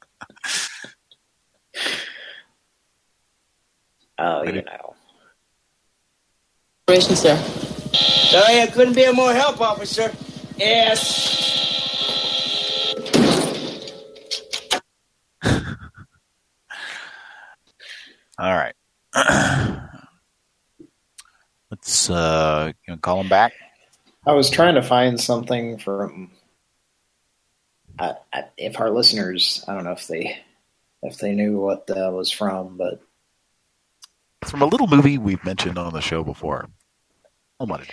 Oh, you know. Operation, sir. Sorry, I couldn't be of more help, officer. Yes. All right. Let's uh, you know, call him back. I was trying to find something from. I, I, if our listeners, I don't know if they, if they knew what that was from, but It's from a little movie we've mentioned on the show before. Oh my!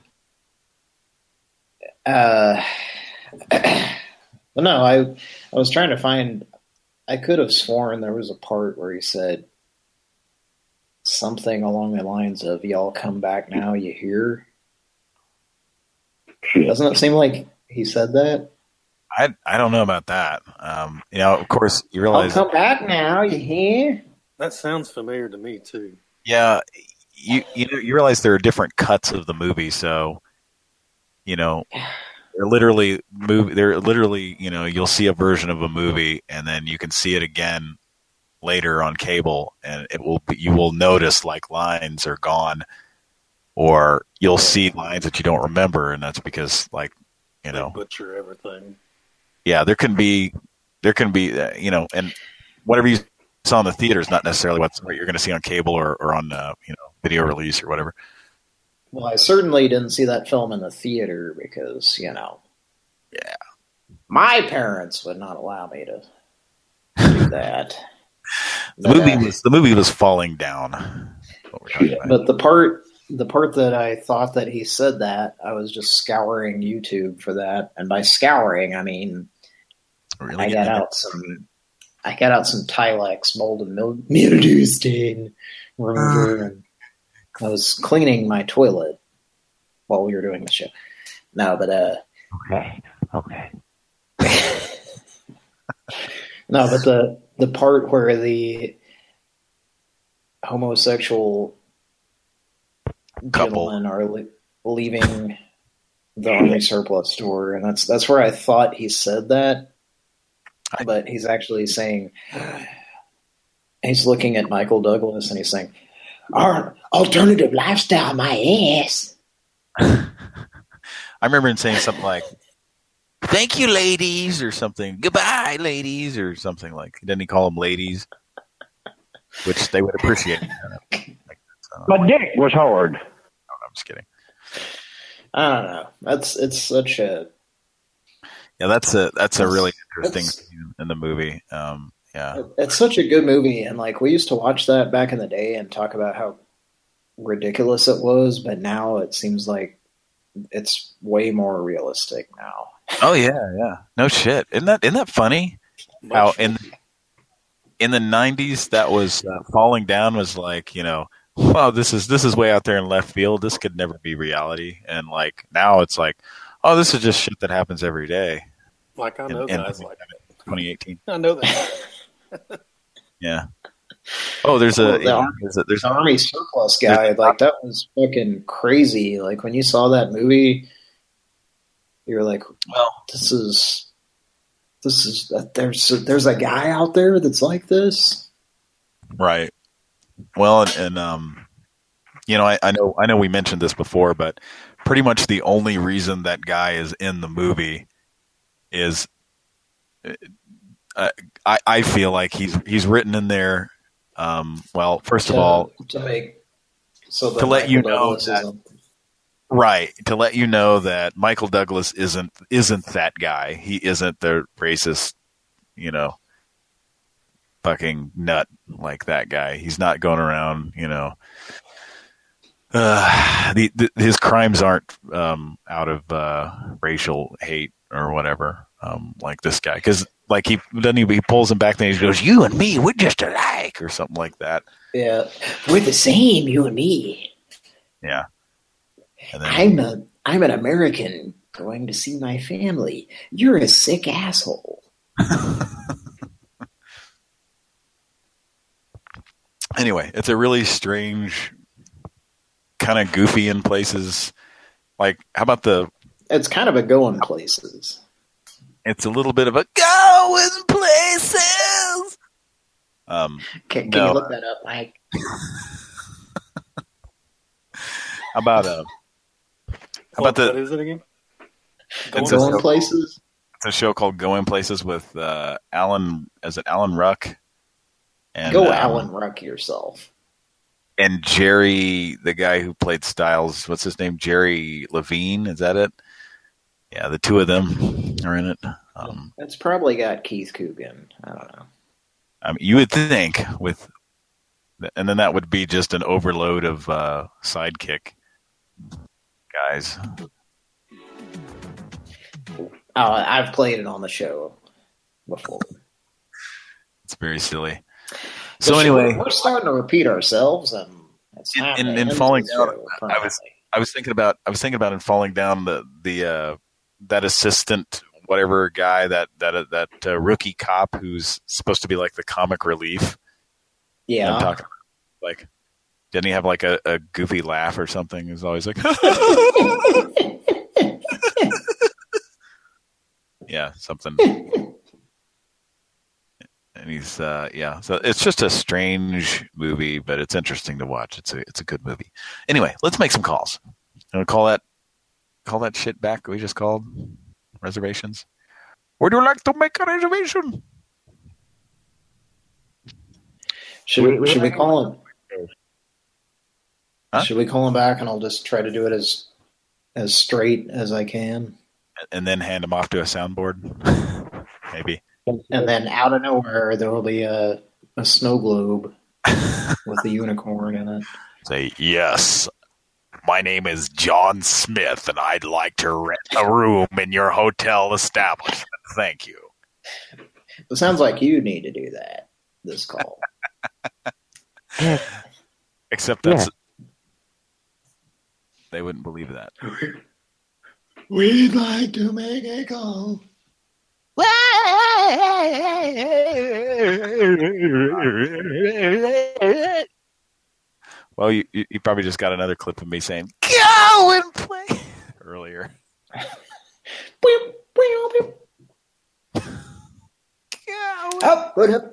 Uh, well, no, I I was trying to find. I could have sworn there was a part where he said something along the lines of "Y'all come back now, you hear?" Doesn't it seem like he said that? I I don't know about that. Um, you know, of course, you I'll realize. come back now, you hear? That sounds familiar to me too. Yeah, you you know, you realize there are different cuts of the movie, so you know they're literally move. They're literally you know you'll see a version of a movie, and then you can see it again later on cable, and it will be, you will notice like lines are gone, or you'll see lines that you don't remember, and that's because like you know They butcher everything. yeah, there can be there can be uh, you know, and whatever you saw in the theater is not necessarily what's, what you're going to see on cable or, or on uh, you know video release or whatever. Well, I certainly didn't see that film in the theater because, you know, yeah, my parents would not allow me to do that. The movie was the movie was falling down. What we're talking about. But the part the part that I thought that he said that, I was just scouring YouTube for that, and by scouring I mean Really I good. got out some I got out some Tilex mold and mil- mildew stain remover, and I was cleaning my toilet while we were doing the show. No, but uh, Okay, okay. no, but the the part where the homosexual Couple. gentlemen are le- leaving the army surplus store, and that's that's where I thought he said that, but he's actually saying he's looking at Michael Douglas and he's saying, "Our alternative lifestyle, my ass." I remember him saying something like, "Thank you, ladies," or something. "Goodbye, ladies," or something like. Didn't he call them ladies? Which they would appreciate. My dick was hard. No, I'm just kidding. I don't know. That's it's such a Yeah, that's a that's a It's- really interesting it's- scene in the movie. Um, yeah, it's such a good movie, and like we used to watch that back in the day and talk about how ridiculous it was, but now it seems like it's way more realistic now. Oh yeah, yeah. No shit. Isn't that isn't that funny? How in in the nineties that was uh, falling down was like, you know, wow, this is this is way out there in left field. This could never be reality. And like now it's like, oh, this is just shit that happens every day. Like I In- know in guys like twenty eighteen. I know that. Yeah. Oh, there's a, Well, the, yeah, Army, there's a there's the Army surplus guy, like that was fucking crazy. Like when you saw that movie, you were like, well, this is this is there's there's a guy out there that's like this. Right. Well, and, and um, you know, I, I know I know we mentioned this before, but pretty much the only reason that guy is in the movie is, uh, I I feel like he's he's written in there. Um, well, first to, of all, to make so that to let Michael you know Douglas that, isn't- right, to let you know that Michael Douglas isn't isn't that guy. He isn't the racist, you know, fucking nut like that guy. He's not going around, you know. Uh, the, the, his crimes aren't um, out of uh, racial hate or whatever, um, like this guy. Because like he doesn't he, he pulls him back, then he goes, "You and me, we're just alike," or something like that. Yeah, we're the same, you and me. Yeah. And then, I'm a I'm an American going to see my family. You're a sick asshole. anyway, it's a really strange, kind of goofy in places. Like, how about the? It's kind of a going places. It's a little bit of a going places. Um, Can, can no. you look that up, Mike? How about uh? How about the? What is it again? It's Going a, places. It's a show called Going Places with uh, Alan. Is it Alan Ruck? And, Go um, Alan Ruck yourself. And Jerry, the guy who played Styles, what's his name? Jerry Levine, is that it? Yeah, the two of them are in it. Um, It's probably got Keith Coogan. I don't know. I mean, you would think with, and then that would be just an overload of uh, sidekick guys. Oh, I've played it on the show before. It's very silly. But So anyway, we're, we're starting to repeat ourselves, and it's in, time in, to in end falling this down, show, I was I was thinking about I was thinking about in falling down the the uh, that assistant whatever guy that that that uh, rookie cop who's supposed to be like the comic relief. Yeah, I'm talking like didn't he have like a, a goofy laugh or something? He was always like, yeah, something. And he's, uh, yeah, so it's just a strange movie, but it's interesting to watch. It's a, it's a good movie. Anyway, let's make some calls. You want to call that, call that shit back we just called? Reservations? Would you like to make a reservation? Should we, should we call him? Huh? Should we call him back, and I'll just try to do it as as straight as I can, And then hand him off to a soundboard? Maybe. and then out of nowhere there will be a a snow globe with a unicorn in it. Say, yes, my name is John Smith, and I'd like to rent a room in your hotel establishment. Thank you. It sounds like you need to do that. This call. Except that's they wouldn't believe that. We'd like to make a call. Well, you, you you probably just got another clip of me saying "Go and play" earlier. Up, but up,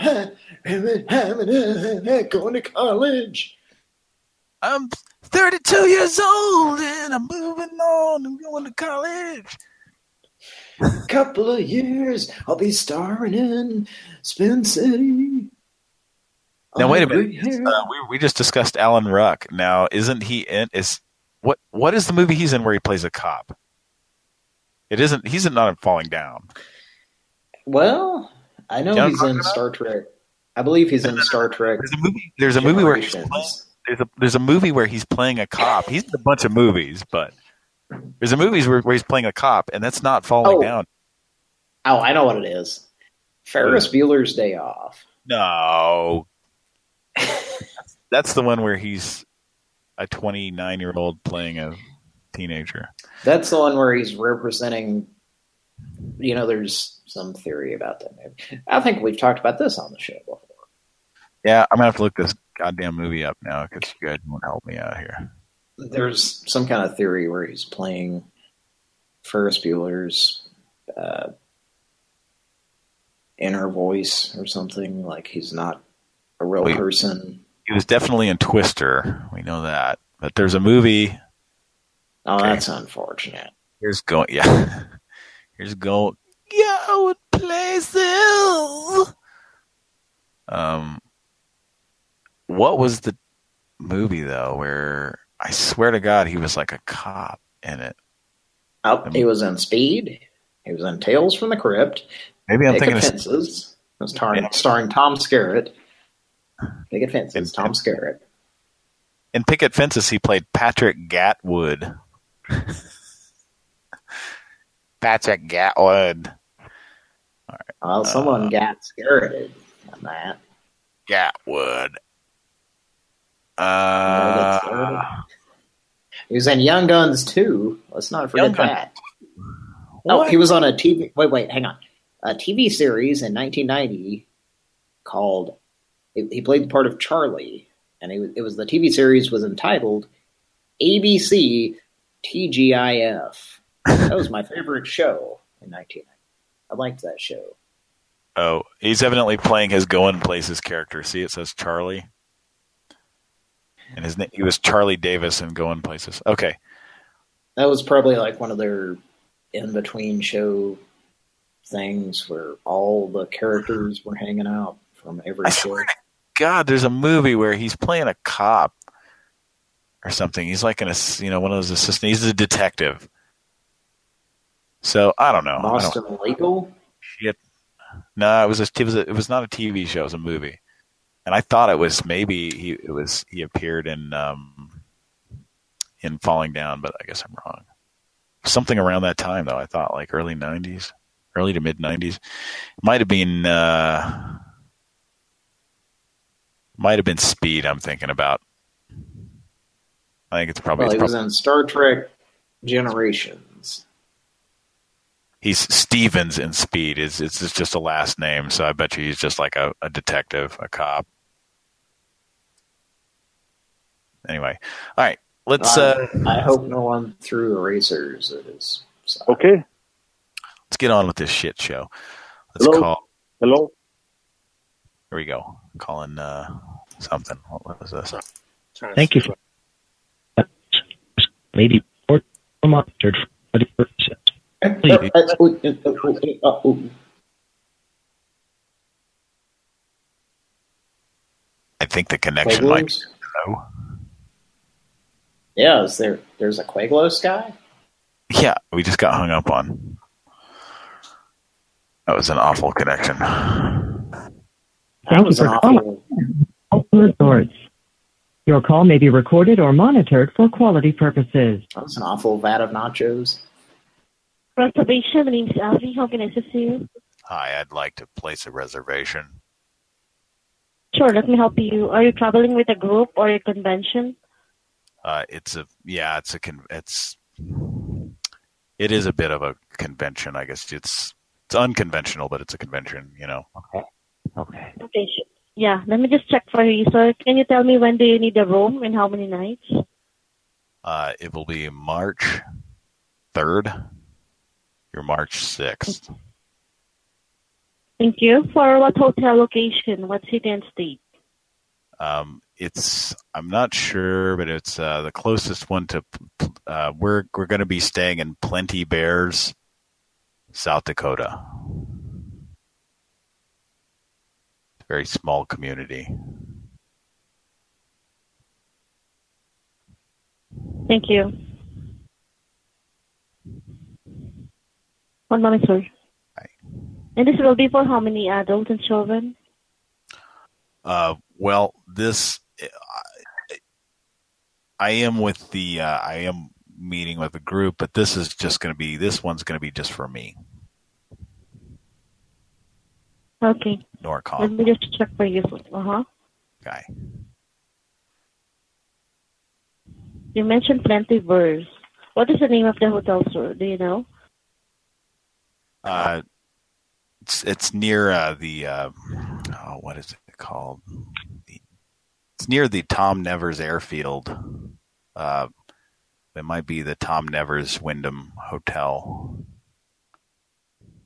going to college. I'm thirty-two years old and I'm moving on and going to college. Couple of years, I'll be starring in Spin City. Now wait a minute. Uh, we we just discussed Alan Ruck. Now, isn't he in? Is what what is the movie he's in where he plays a cop? It isn't. He's not in Falling Down. Well, I know You know he's what I'm in talking Star Trek. I believe he's in Star Trek. There's a movie. There's a movie where he's playing, Generations. there's a there's a movie where he's playing a cop. He's in a bunch of movies, but there's a movies where, where he's playing a cop, and that's not Falling Oh. Down. Oh, I know what it is. Ferris Bueller's Day Off. No, that's the one where he's a twenty-nine year old playing a teenager. That's the one where he's representing. You know, there's some theory about that movie. I think we've talked about this on the show before. Yeah, I'm gonna have to look this goddamn movie up now because you guys won't help me out here. There's some kind of theory where he's playing Ferris Bueller's uh, inner voice or something. Like he's not a real Wait. person. He was definitely in Twister. We know that. But there's a movie. Oh, okay. That's unfortunate. Here's going. Yeah. Here's going. Going places. Um, what was the movie though where I swear to God he was like a cop in it? Oh, he was in Speed. He was in Tales from the Crypt. Maybe I'm Picket thinking Fences. It was starring, Yeah. starring Tom Skerritt. Picket Fences. Tom Skerritt. In Picket Fences, he played Patrick Gatwood. Patrick Gatwood. All right. Well, someone Uh, got Skerritted on that. Gatwood. Uh, Uh, he was in Young Guns too. Let's not forget Young Guns. that. Oh, What? he was on a T V. Wait, wait, hang on. A T V series in nineteen ninety called. He he played the part of Charlie, and it was, it was the T V series was entitled A B C T G I F. That was my favorite show in nineteen ninety. I liked that show. Oh, he's evidently playing his Going Places character. See, it says Charlie. And his name, he was Charlie Davis in Going Places. Okay. That was probably like one of their in-between show things where all the characters were hanging out from every I show. swear to God, there's a movie where he's playing a cop or something. He's like an, ass- you know, one of those assistants. He's a detective. So I don't know. Boston I don't, Legal? shit. No, it was, a, it was a, it was not a T V show. It was a movie, and I thought it was maybe he it was he appeared in um in Falling Down, but I guess I'm wrong. Something around that time though. I thought like early nineties, early to mid nineties. Might have been uh, might have been Speed. I'm thinking about. I think it's probably. Well, it's he was probably in Star Trek Generations. he's Stevens in Speed. It's, it's it's just a last name, so I bet you he's just like a, a detective, a cop. Anyway, all right, let's I, uh, I hope no one threw erasers at his side. Okay. let's get on with this shit show. Let's Hello? call. Hello? Here we go. Calling uh, something. What was this? Thank you. For, maybe or monitored for the purposes. Please. I think the connection might be Quaglos? low. Yeah, is there? There's a Quaglos guy. Yeah, we just got hung up on. That was an awful connection. That Thank you was for an calling awful. Resorts. Your call may be recorded or monitored for quality purposes. That was an awful vat of nachos. Reservation, my name is Alfie. How can I assist you? Hi, I'd like to place a reservation. Sure, let me help you. Are you traveling with a group or a convention? Uh, it's a yeah, it's a con- it's it is a bit of a convention, I guess. It's it's unconventional, but it's a convention, you know. Okay. Okay. Okay, sure. Yeah, let me just check for you, sir. Can you tell me when do you need a room and how many nights? Uh, it will be March third. You're March sixth. Thank you. For what hotel location? What city and state? Um, it's I'm not sure, but it's uh, the closest one to. Uh, we're we're going to be staying in Plenty Bears, South Dakota. It's a very small community. Thank you. One moment, sir. And this will be for how many adults and children? Uh, well, this I, I am with the uh, I am meeting with a group, but this is just going to be this one's going to be just for me. Okay. Norcom. Let me just check for you. Uh huh. Okay. You mentioned Plenty Bears. What is the name of the hotel, sir? Do you know? Uh, it's it's near uh, the uh, oh, what is it called? The, it's near the Tom Nevers Airfield. Uh, it might be the Tom Nevers Wyndham Hotel.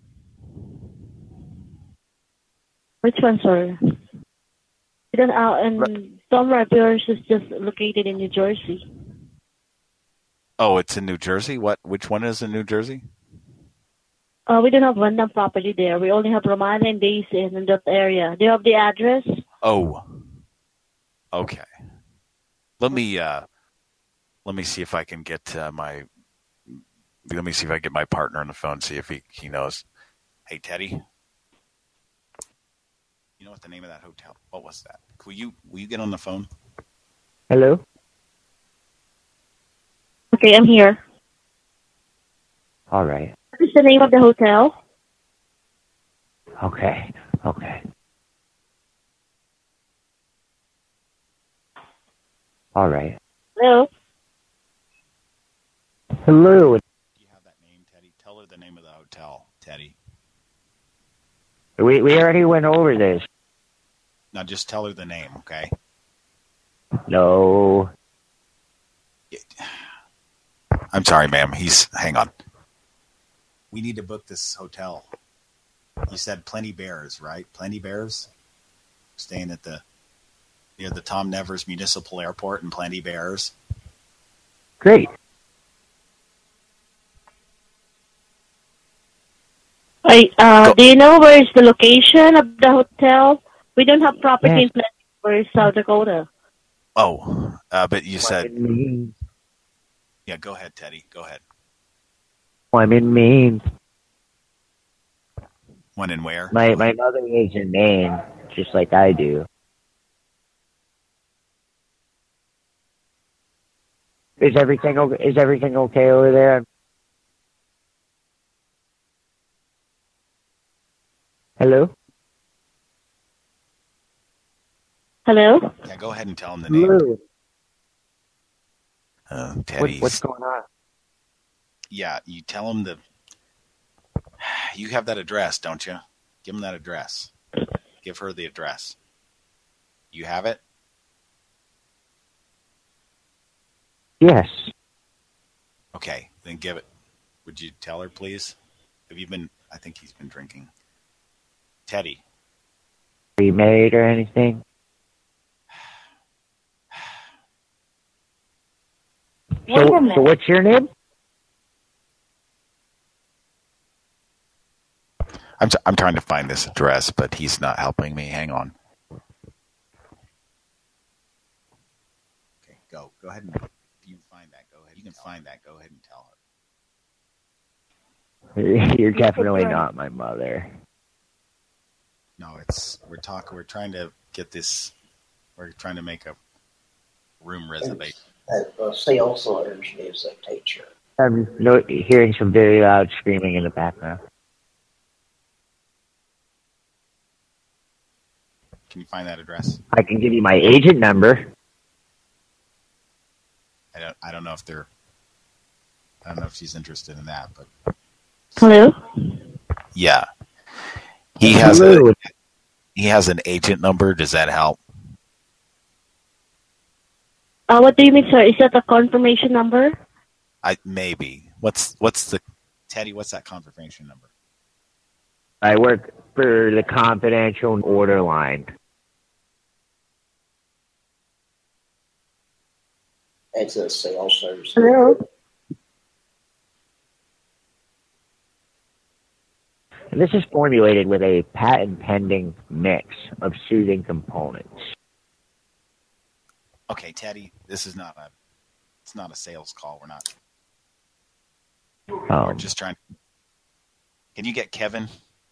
Which one, sir? Because uh, and Tom Rivers is just located in New Jersey. Oh, it's in New Jersey? What? Which one is in New Jersey? Uh, we don't have random property there. We only have Romana and Daisy in that area. Do you have the address? Oh. Okay. Let me uh, let me see if I can get uh, my let me see if I get my partner on the phone. See if he he knows. Hey, Teddy. You know what the name of that hotel? What was that? Will you will you get on the phone? Hello? Okay, I'm here. All right. What is the name of the hotel? Okay. Okay. All right. Hello? Hello. Do you have that name, Teddy? Tell her the name of the hotel, Teddy. We we already went over this. Now just tell her the name, okay? No. I'm sorry, ma'am. He's hang on. We need to book this hotel. You said Plenty Bears, right? Plenty Bears? Staying at the near the Tom Nevers Municipal Airport in Plenty Bears. Great. Wait, uh, do you know where is the location of the hotel? We don't have property Yes. in Plenty Bears, South Dakota. Oh, uh, but you said... Maine. Yeah, go ahead, Teddy. Go ahead. I'm in Maine. When and where? My my mother lives in Maine, just like I do. Is everything okay? Is everything okay over there? Hello? Hello? Yeah, go ahead and tell him the name. Hello. Uh, What, Teddy's... what's going on? Yeah, you tell him the... You have that address, don't you? Give him that address. Give her the address. You have it? Yes. Okay, then give it. Would you tell her, please? Have you been... I think he's been drinking. Teddy. Are you married or anything? So, so what's your name? I'm t I'm trying to find this address, but he's not helping me. Hang on. Okay, go. Go ahead and if you can find that. Go ahead. You can find that. Go ahead and tell her. You're definitely not my mother. No, it's we're talking. We're trying to get this. We're trying to make a room reservation. A sales letters music teacher. I'm no, hearing some very loud screaming in the background. Can you find that address? I can give you my agent number. I don't. I don't know if they're. I don't know if she's interested in that, but. Hello? Yeah. He has Hello. a. He has an agent number. Does that help? Uh, what do you mean, sir? Is that a confirmation number? I maybe. What's what's the Teddy? What's that confirmation number? I work for the confidential order line. It's a sales service. Hello? And this is formulated with a patent-pending mix of soothing components. Okay, Teddy, this is not a. It's not a sales call. We're not. Um, We're just trying. Can you get Kevin?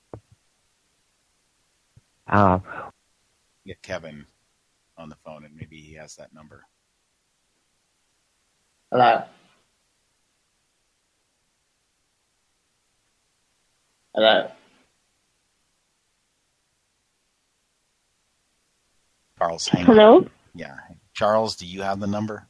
Uh, Get Kevin on the phone, and maybe he has that number. Hello. Hello. Charles, hang Hello? on. Yeah. Charles, do you have the number?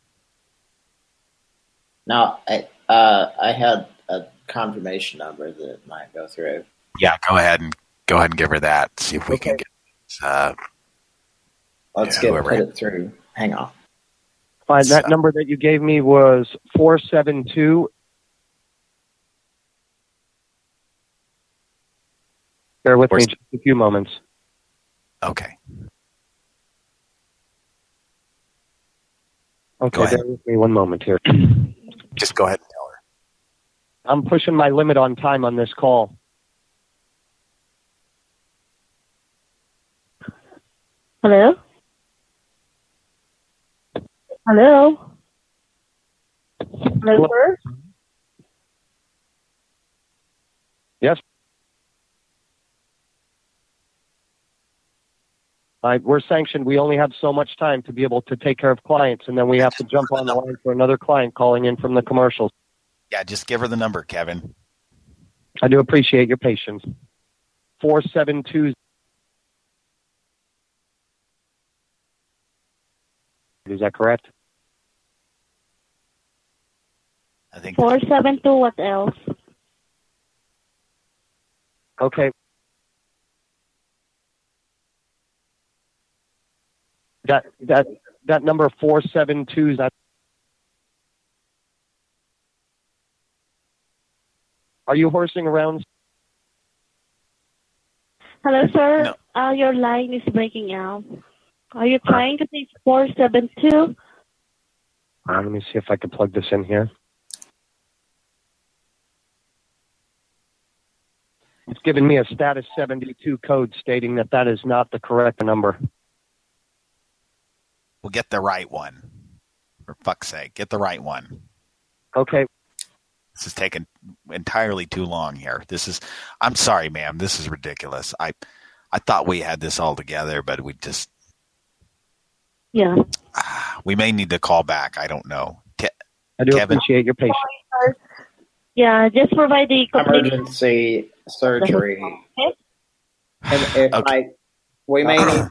No, I uh I had a confirmation number that might go through. Yeah, go ahead and go ahead and give her that. See if we Okay. can get. Uh, Let's yeah, get whoever- put it through. Hang on. Fine. That number that you gave me was four seven two. Bear with me just a few moments. Okay. Okay, bear with me one moment here. Just go ahead and tell her. I'm pushing my limit on time on this call. Hello? Hello? Hello, sir? Yes. Uh, we're sanctioned. We only have so much time to be able to take care of clients, and then we have to jump on the line for another client calling in from the commercials. Yeah, just give her the number, Kevin. I do appreciate your patience. four seven two. Is that correct? I think four seven two, what else? Okay. That that that number four seven two. That are you horsing around? Hello, sir. No. Uh, your line is breaking out. Are you trying to say four seven two? Uh, let me see if I can plug this in here. It's giving me a status seventy-two code stating that that is not the correct number. We'll get the right one. For fuck's sake, get the right one. Okay. This is taking entirely too long here. This is, I'm sorry, ma'am. This is ridiculous. I, I thought we had this all together, but we just, yeah. We may need to call back. I don't know. Ke- I do Kevin? appreciate your patience. Yeah, just provide the complete Emergency surgery. Okay. If, if Okay. I, we may need,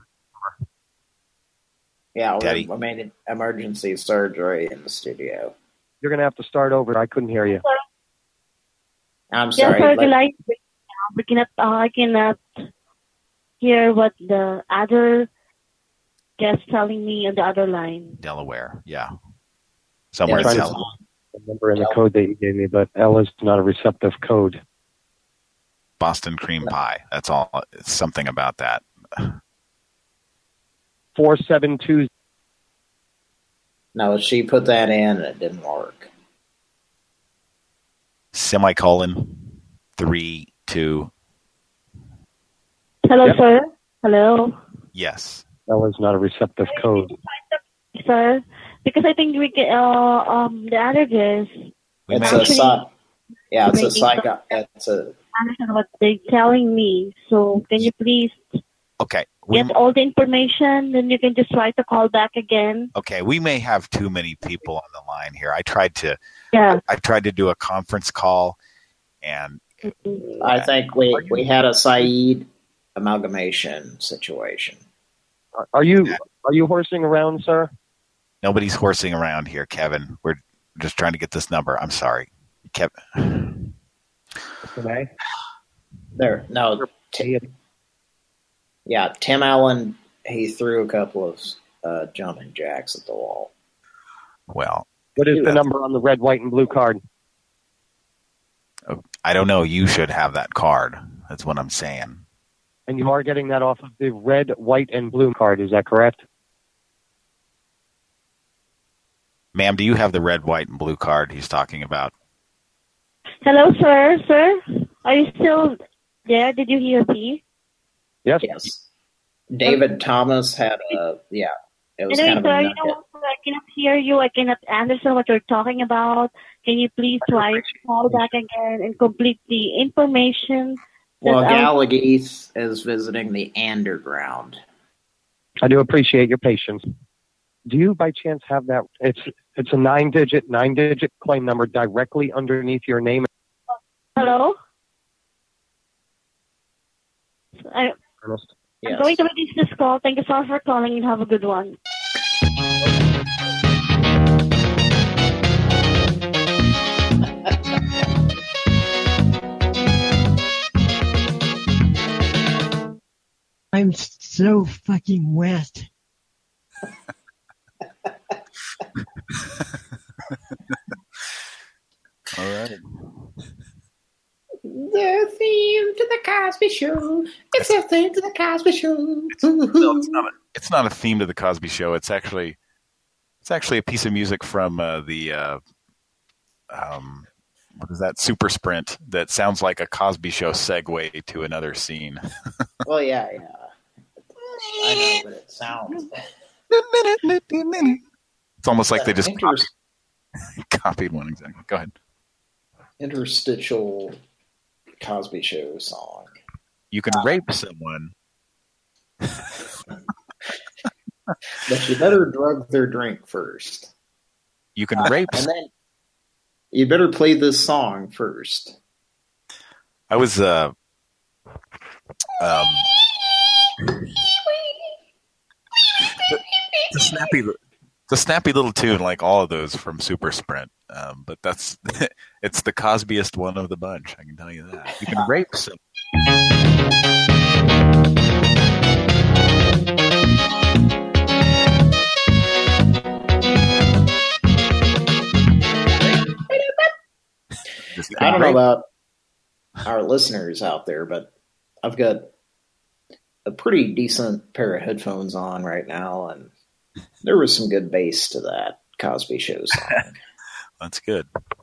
yeah, we, Daddy. we may need emergency surgery in the studio. You're going to have to start over. I couldn't hear you. I'm Yes, sorry. sir, the let- line is breaking out. We cannot, uh, I cannot hear what the other guest telling me on the other line. Delaware, yeah. Somewhere Yeah, in trying to Delaware. the number and the code that you gave me, but L is not a receptive code. Boston cream pie. That's all. It's something about that. four seven two. No, she put that in and it didn't work. Semicolon three two. Hello, Yep. sir. Hello, Yes. L is not a receptive code. sir. Because I think we get, uh, um, the other guest. We It's may, a Actually, psych. Yeah, it's a making psycho. It's a. understand what they're telling me. So can you please okay. We, get all the information? Then you can just try to call back again. okay. We may have too many people on the line here. I tried to. Yeah. I tried to do a conference call, and I think we we had a Saeed amalgamation situation. Are- Are you are you horsing around, sir? nobody's horsing around here, Kevin. We're just trying to get this number. I'm sorry, Kevin. Today? There, no. T- yeah, Tim Allen. He threw a couple of uh, jumping jacks at the wall. Well, What is the number on the red, white, and blue card? I don't know. You should have that card. That's what I'm saying. And you are getting that off of the red, white, and blue card. Is that correct? Ma'am, do you have the red, white, and blue card he's talking about? Hello, sir. Sir, are you still there? Did you hear me? Yes. Yes. David Thomas had a, yeah, it was Anyway, kind of sir, a you nugget. know what, sir, I cannot hear you. I cannot understand what you're talking about. Can you please try to call back again and complete the information? Well, that I- Gallagher is visiting the underground. I do appreciate your patience. Do you, by chance, have that? It's it's a nine-digit, nine-digit claim number directly underneath your name. Hello? I, Ernest. I'm going to release this call. Thank you so much for calling and have a good one. I'm so fucking wet. All right. The theme to the Cosby Show. It's a theme to the Cosby Show. No, it's not. A, it's not a theme to the Cosby Show. It's actually, it's actually a piece of music from uh, the, uh, um, what is that? Super Sprint that sounds like a Cosby Show segue to another scene. Well, yeah, yeah. I know, but it sounds. It's almost like they just Inter- copied, copied one exactly. Go ahead. Interstitial Cosby Show song. You can uh, rape someone. But you better drug their drink first. You can uh, rape and then you better play this song first. I was uh um it's a snappy it's a snappy little tune like all of those from Super Sprint. Um, but that's it's the Cosbyest one of the bunch, I can tell you that. You can rape someone. I don't know about our listeners out there, but I've got a pretty decent pair of headphones on right now, and there was some good bass to that Cosby Show song. That's good.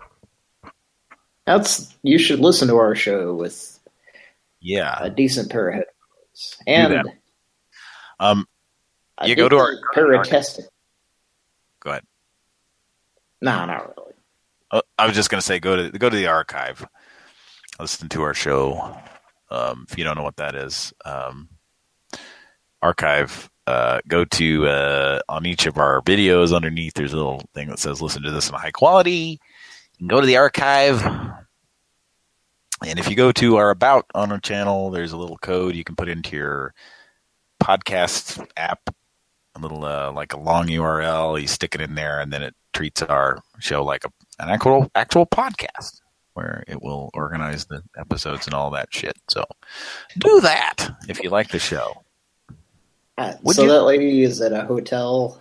That's you should listen to our show with yeah a decent pair of headphones and um you go to our pair of testing. Go ahead. No, not really. Uh, I was just going to say go to go to the archive. Listen to our show. Um, if you don't know what that is, um, archive. Uh, go to uh, on each of our videos underneath. There's a little thing that says "Listen to this in high quality." You can go to the archive, and if you go to our About on our channel, there's a little code you can put into your podcast app. A little uh, like a long U R L. You stick it in there, and then it treats our show like a, an actual actual podcast, where it will organize the episodes and all that shit. So do that if you like the show. Uh, so you? That lady is at a hotel?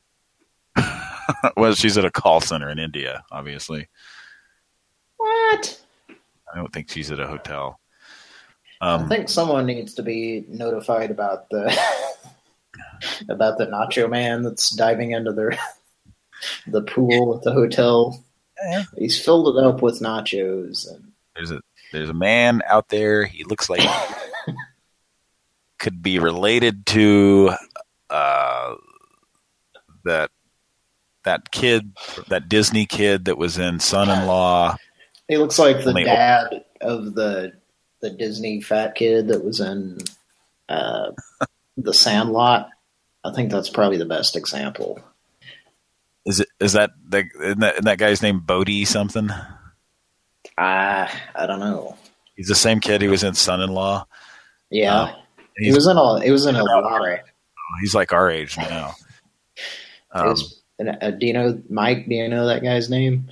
Well, she's at a call center in India, obviously. What? I don't think she's at a hotel. Um, I think someone needs to be notified about the about the Nacho Man that's diving into their the pool at the hotel. Yeah. He's filled it up with nachos. And there's a there's a man out there. He looks like could be related to uh, that that kid, that Disney kid that was in Son-in-Law. He looks like the dad of the the Disney fat kid that was in uh, The Sandlot. I think that's probably the best example. Is it? Is that the isn't that, isn't that guy's name Bodie something? I I don't know. He's the same kid who was in Son-in-Law. Yeah. Uh, He was in a. It was in a lot of. He's like our age now. Um, was, uh, do you know Mike? Do you know that guy's name?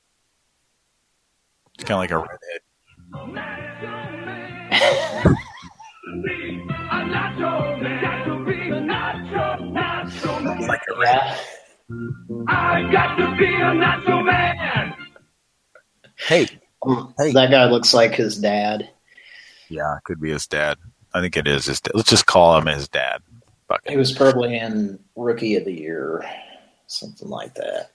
It's kind of like a redhead. Like a rat. I got to be a nacho man. Hey, hey, that guy looks like his dad. Yeah, could be his dad. I think it is his dad. Let's just call him his dad. Fuck it. He was probably in Rookie of the Year, something like that.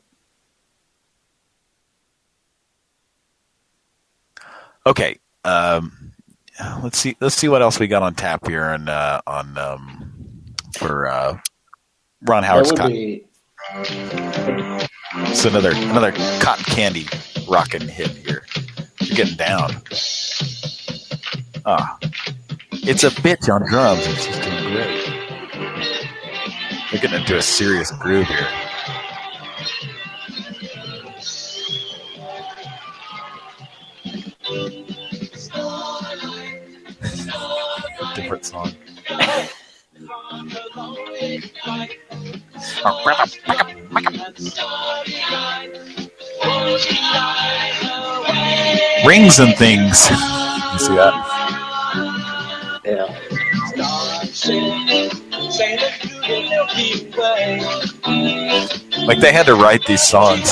Okay, um, let's see. Let's see what else we got on tap here and uh, on um, for uh, Ron Howard's cotton. Be... It's another another cotton candy rockin' hit here. You're getting down. Ah. It's a bitch on drums, and she's doing great. They're getting into a serious groove here. Different song. Rings and things. You see that? Yeah. Like they had to write these songs.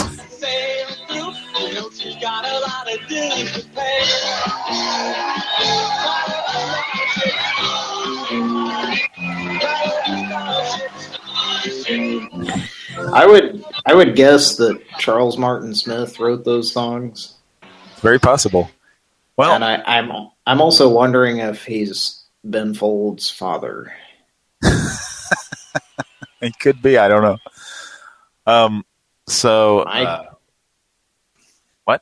I would I would guess that Charles Martin Smith wrote those songs. Very possible. Well, and I, I'm I'm also wondering if he's Ben Folds' father. It could be. I don't know. Um. So. I, uh, what?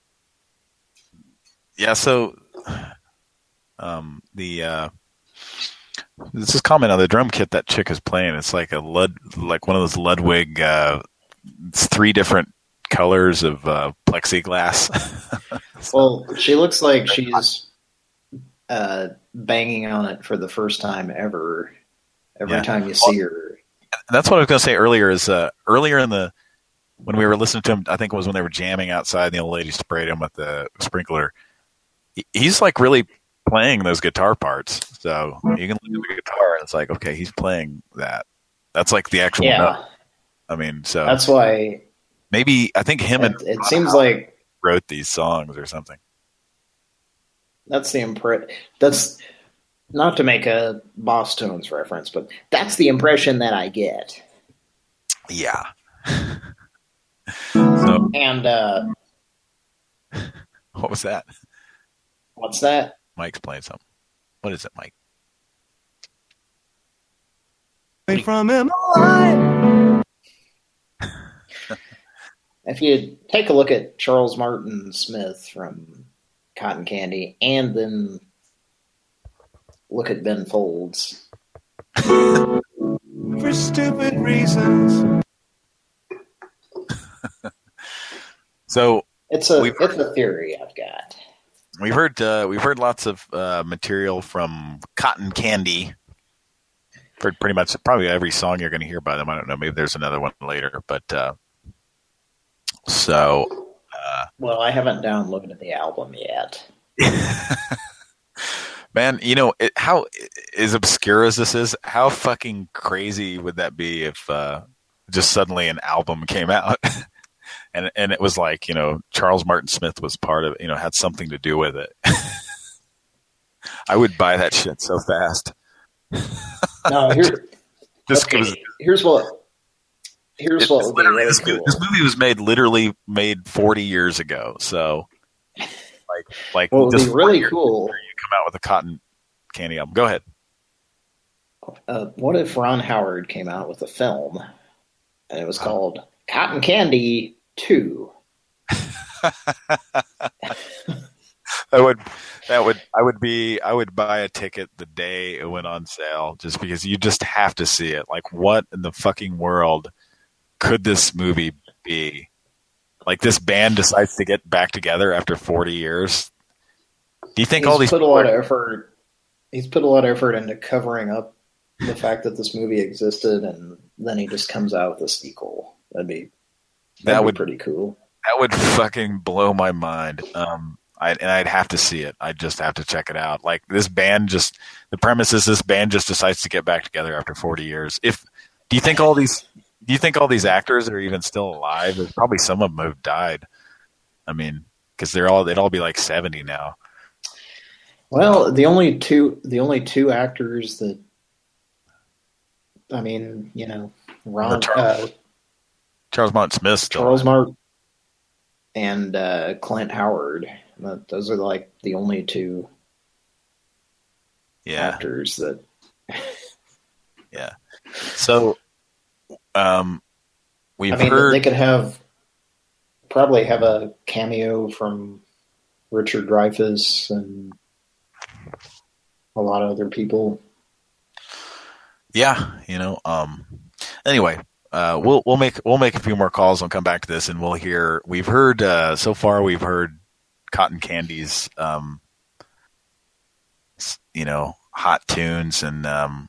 Yeah. So. Um. The. Uh, this is comment on the drum kit that chick is playing. It's like a Lud, like one of those Ludwig. Uh, it's three different colors of uh, plexiglass. So, well, she looks like she's uh, banging on it for the first time ever. Every yeah. time you see her. That's what I was going to say earlier. Is uh, earlier in the when we were listening to him, I think it was when they were jamming outside. And the old lady sprayed him with the sprinkler. He, he's like really playing those guitar parts. So you can look at the guitar and it's like, okay, he's playing that. That's like the actual yeah. note. I mean, so that's why. Maybe I think him it, and it seems like wrote these songs or something. That's the impression. That's not to make a Boss Tones reference, but that's the impression that I get. Yeah. So, and uh, what was that? What's that? Mike's playing something. What is it, Mike? From him alive. If you take a look at Charles Martin Smith from Cotton Candy and then look at Ben Folds. For stupid reasons. So it's a it's a theory I've got. We've heard uh, we've heard lots of uh, material from Cotton Candy. For pretty much probably every song you're going to hear by them. I don't know. Maybe there's another one later, but uh, so. Uh, well, I haven't downloaded the album yet. Man, you know it, how as obscure as this is, how fucking crazy would that be if uh, just suddenly an album came out, and and it was like, you know, Charles Martin Smith was part of, you know, had something to do with it. I would buy that shit so fast. No, here, just okay, was, here's what. Here's it, what would be really this, cool. This movie was made literally made forty years ago, so like like what would just be really cool. You come out with a Cotton Candy album. Go ahead. Uh, what if Ron Howard came out with a film, and it was called Cotton Candy Two? I would, that would, I would be, I would buy a ticket the day it went on sale, just because you just have to see it. Like, what in the fucking world could this movie be? Like, this band decides to get back together after forty years. Do you think he's all these put a lot of effort? He's put a lot of effort into covering up the fact that this movie existed, and then he just comes out with a sequel. That'd be that'd that be would pretty cool. That would fucking blow my mind. Um, I, and I'd have to see it. I'd just have to check it out. Like, this band just, the premise is this band just decides to get back together after forty years. If, do you think all these, do you think all these actors are even still alive? There's probably some of them have died. I mean, cause they're all, they'd all be like seventy now. Well, the only two, the only two actors that, I mean, you know, Ron, Charles, uh, Charles Martin Smith, Charles Martin and uh, Clint Howard. Those are like the only two yeah. actors that. yeah. So, um, we've I mean, heard they could have probably have a cameo from Richard Dreyfuss and a lot of other people. Yeah, you know. Um. Anyway, uh, we'll we'll make we'll make a few more calls. We'll come back to this, and we'll hear. We've heard uh, so far. We've heard Cotton Candy's, um, you know, hot tunes, and um,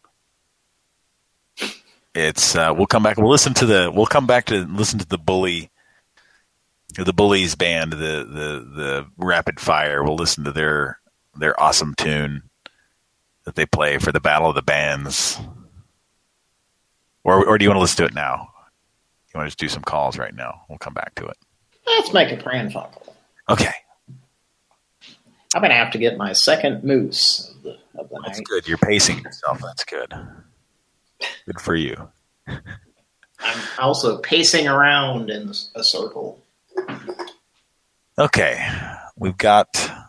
it's. Uh, we'll come back. We'll listen to the. We'll come back to listen to the Bully, the Bullies band, the the the Rapid Fire. We'll listen to their their awesome tune that they play for the Battle of the Bands. Or or do you want to listen to it now? You want to just do some calls right now? We'll come back to it. Let's make a Pran Funkel. Okay. I'm going to have to get my second moose of the, of the That's night. good. You're pacing yourself. That's good. Good for you. I I'm also pacing around in a circle. Okay, we've got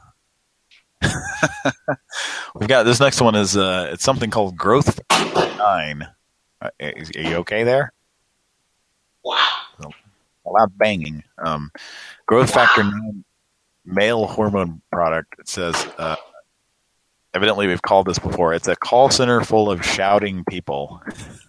we've got this next one is uh, it's something called Growth Nine. Uh, is, are you okay there? Wow, a loud banging. Um, Growth Factor Nine male hormone product. It says uh, evidently we've called this before. It's a call center full of shouting people.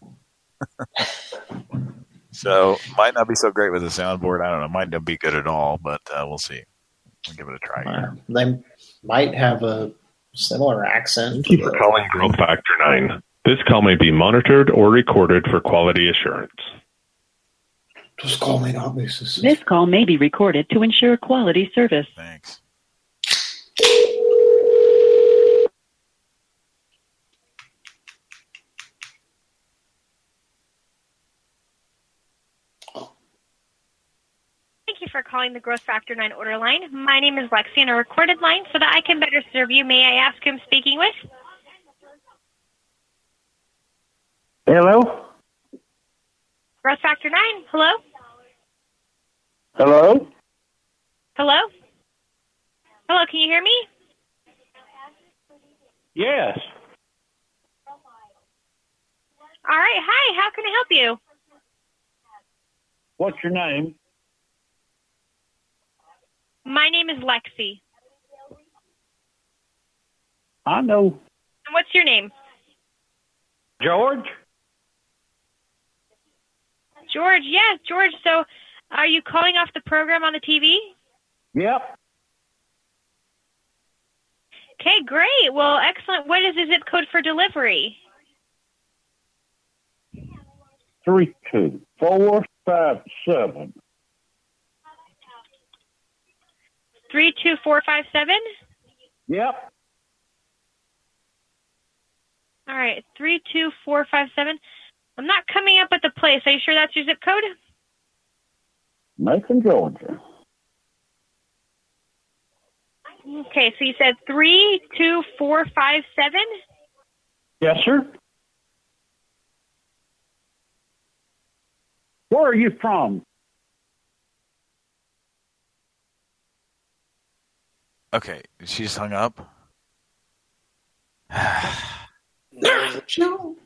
So might not be so great with the soundboard. I don't know. Might not be good at all, but uh, we'll see. We'll give it a try. Uh, they might have a similar accent. Thank you for calling Growth Factor nine. This call may be monitored or recorded for quality assurance. Just call me, not Missus This call may be recorded to ensure quality service. Thanks. Thank you for calling the Growth Factor nine order line. My name is Lexi on a recorded line. So that I can better serve you, may I ask who I'm speaking with? Hello? Growth Factor nine, hello? Hello? Hello? Hello, can you hear me? Yes. All right, hi, how can I help you? What's your name? My name is Lexi. I know. And what's your name? George? George, yes, George. So are you calling off the program on the T V? Yep. Okay, great. Well, excellent. What is the zip code for delivery? Three two four five seven. three two four five seven? Yep. All right, three two four five seven. I'm not coming up with the place. Are you sure that's your zip code? Macon, Georgia. Okay, so you said three two four five seven? Yes, sir. Where are you from? Okay, she just hung up. Joe.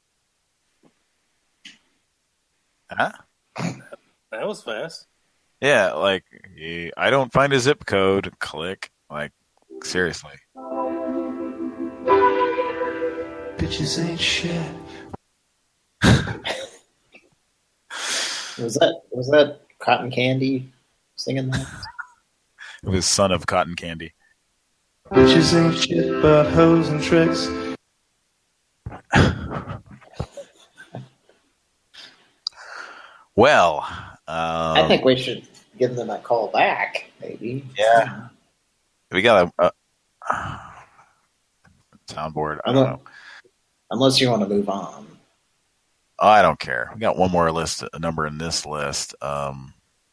Huh? That was fast. Yeah, like eh, I don't find a zip code. Click. Like seriously. Bitches ain't shit. Was that was that Cotton Candy singing that? It was Son of Cotton Candy. Bitches ain't shit but hoes and tricks. Well, um, I think we should give them a call back, maybe. Yeah. We got a, a soundboard. I don't know. Unless you want to move on. Oh, I don't care. We got one more list, a number in this list. Um,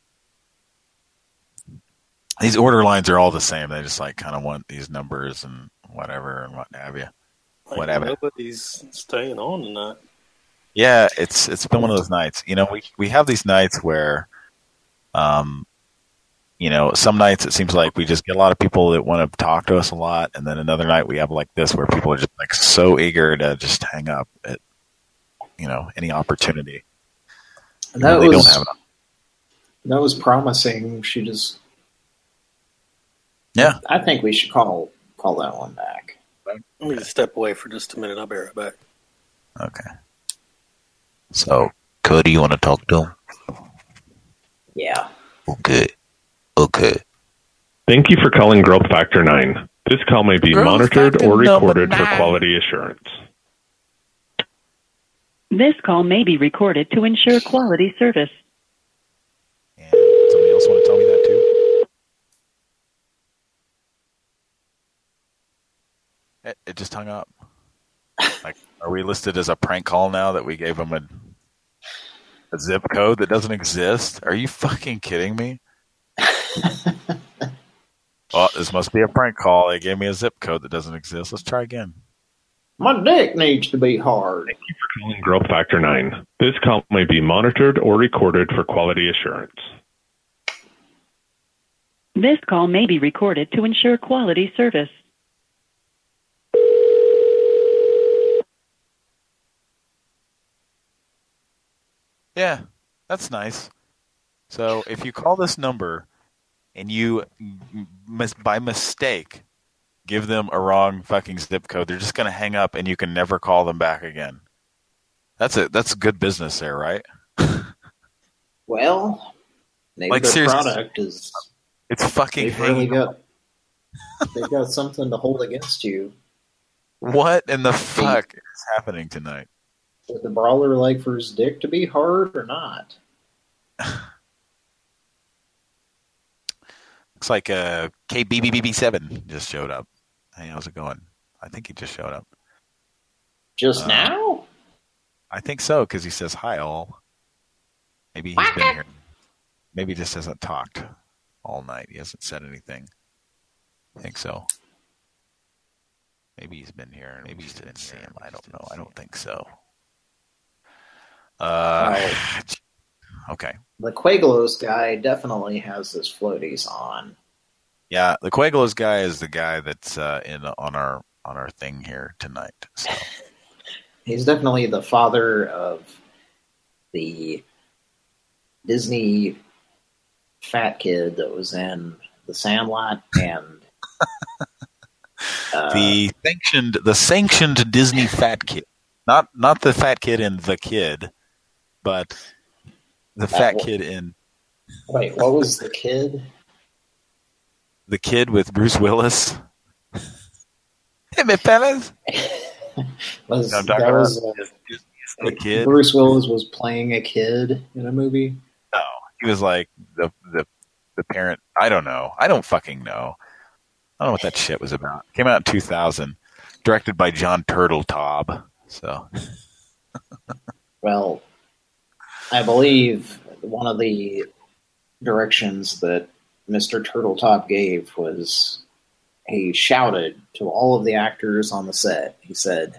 these order lines are all the same. They just like kind of want these numbers and whatever and what have you. Like, Whatever. nobody's staying on tonight. Yeah, it's it's been one of those nights. You know, we we have these nights where, um, you know, some nights it seems like we just get a lot of people that want to talk to us a lot, and then another night we have like this where people are just like so eager to just hang up at, you know, any opportunity. And that they was don't have enough. that was promising. She just, yeah. I think we should call call that one back. Let me just step away for just a minute. I'll be right back. Okay. So, Cody, you want to talk to him? Yeah. Okay. Okay. Thank you for calling Growth Factor nine. This call may be Growth monitored Factor or recorded number for nine. quality assurance. This call may be recorded to ensure quality service. And somebody else want to tell me that too? It, it just hung up. Like, are we listed as a prank call now that we gave them a, a zip code that doesn't exist? Are you fucking kidding me? Well, this must be a prank call. They gave me a zip code that doesn't exist. Let's try again. My dick needs to be hard. Thank you for calling Growth Factor nine. This call may be monitored or recorded for quality assurance. This call may be recorded to ensure quality service. Yeah, that's nice. So if you call this number and you, mis- by mistake, give them a wrong fucking zip code, they're just going to hang up and you can never call them back again. That's a, that's good business there, right? Well, maybe Like, their seriously, product is... It's fucking They've really hanging got, they've got something to hold against you. What in the fuck is happening tonight? Would the brawler like for his dick to be hard or not? Looks like uh, K B B B B seven just showed up. Hey, how's it going? I think he just showed up. Just uh, now? I think so, because he says, hi, all. Maybe he's been here. Maybe he just hasn't talked all night. He hasn't said anything. I think so. Maybe he's been here. Maybe he didn't see him. I don't know. I don't think so. Uh, okay. The Quaglos guy definitely has his floaties on. Yeah, the Quaglos guy is the guy that's uh, in on our on our thing here tonight. So. He's definitely the father of the Disney fat kid that was in The Sandlot and uh, the sanctioned the sanctioned Disney fat kid, not not the fat kid in The Kid, but the fat was, kid in. Wait, what was the kid? The Kid with Bruce Willis. Hey, me fellas. was, no, that was uh, is, is, is the kid. Bruce Willis was playing a kid in a movie? No, he was like the the the parent. I don't know. I don't fucking know. I don't know what that shit was about. Came out in two thousand, directed by John Turteltaub. So, well, I believe one of the directions that Mister Turteltaub gave was he shouted to all of the actors on the set. He said,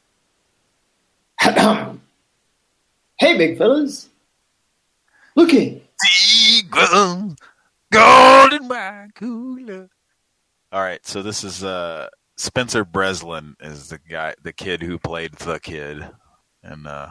"Hey, big fellas, looky, Seagull, gold in my cooler." All right, so this is uh, Spencer Breslin is the guy, the kid who played the kid, and uh,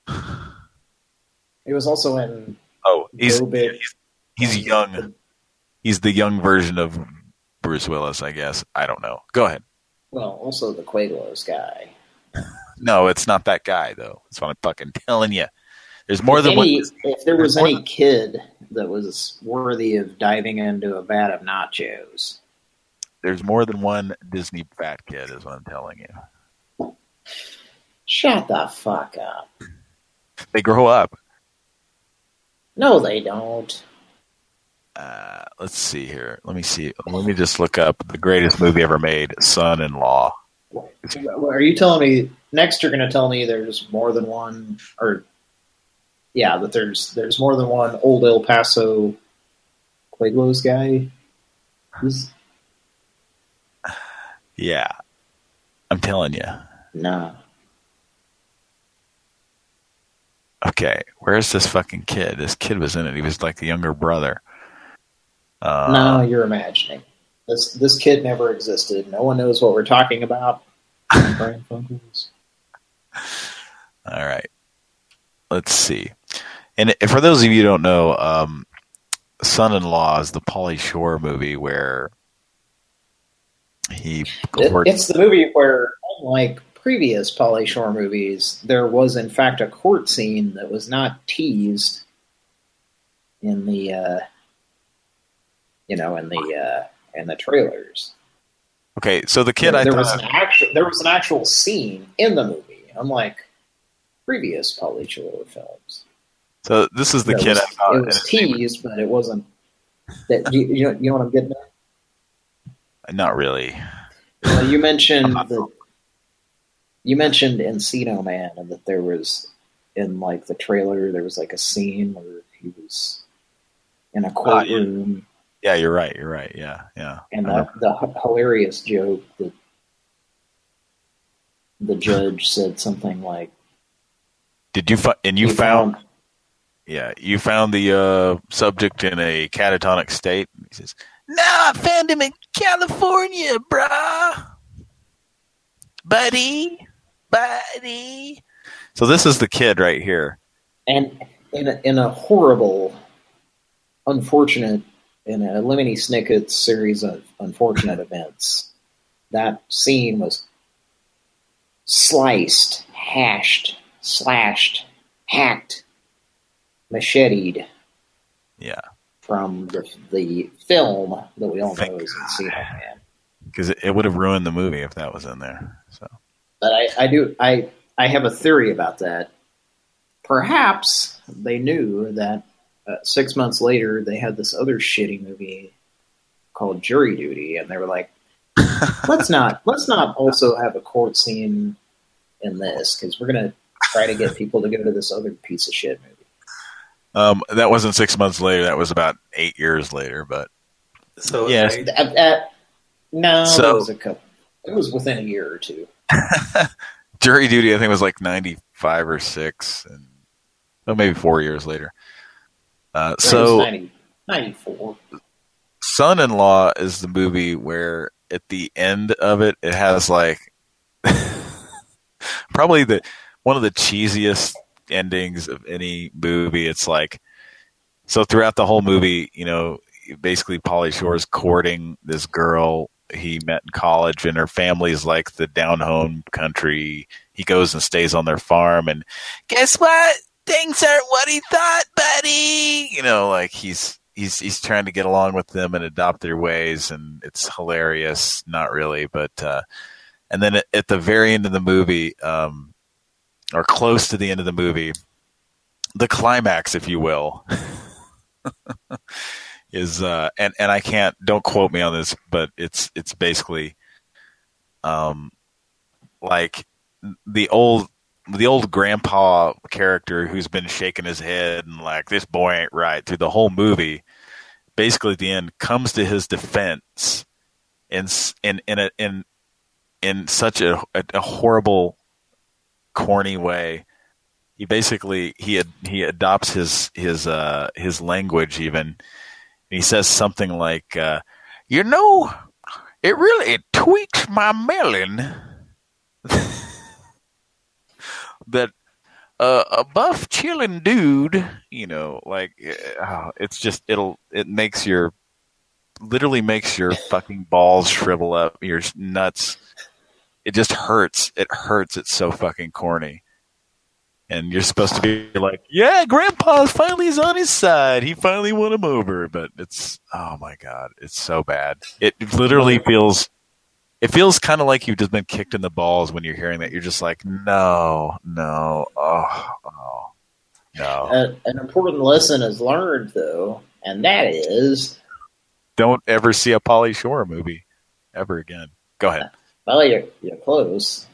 he was also in. Oh, he's he's, he's young. He's the young version of Bruce Willis, I guess. I don't know. Go ahead. Well, also the Quaglos guy. No, it's not that guy, though. That's what I'm fucking telling you. There's more if than any, one. If there was any than... kid that was worthy of diving into a vat of nachos. There's more than one Disney fat kid, is what I'm telling you. Shut the fuck up. They grow up. No, they don't. Uh, let's see here. Let me see. Let me just look up the greatest movie ever made, Son-in-Law. Are you telling me next you're going to tell me there's more than one, or yeah, that there's there's more than one old El Paso Quaglos guy? Who's... Yeah, I'm telling you. Nah. Okay, where's this fucking kid? This kid was in it. He was like the younger brother. Uh, no, you're imagining. This this kid never existed. No one knows what we're talking about. All right. Let's see. And for those of you who don't know, um, Son-in-Law is the Pauly Shore movie where he... It, it's the movie where, unlike previous Pauly Shore movies, there was in fact a court scene that was not teased in the... Uh, you know, in the uh, in the trailers. Okay, so the kid there, I there thought was an actual there was an actual scene in the movie, unlike previous Pauly Shore films. So this is the it kid was, I thought. It was teased, but it wasn't. That you, you know you know what I'm getting at? Not really. Well, you mentioned the you mentioned Encino Man, and that there was in like the trailer there was like a scene where he was in a courtroom. Uh, yeah. yeah, you're right. You're right. Yeah, yeah. And the, the hilarious joke that the judge said something like, Did you fi- and you found, found yeah, you found the uh, subject in a catatonic state? He says, "No, I found him in California, brah. Buddy, buddy." So this is the kid right here. And in a, in a horrible, unfortunate, in a Lemony Snicket series of unfortunate events, that scene was sliced, hashed, slashed, hacked, macheted. Yeah. From the, the film that we all know is Encino Man. Because it, it would have ruined the movie if that was in there. So, but I, I do I I have a theory about that. Perhaps they knew that uh, six months later they had this other shitty movie called Jury Duty, and they were like, let's not let's not also have a court scene in this because we're gonna try to get people to go to this other piece of shit movie. Um, that wasn't six months later. That was about eight years later. But so yes, uh, uh, no, so, it was a couple. It was within a year or two. Jury Duty, I think, was like ninety-five or six, and oh, maybe four years later. Uh, so ninety, ninety-four. Son-in-Law is the movie where at the end of it, it has like probably the one of the cheesiest endings of any movie. It's like, so throughout the whole movie, you know, basically Pauly Shore's courting this girl he met in college, and her family's like the down home country. He goes and stays on their farm, and guess what? Things aren't what he thought, buddy. You know, like he's he's he's trying to get along with them and adopt their ways, and it's hilarious. Not really, but uh, and then at, at the very end of the movie, um, or close to the end of the movie, the climax, if you will, is uh, and and I can't, don't quote me on this, but it's it's basically um like the old the old grandpa character who's been shaking his head and like, this boy ain't right through the whole movie, basically at the end comes to his defense in in in a, in in such a, a, a horrible, corny way. He basically he ad, he adopts his his uh his language even. He says something like, uh, you know, it really it tweaks my melon that uh, a buff chilling dude, you know, like uh, it's just it'll it makes your literally makes your fucking balls shrivel up, your nuts. It just hurts. It hurts. It's so fucking corny. And you're supposed to be like, yeah, Grandpa finally is on his side. He finally won him over. But it's, oh my God, it's so bad. It literally feels, it feels kind of like you've just been kicked in the balls when you're hearing that. You're just like, no, no, oh, oh, no. A, an important lesson is learned, though, and that is... don't ever see a Pauly Shore movie ever again. Go ahead. Well, you're, you're close.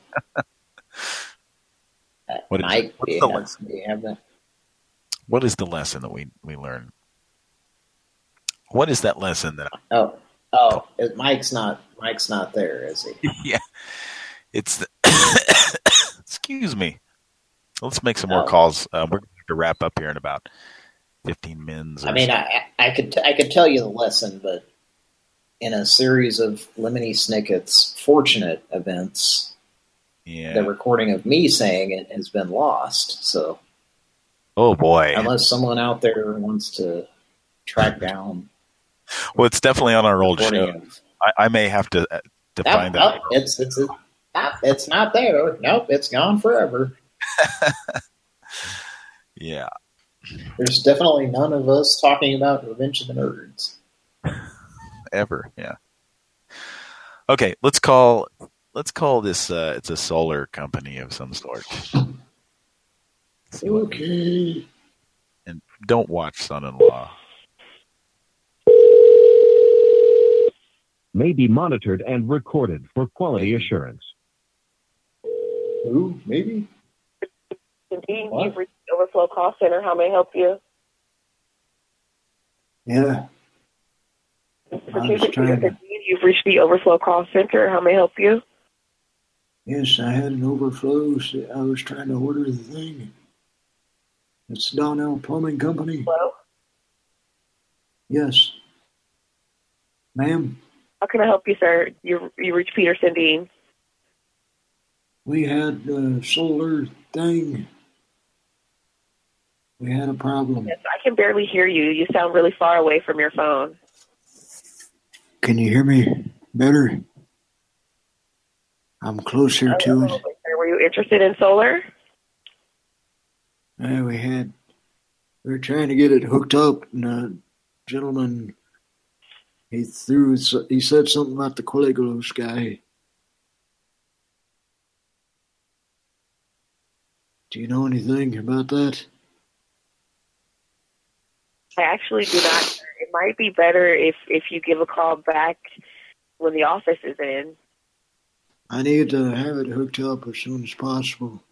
What is, Mike, what's do, you the have, lesson? do you have that? What is the lesson that we, we learn? What is that lesson that? I, oh, oh, it, Mike's not. Mike's not there, is he? Yeah, it's. The excuse me. Let's make some more oh. calls. Uh, we're going to have to wrap up here in about fifteen minutes. I mean, so. I I could I could tell you the lesson, but in a series of Lemony Snicket's fortunate events. Yeah. The recording of me saying it has been lost. So, oh boy! Unless someone out there wants to track down. Well, it's definitely on our old show. Of, I, I may have to uh, to no, find no, out. It's it's it's, it's not there. Nope, it's gone forever. Yeah. There's definitely none of us talking about Revenge of the Nerds. Ever, yeah. Okay, let's call. Let's call this, uh, it's a solar company of some sort. Okay. And don't watch Son-in-Law. May be monitored and recorded for quality assurance. Who? Maybe? Indeed, you've reached Overflow Call Center. How may I help you? Yeah. You've reached the Overflow Call Center. How may I help you? Yes, I had an overflow. So I was trying to order the thing. It's Donnell Plumbing Company. Hello? Yes. Ma'am, How can I help you, sir? You you reached Peterson Dean. we had a solar thing. We had a problem. Yes, I can barely hear you. You sound really far away from your phone. Can you hear me better? I'm closer to it. Were you interested in solar? Yeah, we had, we were trying to get it hooked up, and a gentleman, he threw, he said something about the Qualigos guy. Do you know anything about that? I actually do not. It might be better if, if you give a call back when the office is in. I need to have it hooked up as soon as possible.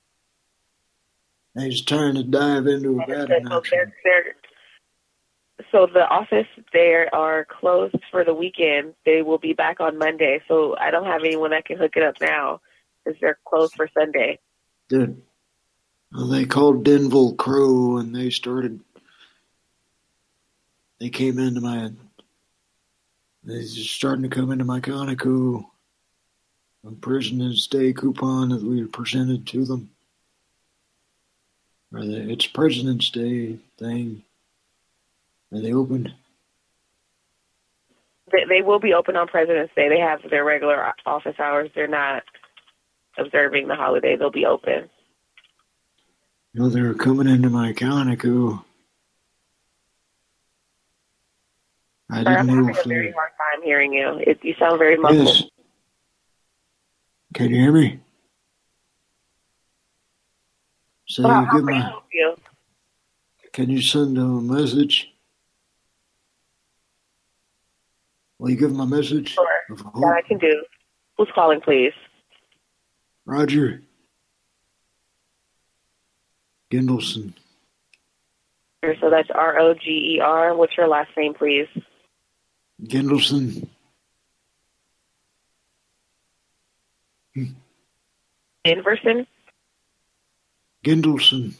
He's trying to dive into a bad So, they're, they're, so the office, they are closed for the weekend. They will be back on Monday. So I don't have anyone that can hook it up now because they're closed for Sunday. Dude, well, they called Denville Crow, and they started, they came into my, they're just starting to come into my Conoco President's Day coupon that we presented to them. Or the, it's President's Day thing. Are they open? They, they will be open on President's Day. They have their regular office hours. They're not observing the holiday. They'll be open. No, they were coming into my Conoco. I Sorry, I'm didn't know having if a very they... hard time hearing you. It, you sound very muffled. Yes. Can you hear me? So Well, you how give can I my... help you? Can you send a message? Will you give them a message? Sure. Of hope? That I can do. Who's calling, please? Roger. Gendelson. So that's R O G E R. What's your last name, please? Gendelson. Inverson? Gendelson.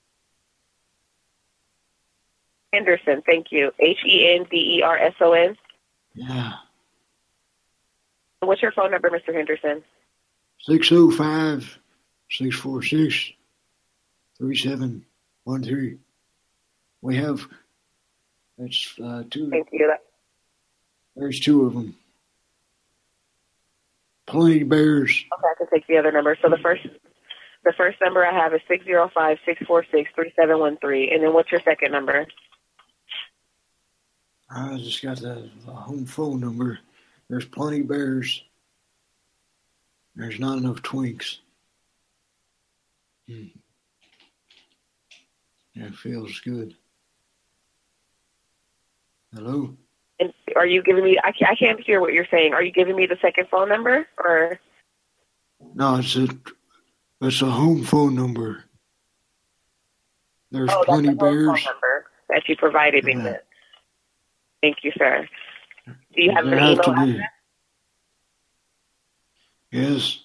Henderson, thank you. H E N D E R S O N? Yeah. What's your phone number, Mister Henderson? six oh five, six four six, three seven one three. We have, that's uh, two. Thank you. There's two of them. Plenty bears. Okay, I can take the other number. So the first the first number I have is six oh five, six four six, three seven one three. And then what's your second number? I just got the, the home phone number. There's plenty bears. There's not enough twinks. Hmm. That feels good. Hello? And are you giving me, I can't, I can't hear what you're saying. Are you giving me the second phone number? Or No, it's a, it's a home phone number. There's oh, plenty that's the home bears. phone number that you provided me Yeah. with. Thank you, sir. Do you have There an have email to be. address? Yes.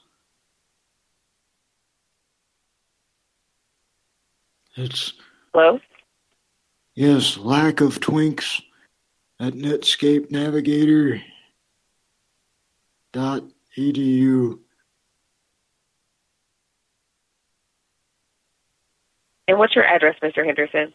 It's Hello? yes, lack of twinks at Netscape Navigator dot edu. And what's your address, Mister Henderson?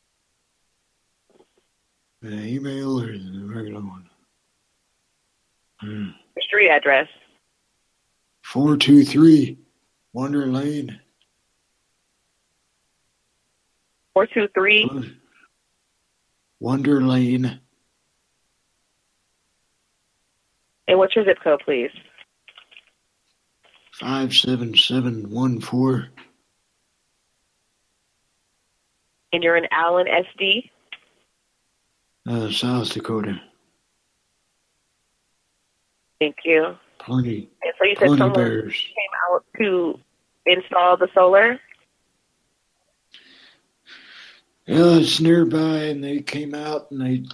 The email or the regular one? Hmm. Your street address. Four two three Wonder Lane. four two three Wonder Lane. And what's your zip code, please? Five seven seven one four. And you're in Allen, S D? Uh, South Dakota. Thank you. Plenty. And so you said Plenty someone bears. came out to install the solar? Yeah, it's nearby, and they came out, and they,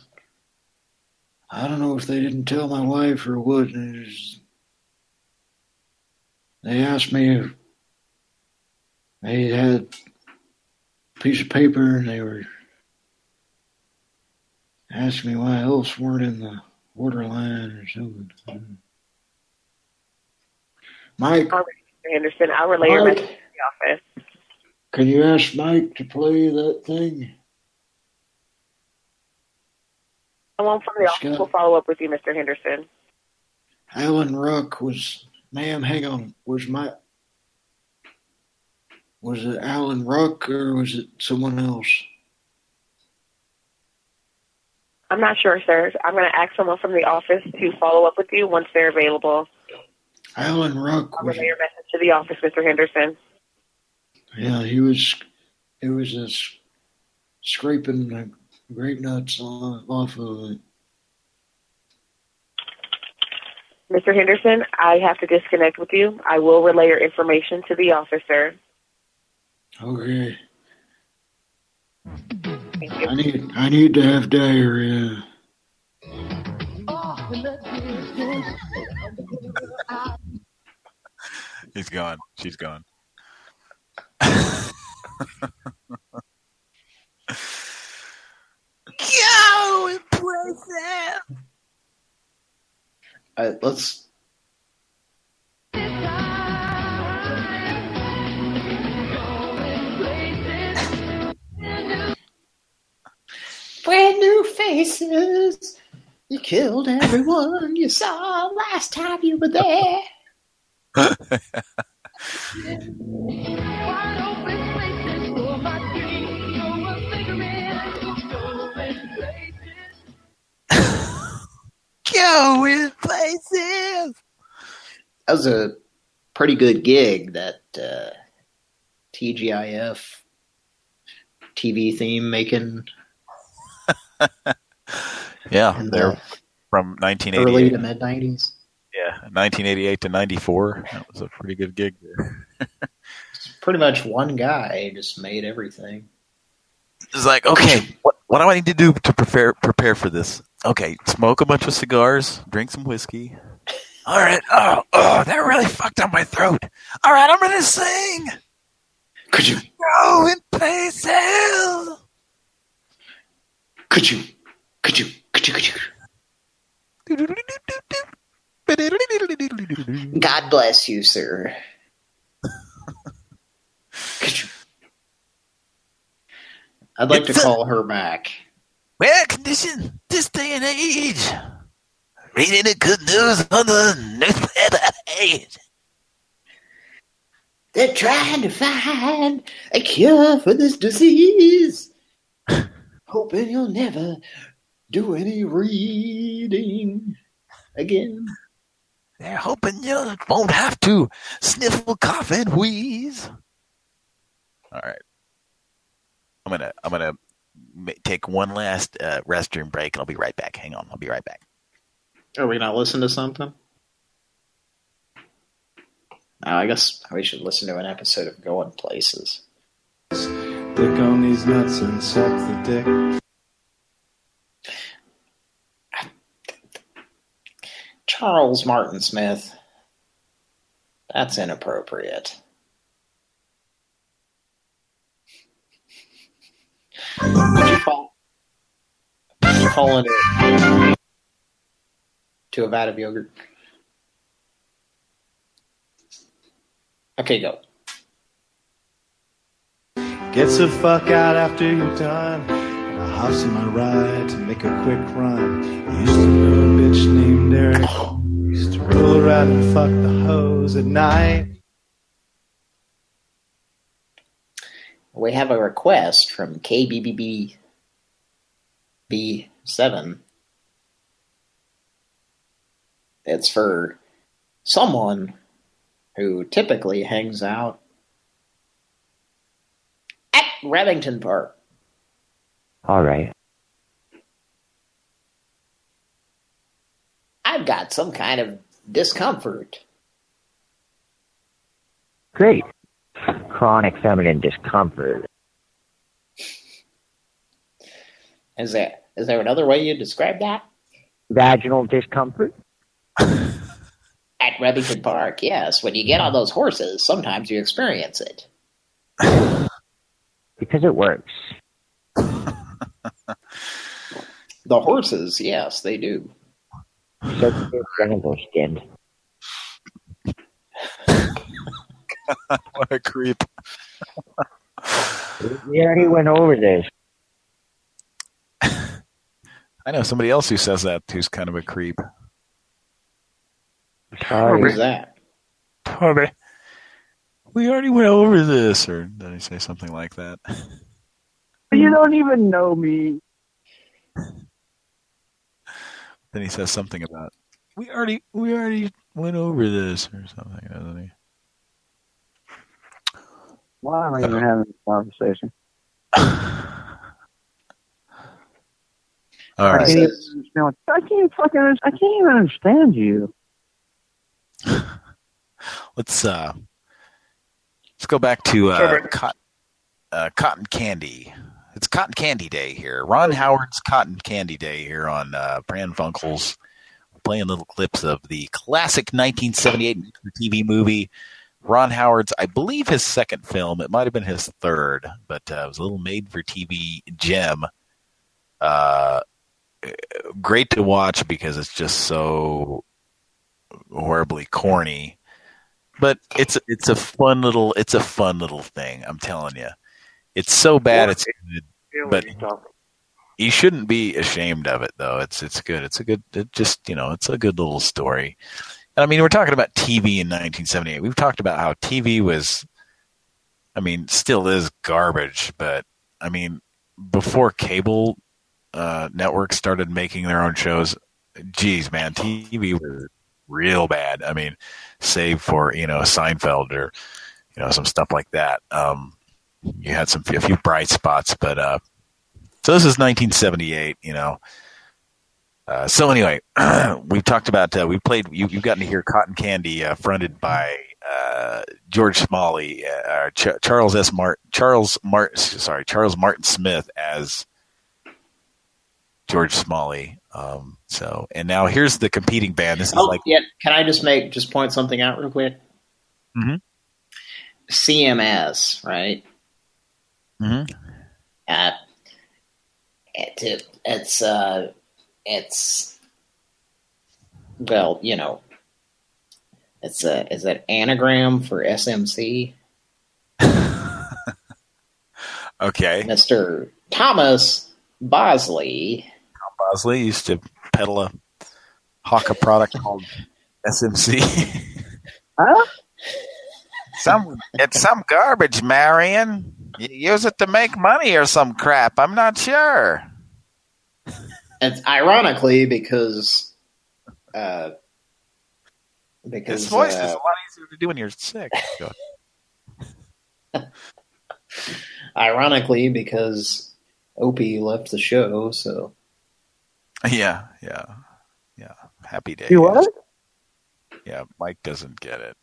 I don't know if they didn't tell my wife or what, and it was, they asked me if they had a piece of paper and they were asking me why else weren't in the order line or something. Mike. All right, Mister Henderson, I'll relay your Mike. message to the office. Can you ask Mike to play that thing? Someone from the office will follow up with you, Mister Henderson. Alan Ruck was, ma'am, hang on, was my, was it Alan Ruck or was it someone else? I'm not sure, sir. I'm going to ask someone from the office to follow up with you once they're available. Alan Ruck I'll was, relay your message to the office, Mister Henderson. yeah, he was, it was a s- scraping the grape nuts off off of it. Mister Henderson, I have to disconnect with you. I will relay your information to the office, sir. Okay. I need, I need to have diarrhea. He's gone. She's gone. Go and play that. Uh, let's. Brand new faces. You killed everyone you saw last time you were there. Going places. That was a pretty good gig, that uh, T G I F T V theme making. Yeah, in they're the from nineteen early eighty-eight. to mid nineties. Yeah, nineteen eighty-eight to ninety-four. That was a pretty good gig there. Pretty much one guy just made everything. It's like, okay, what what do I need to do to prepare prepare for this? Okay, smoke a bunch of cigars, drink some whiskey. All right, oh, oh, that really fucked up my throat. All right, I'm gonna sing. Could you go and play sales? Could you? Could you? Could you? Could you? God bless you, sir. I'd like It's to a- call her back. Rare condition this day and age. Reading the good news on the newspaper page. They're trying to find a cure for this disease. Hoping you'll never do any reading again. They're hoping you won't have to sniffle, cough, and wheeze. All right, I'm gonna I'm gonna ma- take one last uh, restroom break, and I'll be right back. Hang on, I'll be right back. Are we not listening to something? No, I guess we should listen to an episode of Going Places. Dick on these nuts and suck the dick. Charles Martin Smith. That's inappropriate. Did you fall? Did you fall into to a vat of yogurt? Okay, go. Gets the fuck out after you're done. And I hops in my ride to make a quick run. Used to know a bitch named Eric. Used to roll around and fuck the hose at night. We have a request from K B B B B seven. It's for someone who typically hangs out at Remington Park. All right. I've got some kind of discomfort. Great. Chronic feminine discomfort. Is there is there another way you describe that? Vaginal discomfort? At At Remington Park, yes. When you get on those horses, sometimes you experience it. Because it works. The horses, yes, they do. Sensitive genital skin. What a creep. We already went over this. I know somebody else who says that who's kind of a creep. Who's that? Toby. We already went over this, or did he say something like that? You don't even know me. Then he says something about we already we already went over this or something, doesn't he? Why am I even having this conversation? All right. I can't, even, I can't fucking. I can't even understand you. Let's uh, let's go back to uh, cotton, uh, cotton candy. It's Cotton Candy Day here. Ron Howard's Cotton Candy Day here on uh, Pran Funkels. We're playing little clips of the classic nineteen seventy-eight T V movie. Ron Howard's, I believe, his second film. It might have been his third, but uh, it was a little made-for-T V gem. Uh, great to watch because it's just so horribly corny. But it's it's a fun little it's a fun little thing. I'm telling you. It's so bad, it's good, but you shouldn't be ashamed of it, though. It's it's good. It's a good, it just, you know, it's a good little story. And I mean, we're talking about T V in nineteen seventy-eight. We've talked about how T V was, I mean, still is garbage, but I mean, before cable uh, networks started making their own shows, geez, man, T V was real bad. I mean, save for, you know, Seinfeld or, you know, some stuff like that. Um, You had some a few bright spots, but uh, so this is nineteen seventy-eight. You know, uh, so anyway, we've talked about uh, we played. You, you've gotten to hear Cotton Candy, uh, fronted by uh, George Smalley, uh, Ch- Charles S. Mart, Charles Mart, sorry, Charles Martin Smith as George Smalley. Um, so, and now here's the competing band. This is oh, like, yeah. Can I just make just point something out real quick? Mm-hmm. C M S, right? Mm-hmm. Uh, it, it's uh, it's well, you know, it's a is that anagram for S M C? Okay, Mister Thomas Bosley. Tom Bosley used to peddle a hawk a product called S M C. Huh? Some it's some garbage, Marion. You use it to make money or some crap. I'm not sure. It's ironically because uh, because his voice uh, is a lot easier to do when you're sick. ironically because Opie left the show, so yeah, yeah, yeah. Happy day. You what? Yeah, Mike doesn't get it.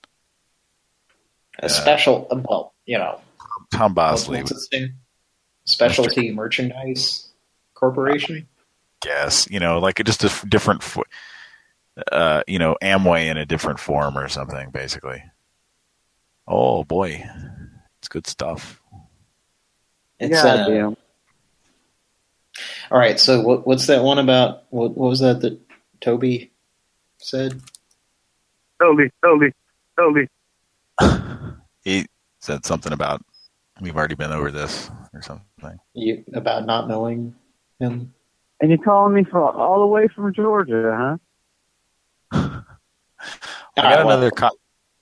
A special, well, you know, Tom Bosley. What's its name? Specialty Mister Merchandise Corporation. Guess, you know, like just a f- different, fo- uh, you know, Amway in a different form or something, basically. Oh boy, it's good stuff. It's yeah, uh, damn. All right, so what, what's that one about? What, what was that that Toby said? Toby, Toby, Toby. He said something about we've already been over this or something. You about not knowing him? And you're calling me from all the way from Georgia, huh? I got another. Co-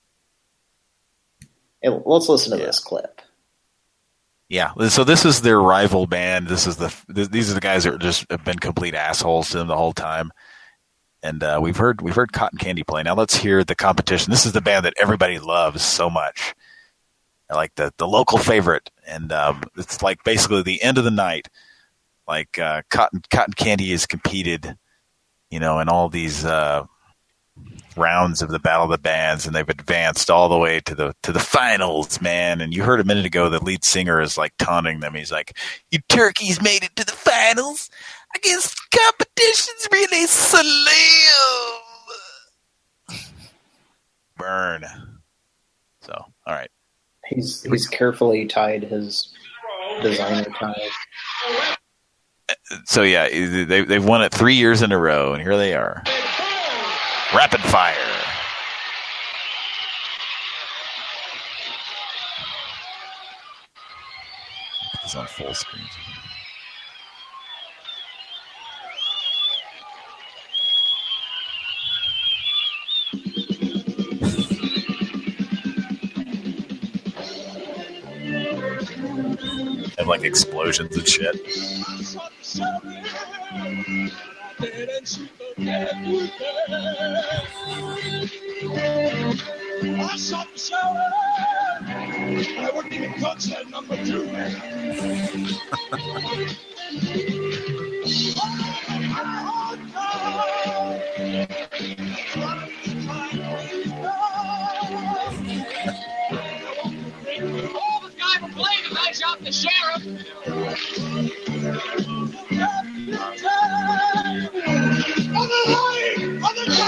Hey, let's listen to yeah. this clip. Yeah, so this is their rival band. This is the these are the guys that just have been complete assholes to them the whole time. And uh, we've heard we've heard Cotton Candy play. Now let's hear the competition. This is the band that everybody loves so much, like the the local favorite. And um, it's like basically the end of the night. Like uh, Cotton Cotton Candy is competed, you know, in all these uh, rounds of the Battle of the Bands, and they've advanced all the way to the to the finals, man. And you heard a minute ago the lead singer is like taunting them. He's like, "You turkeys made it to the finals. I guess competition's really slim." burn. So, all right. He's he's carefully tied his designer tie. So yeah, they they've won it three years in a row, and here they are. Rapid fire. It's on full screen. And like explosions and shit. I shot the shower. I wouldn't even touch that number two, man. Oh, the guy from Blaine, I shot the sheriff. On the line! On the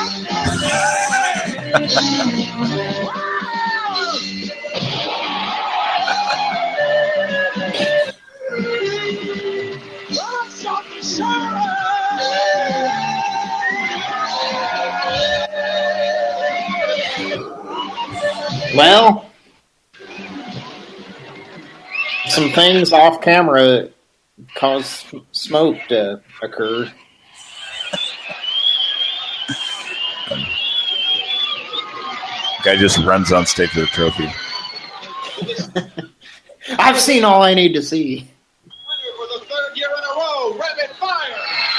Well, some things off camera caused smoke to occur. Guy just runs on stage with a trophy. I've seen all I need to see. For the third year in a row, rapid fire!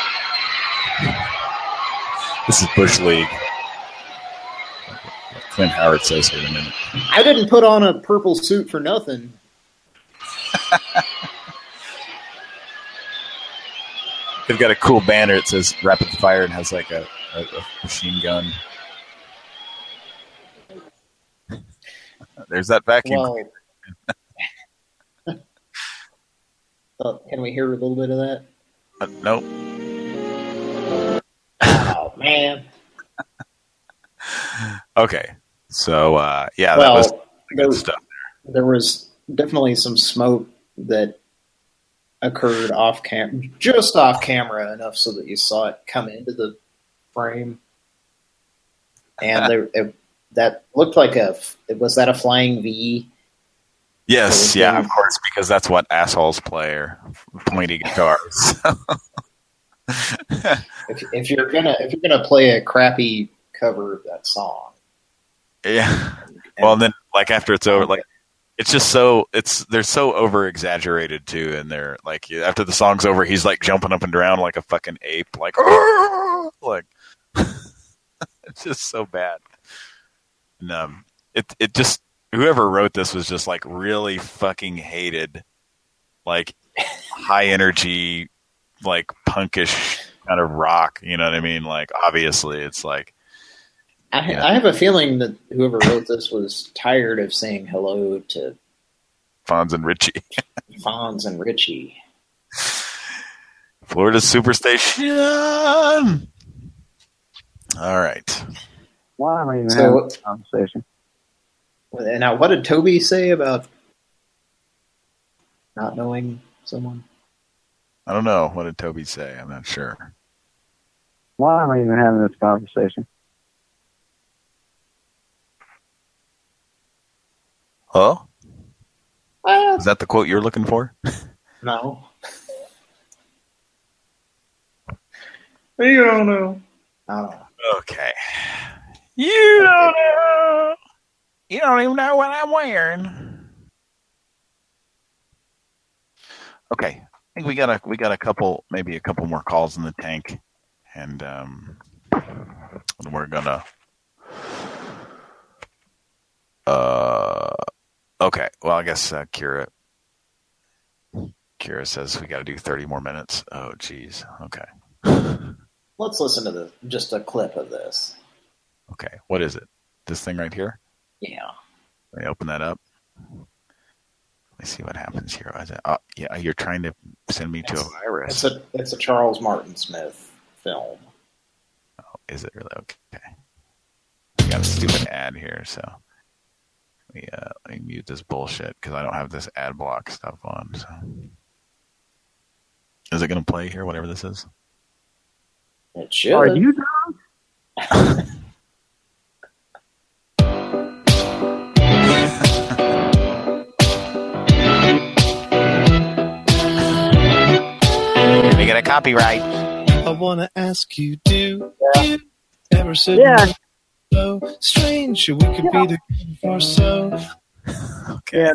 This is Bush League. Clint Howard says here in a minute. I didn't put on a purple suit for nothing. They've got a cool banner. It says rapid fire and has like a, a, a machine gun. There's that vacuum. Well, uh, can we hear a little bit of that? Uh, nope. Oh, man. Okay. So, uh, yeah, well, that was there, good stuff there. There was definitely some smoke that occurred off cam, just off camera enough so that you saw it come into the frame. And there, it, that looked like a, was that a flying V? Yes, yeah, of course, because that's what assholes play, or pointy guitars. if, if you're gonna if you're gonna play a crappy cover of that song, yeah. Well, and then like after it's over, like it's just so it's they're so over exaggerated too, and they're like after the song's over, he's like jumping up and down like a fucking ape, like like it's just so bad. And um, it it just. Whoever wrote this was just like really fucking hated, like high energy, like punkish kind of rock. You know what I mean? Like obviously, it's like. I, You know. I have a feeling that whoever wrote this was tired of saying hello to Fonz and Richie. Fonz and Richie. Florida Superstation. All right. Why am I even So- having this conversation? Now, what did Toby say about not knowing someone? I don't know. What did Toby say? I'm not sure. Why am I even having this conversation? Huh? Uh, Is that the quote you're looking for? No. You don't know. I don't know. Okay. You don't know. You don't even know what I'm wearing. Okay, I think we got a we got a couple, maybe a couple more calls in the tank, and um, we're gonna. Uh, okay. Well, I guess uh, Kira. Kira says we got to do thirty more minutes. Oh, geez. Okay. Let's listen to the just a clip of this. Okay. What is it? This thing right here? Yeah. Let me open that up. Let me see what happens here. Is it, oh, yeah, you're trying to send me to a virus. It's a it's a Charles Martin Smith film. Oh, is it really? Okay. got a stupid ad here, so let me, uh, let me mute this bullshit because I don't have this ad block stuff on. So. Is it going to play here, whatever this is? It should. Are you drunk? We get a copyright. I want to ask you, do you ever sit Yeah. so strange we could be together for so? Okay.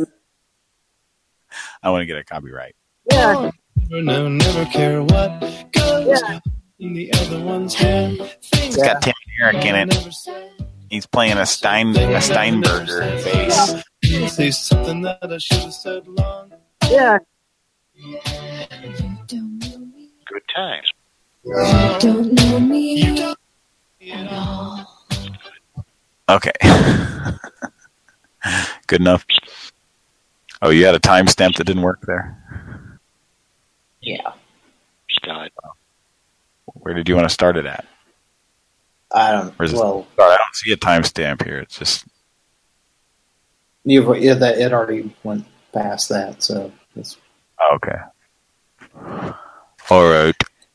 I want to get a copyright. Yeah. Never know, never care what goes Yeah. in the other one's hand. It's got Tim and Eric in it. He's playing a Stein a Steinberger bass. Say something that I should have said long. Yeah. Good times. You don't know me. You don't at all. Okay. Good enough. Oh, you had a timestamp that didn't work there? Yeah. Start. Where did you want to start it at? I don't. Or is it- Well, Sorry, I don't see a timestamp here. It's just you've yeah, that it already went past that, so it's okay. All right.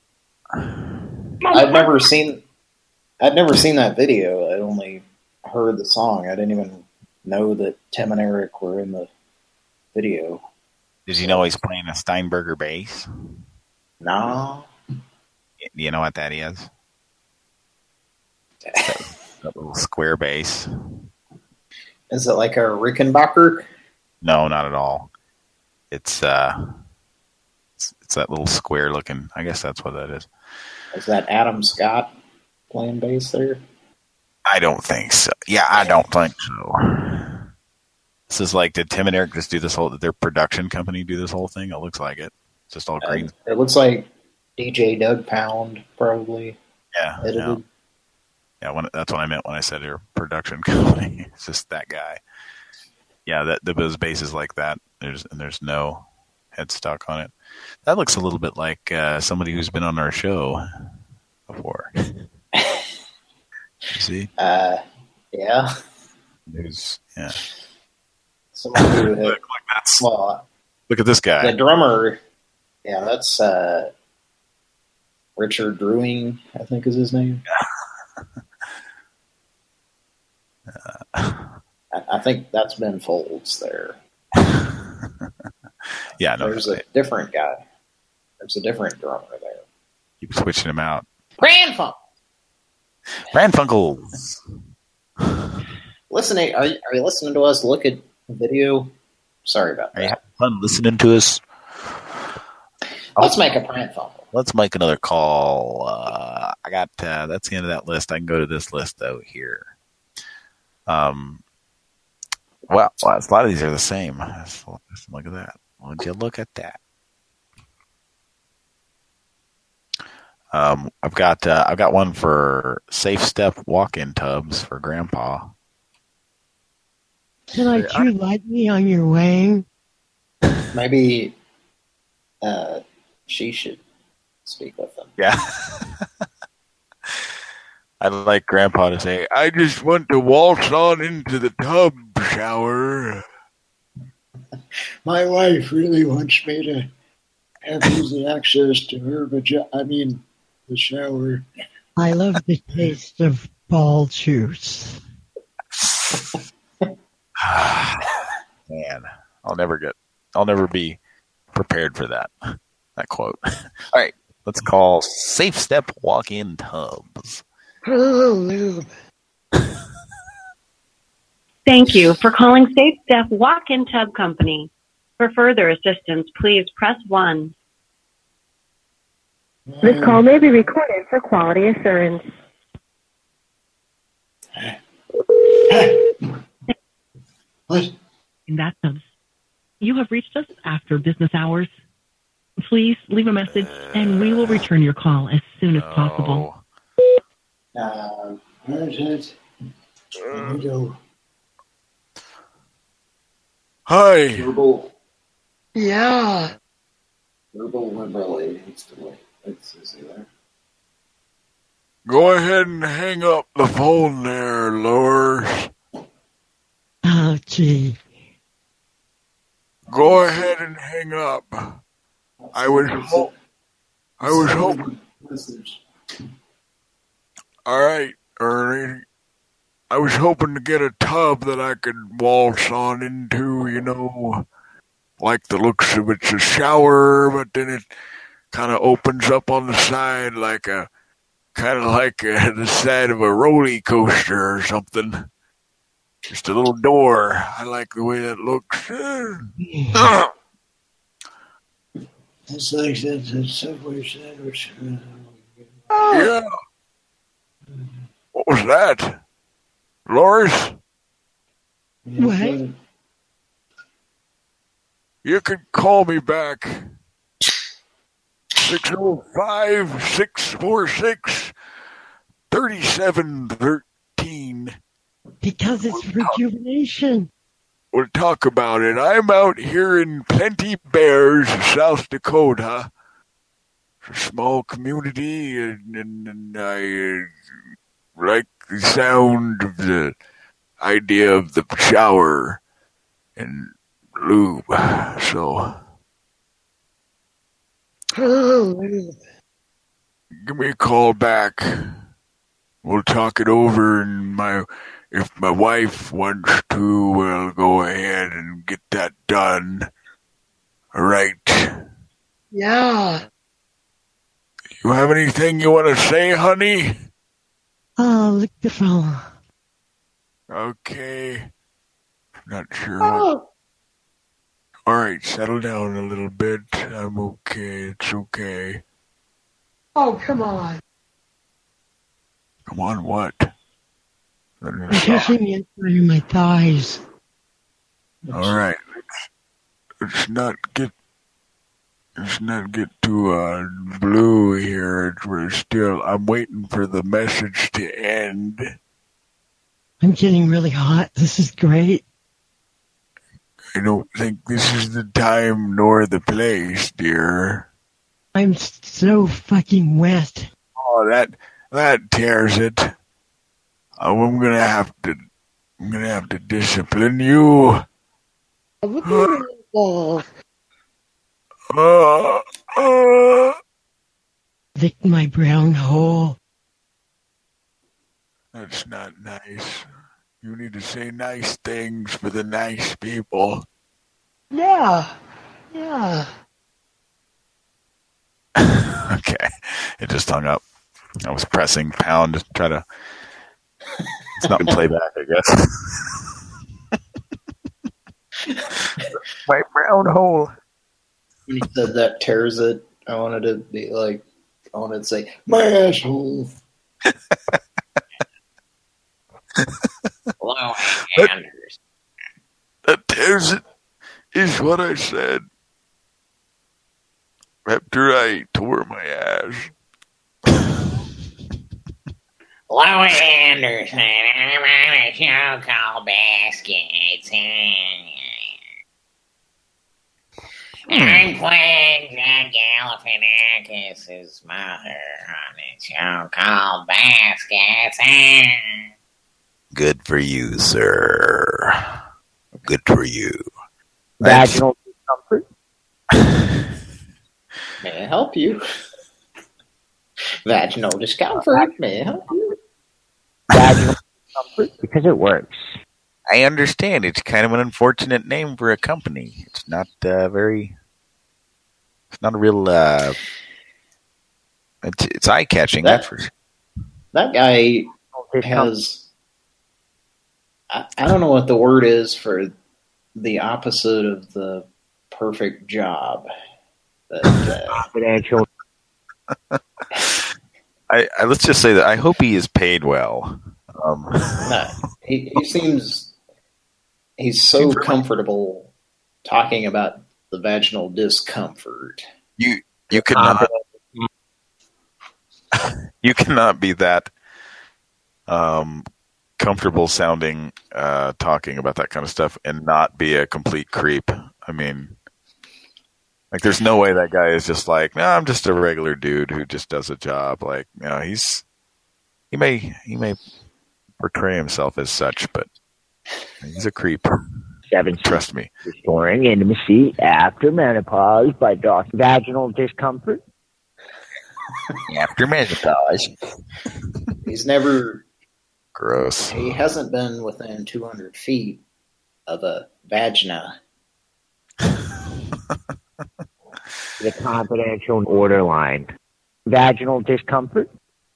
I've never seen. I'd never seen that video. I'd only heard the song. I didn't even know that Tim and Eric were in the video. Did you know he's playing a Steinberger bass? No. Do you know what that is? that, that little square bass. Is it like a Rickenbacker? No, not at all. It's uh, it's, it's that little square looking. I guess that's what that is. Is that Adam Scott playing bass there? I don't think so. Yeah, I don't think so. This is like, did Tim and Eric just do this whole, did their production company do this whole thing? It looks like it. It's just all green. Uh, it looks like D J Doug Pound probably Yeah. edited. Yeah, yeah when, that's what I meant when I said their production company. It's just that guy. Yeah, that the those bases like that. There's and there's no headstock on it. That looks a little bit like uh, somebody who's been on our show before. You see? Uh, yeah. There's yeah. Someone who had, look, look, that's, well, look at this guy. the drummer. Yeah, that's uh, Richard Drewing, I think is his name. uh, I, I think that's Ben Folds there. Yeah, no. There's a different guy. There's a different drummer there. Keep switching him out. Pran Funkels. Pran Funkels. Listening, are you, are you listening to us look at the video? Sorry about that. Are you having fun listening to us? Let's make a Pran Funkel. Let's make another call. Uh, I got uh, that's the end of that list. I can go to this list though here. Um. Well, well, a lot of these are the same. Look at that. Would you look at that? Um, I've got uh, I've got one for Safe Step walk-in tubs for Grandpa. Tonight you like me on your way? Maybe uh, she should speak with them. Yeah. I'd like Grandpa to say, I just want to waltz on into the tub shower. My wife really wants me to have easy access to her vagina. I mean, the shower. I love the taste of ball juice. Man, I'll never get, I'll never be prepared for that, that quote. All right, let's call Safe Step walk-in tubs. Lube. Thank you for calling Safe Step Walk-in Tub Company. For further assistance, please press one. This call may be recorded for quality assurance. What? In that sense, you have reached us after business hours. Please leave a message and we will return your call as soon as possible. Uh, where's it? Let me go. Hi. Verbal. Yeah. Verbal liberally needs to wait. Let's see there. Go ahead and hang up the phone there, Loris. Oh, gee. Go ahead and hang up. I was hope. I was hoping. All right, Ernie. I was hoping to get a tub that I could waltz on into, you know, like the looks of it's a shower, but then it kind of opens up on the side like a, kind of like a, the side of a roller coaster or something. Just a little door. I like the way that looks. Yeah. It's like that, that Subway sandwich. Yeah. What was that? Loris? What? You can call me back. six oh five, six four six, three seven one three. Because it's rejuvenation. We'll talk about it. I'm out here in Plenty Bears, South Dakota. It's a small community, and, and, and I uh, like the sound of the idea of the shower and lube. So, give me a call back. We'll talk it over, and my if my wife wants to, we'll go ahead and get that done. All right. Yeah. You have anything you want to say, honey? Oh, look the phone. Okay. Not sure what. All right, settle down a little bit. I'm okay. It's okay. Oh, come on. Come on, what? I'm touching the inside of my thighs. All right. Let's, let's not get let's not get too uh, blue here. We're still. I'm waiting for the message to end. I'm getting really hot. This is great. I don't think this is the time nor the place, dear. I'm so fucking wet. Oh, that that tears it. Oh, I'm gonna have to. I'm gonna have to discipline you. Oh. Uh, uh. Lick my brown hole. That's not nice. You need to say nice things for the nice people. Yeah. Yeah. Okay. It just hung up. I was pressing pound to try to... It's not playback, I guess. My brown hole. When he said that tears it, I wanted to be like, I wanted to say, my asshole. Hello, Anders. That tears it is what I said. After I tore my ass. Hello, Anderson. I'm on a show called Baskets. I'm playing Jack Galifianakis' mother on a show called Baskets. Good for you, sir. Good for you. Vaginal discomfort. May I help you? Vaginal discomfort. May I help you? Vaginal discomfort because it works. I understand. It's kind of an unfortunate name for a company. It's not uh, very... It's not a real... Uh, it's, it's eye-catching, That- that's for sure. That guy has... I, I don't know what the word is for the opposite of the perfect job. But, uh, Confidential. I, I let's just say that I hope he is paid well. Um, no, he, he seems he's so comfortable talking about the vaginal discomfort. You you cannot you cannot be that um, comfortable sounding uh, talking about that kind of stuff and not be a complete creep. I mean. Like, there's no way that guy is just like, no, I'm just a regular dude who just does a job. Like, you know, he's he may he may portray himself as such, but he's a creep. Seven. Trust me. Restoring intimacy after menopause by Doctor Vaginal Discomfort. After menopause. He's never... Gross. He hasn't been within two hundred feet of a vagina. The confidential order line. Vaginal discomfort?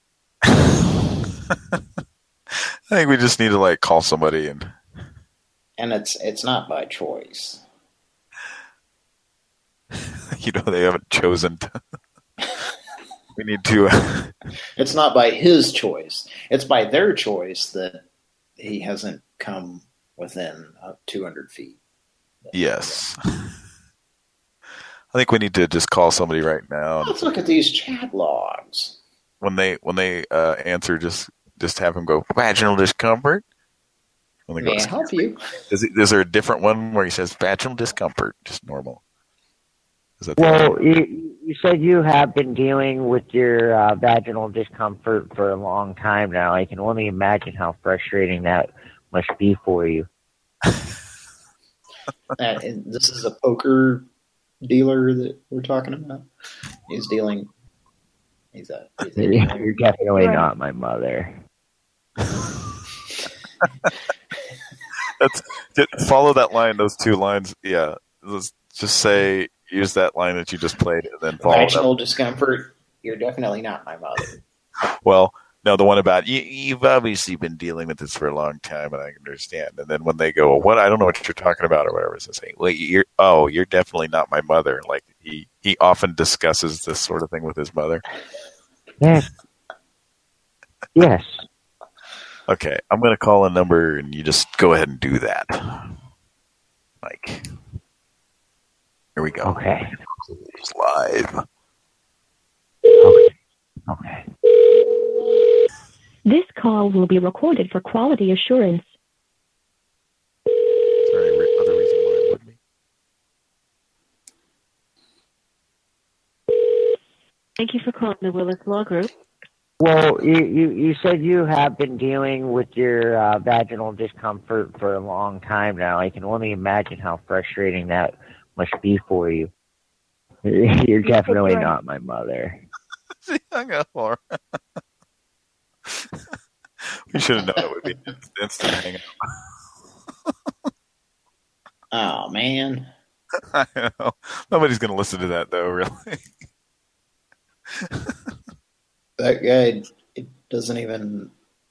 I think we just need to, like, call somebody and... And it's it's not by choice. You know, they haven't chosen to... We need to... Uh... It's not by his choice. It's by their choice that he hasn't come within uh, two hundred feet. Yes. I think we need to just call somebody right now. Let's look at these chat logs. When they when they uh, answer, just just have them go, vaginal discomfort. When they May go, I help you? Is, it, is there a different one where he says vaginal discomfort? Just normal. Is that Well, you, you said you have been dealing with your uh, vaginal discomfort for a long time now. I can only imagine how frustrating that must be for you. Uh, and this is a poker dealer that we're talking about. He's dealing. He's a. He's a You're definitely not my mother. That's follow that line. Those two lines. Yeah. Let's just say use that line that you just played, and then follow Vaginal it discomfort. You're definitely not my mother. up. Well, no, the one about you, you've obviously been dealing with this for a long time, and I can understand. And then when they go, well, "What? I don't know what you're talking about," or whatever, it's saying, "Well, you're oh, you're definitely not my mother." Like he he often discusses this sort of thing with his mother. Yes. Yes. Okay, I'm going to call a number, and you just go ahead and do that. Like, here we go. Okay. It's live. Okay. Okay. This call will be recorded for quality assurance. Is there any re- other reason why it would be? Thank you for calling the Willis Law Group. Well, you, you, you said you have been dealing with your uh, vaginal discomfort for a long time now. I can only imagine how frustrating that must be for you. You're definitely not my mother. She hung up for her. We should have known it would be an instant hang up. Oh man. I know. Nobody's going to listen to that, though, really. That guy, it doesn't even...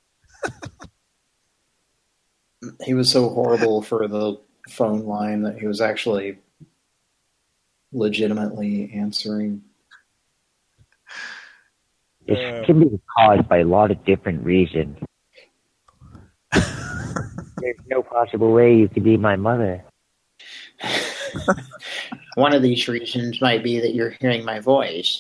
He was so horrible for the phone line that he was actually legitimately answering. This can be caused by a lot of different reasons. There's no possible way you could be my mother. One of these reasons might be that you're hearing my voice.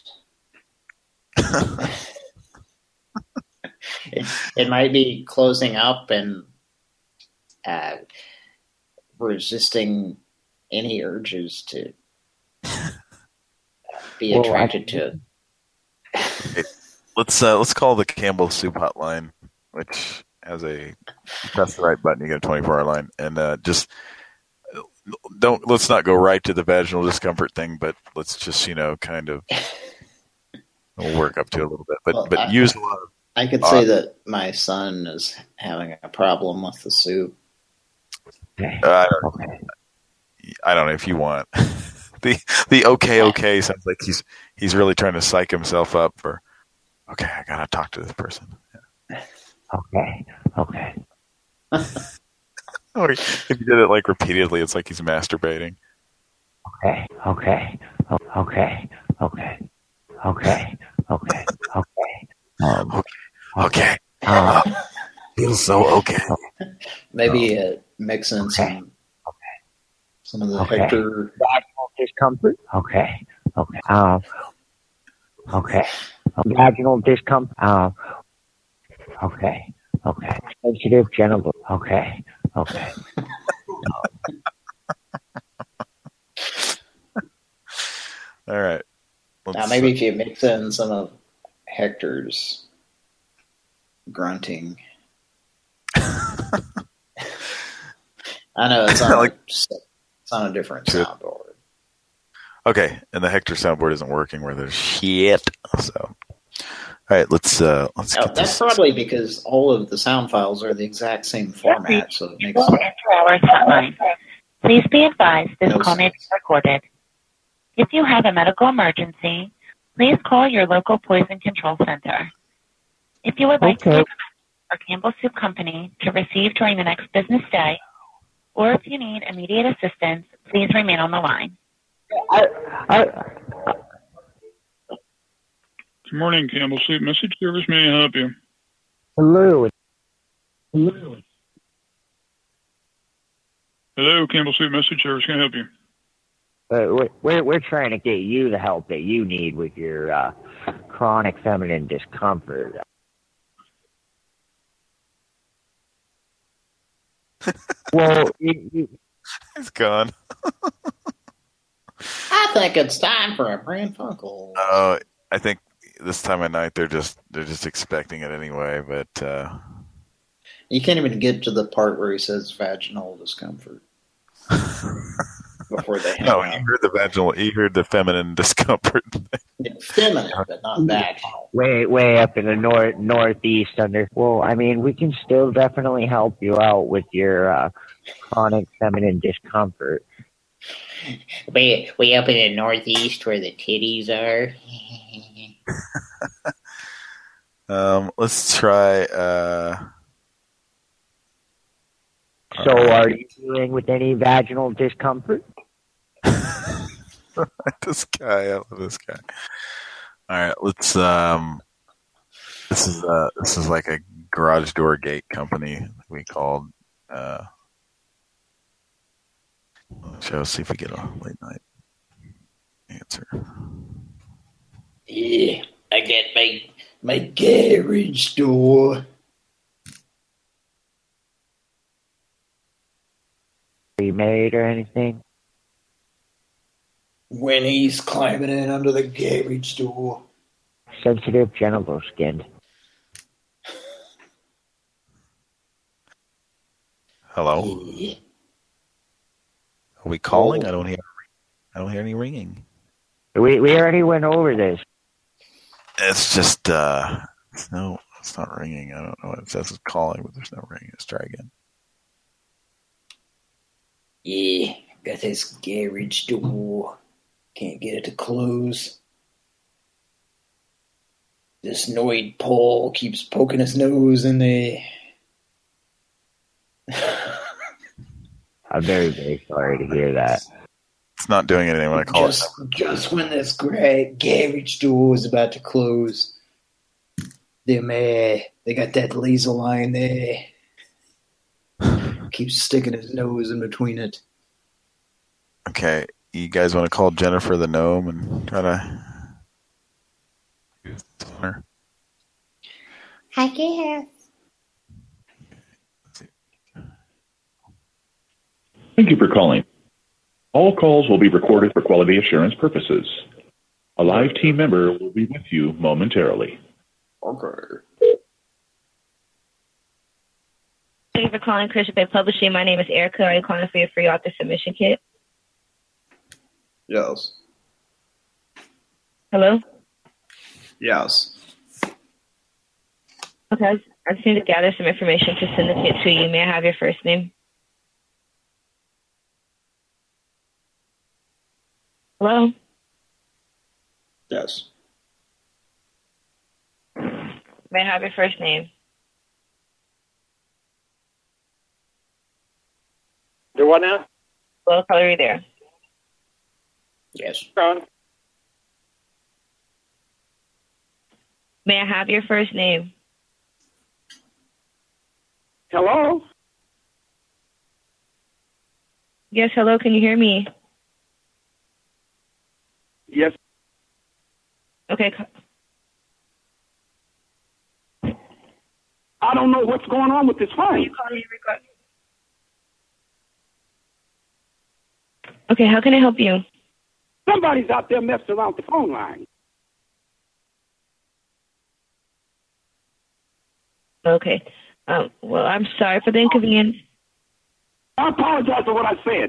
it, it might be closing up and uh, resisting any urges to uh, be Well, attracted I- to. Okay, let's uh, let's call the Campbell Soup Hotline, which has a you press the right button, you get a twenty-four hour line, and uh, just don't let's not go right to the vaginal discomfort thing, but let's just you know kind of we'll work up to it a little bit, but Well, but I- use a lot of I could say that my son is having a problem with the soup. Uh, I don't, I don't know if you want the the okay okay sounds like he's he's really trying to psych himself up for. Okay, I gotta talk to this person. Okay, okay. Or if you did it like repeatedly, it's like he's masturbating. Okay, okay, o- okay, okay, okay, okay, okay. Um, okay, okay. Um, Feels so okay. Maybe uh, mix in some some of the Okay. Hector. Vaginal discomfort. Okay, okay. Um, okay. Vaginal discomfort. Um, okay, okay. Sensitive genital. Okay, okay. All right. Now, maybe if you mix in some of Hector's grunting. I know it's on, like, it's on a different soundboard. Okay, and the Hector soundboard isn't working where there's shit. So, all right, let's uh, let's Oh, get that's this. probably because all of the sound files are the exact same format, so it makes After hours hotline. Please be advised this No call may be recorded. If you have a medical emergency, please call your local poison control center. If you would like to Okay. leave a message for Campbell Soup Company to receive during the next business day, or if you need immediate assistance, please remain on the line. I, I, Good morning, Campbell Soup Message Service. May I help you? hello. Hello. Hello, Campbell Soup Message Service. Can I help you? Uh, we're, we're we're trying to get you the help that you need with your uh, chronic feminine discomfort. Well, you, you, It's gone. I think it's time for a Pran Funkle. Oh, I think this time of night they're just they're just expecting it anyway. But uh, You can't even get to the part where he says vaginal discomfort before they hang no, up. you heard the vaginal, you heard the feminine discomfort. Feminine, but not vaginal. way way up in the north northeast under. Well, I mean, we can still definitely help you out with your uh, chronic feminine discomfort. We we up in the northeast where the titties are. Um, let's try. Uh, So, are you dealing with any vaginal discomfort? this guy, I love this guy. All right, let's. Um, this is uh, this is like a garage door gate company we called. Uh, let's see if we get a late night answer. Yeah, I got my my garage door. Are you married or anything? When he's climbing in under the garage door. Sensitive genital skin. Hello. Are we calling? I don't hear. I don't hear any ringing. We we already went over this. It's just uh, it's no, it's not ringing. I don't know what it says. It's calling, but there's no ringing. Let's try again. Yeah, got this garage door. Can't get it to close. This Noid Paul keeps poking his nose in there. I'm very, very sorry to hear that. It's not doing it anymore. I call Just, just when this great garage door is about to close, them, uh, they got that laser line there. Keeps sticking his nose in between it. Okay, you guys want to call Jennifer the gnome and try to? I guess. Thank you for calling. All calls will be recorded for quality assurance purposes. A live team member will be with you momentarily. Okay. Thank you for calling Christian Bay Publishing. My name is Erica. Are you calling for your free author submission kit? Yes. Hello? Yes. Okay, I just- I just need to gather some information to send the kit to you. May I have your first name? Hello? Yes. May I have your first name? Do what now? Hello, caller, are you there? Yes. Ron? May I have your first name? Hello? Yes, hello, can you hear me? Yes. Okay. c- I don't know what's going on with this phone. Okay, how can I help you? Somebody's out there messing around with the phone line. Okay. Um, well, I'm sorry for the inconvenience. I apologize for what I said.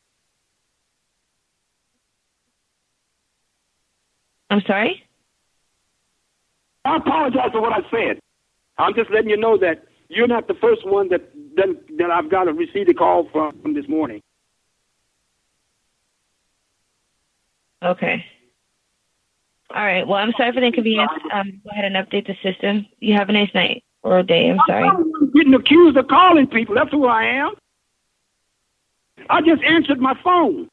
I'm sorry? I apologize for what I said. I'm just letting you know that you're not the first one that that, that I've got to receive a call from this morning. Okay. All right. Well, I'm sorry for the inconvenience. Um, go ahead and update the system. You have a nice night or day. I'm sorry. I'm getting accused of calling people. That's who I am. I just answered my phone.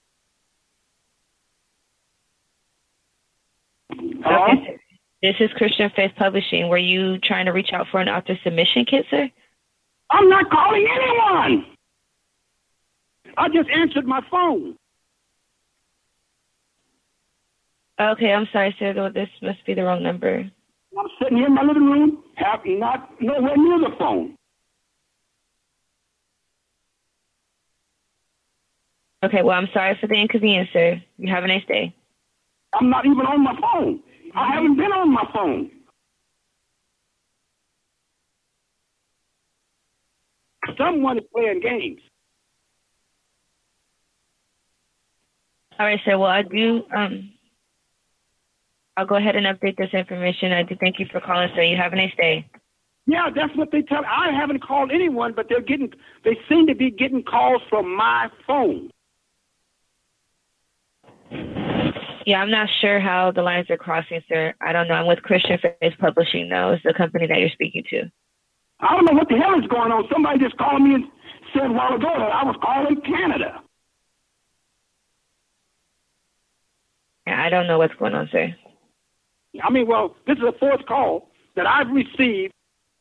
Hello? Okay, sir. This is Christian Faith Publishing. Were you trying to reach out for an author submission kit, sir? I'm not calling anyone. I just answered my phone. Okay, I'm sorry, sir. Though this must be the wrong number. I'm sitting here in my living room, have not nowhere near the phone. Okay, well, I'm sorry for the inconvenience, sir. You have a nice day. I'm not even on my phone. I haven't been on my phone. Someone is playing games. All right, sir. Well, I do. Um, I'll go ahead and update this information. I do thank you for calling, sir. You have a nice day. Yeah, that's what they tell me. I haven't called anyone, but they're getting. They seem to be getting calls from my phone. Yeah, I'm not sure how the lines are crossing, sir. I don't know. I'm with Christian Faith Publishing, though. It's the company that you're speaking to. I don't know what the hell is going on. Somebody just called me and said a while ago that I was calling Canada. Yeah, I don't know what's going on, sir. I mean, well, this is the fourth call that I've received.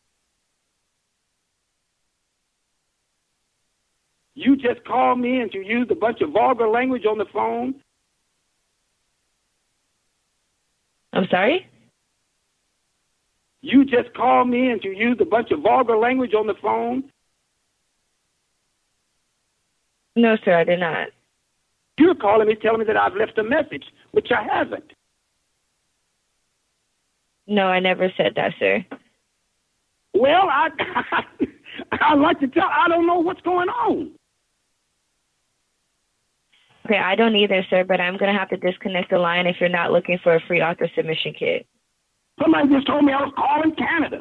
You just called me and you used a bunch of vulgar language on the phone. I'm sorry? You just called me and you used a bunch of vulgar language on the phone. No, sir, I did not. You're calling me telling me that I've left a message, which I haven't. No, I never said that, sir. Well, I, I'd like to tell, I don't know what's going on. Okay, I don't either, sir, but I'm going to have to disconnect the line if you're not looking for a free author submission kit. Somebody just told me I was calling Canada.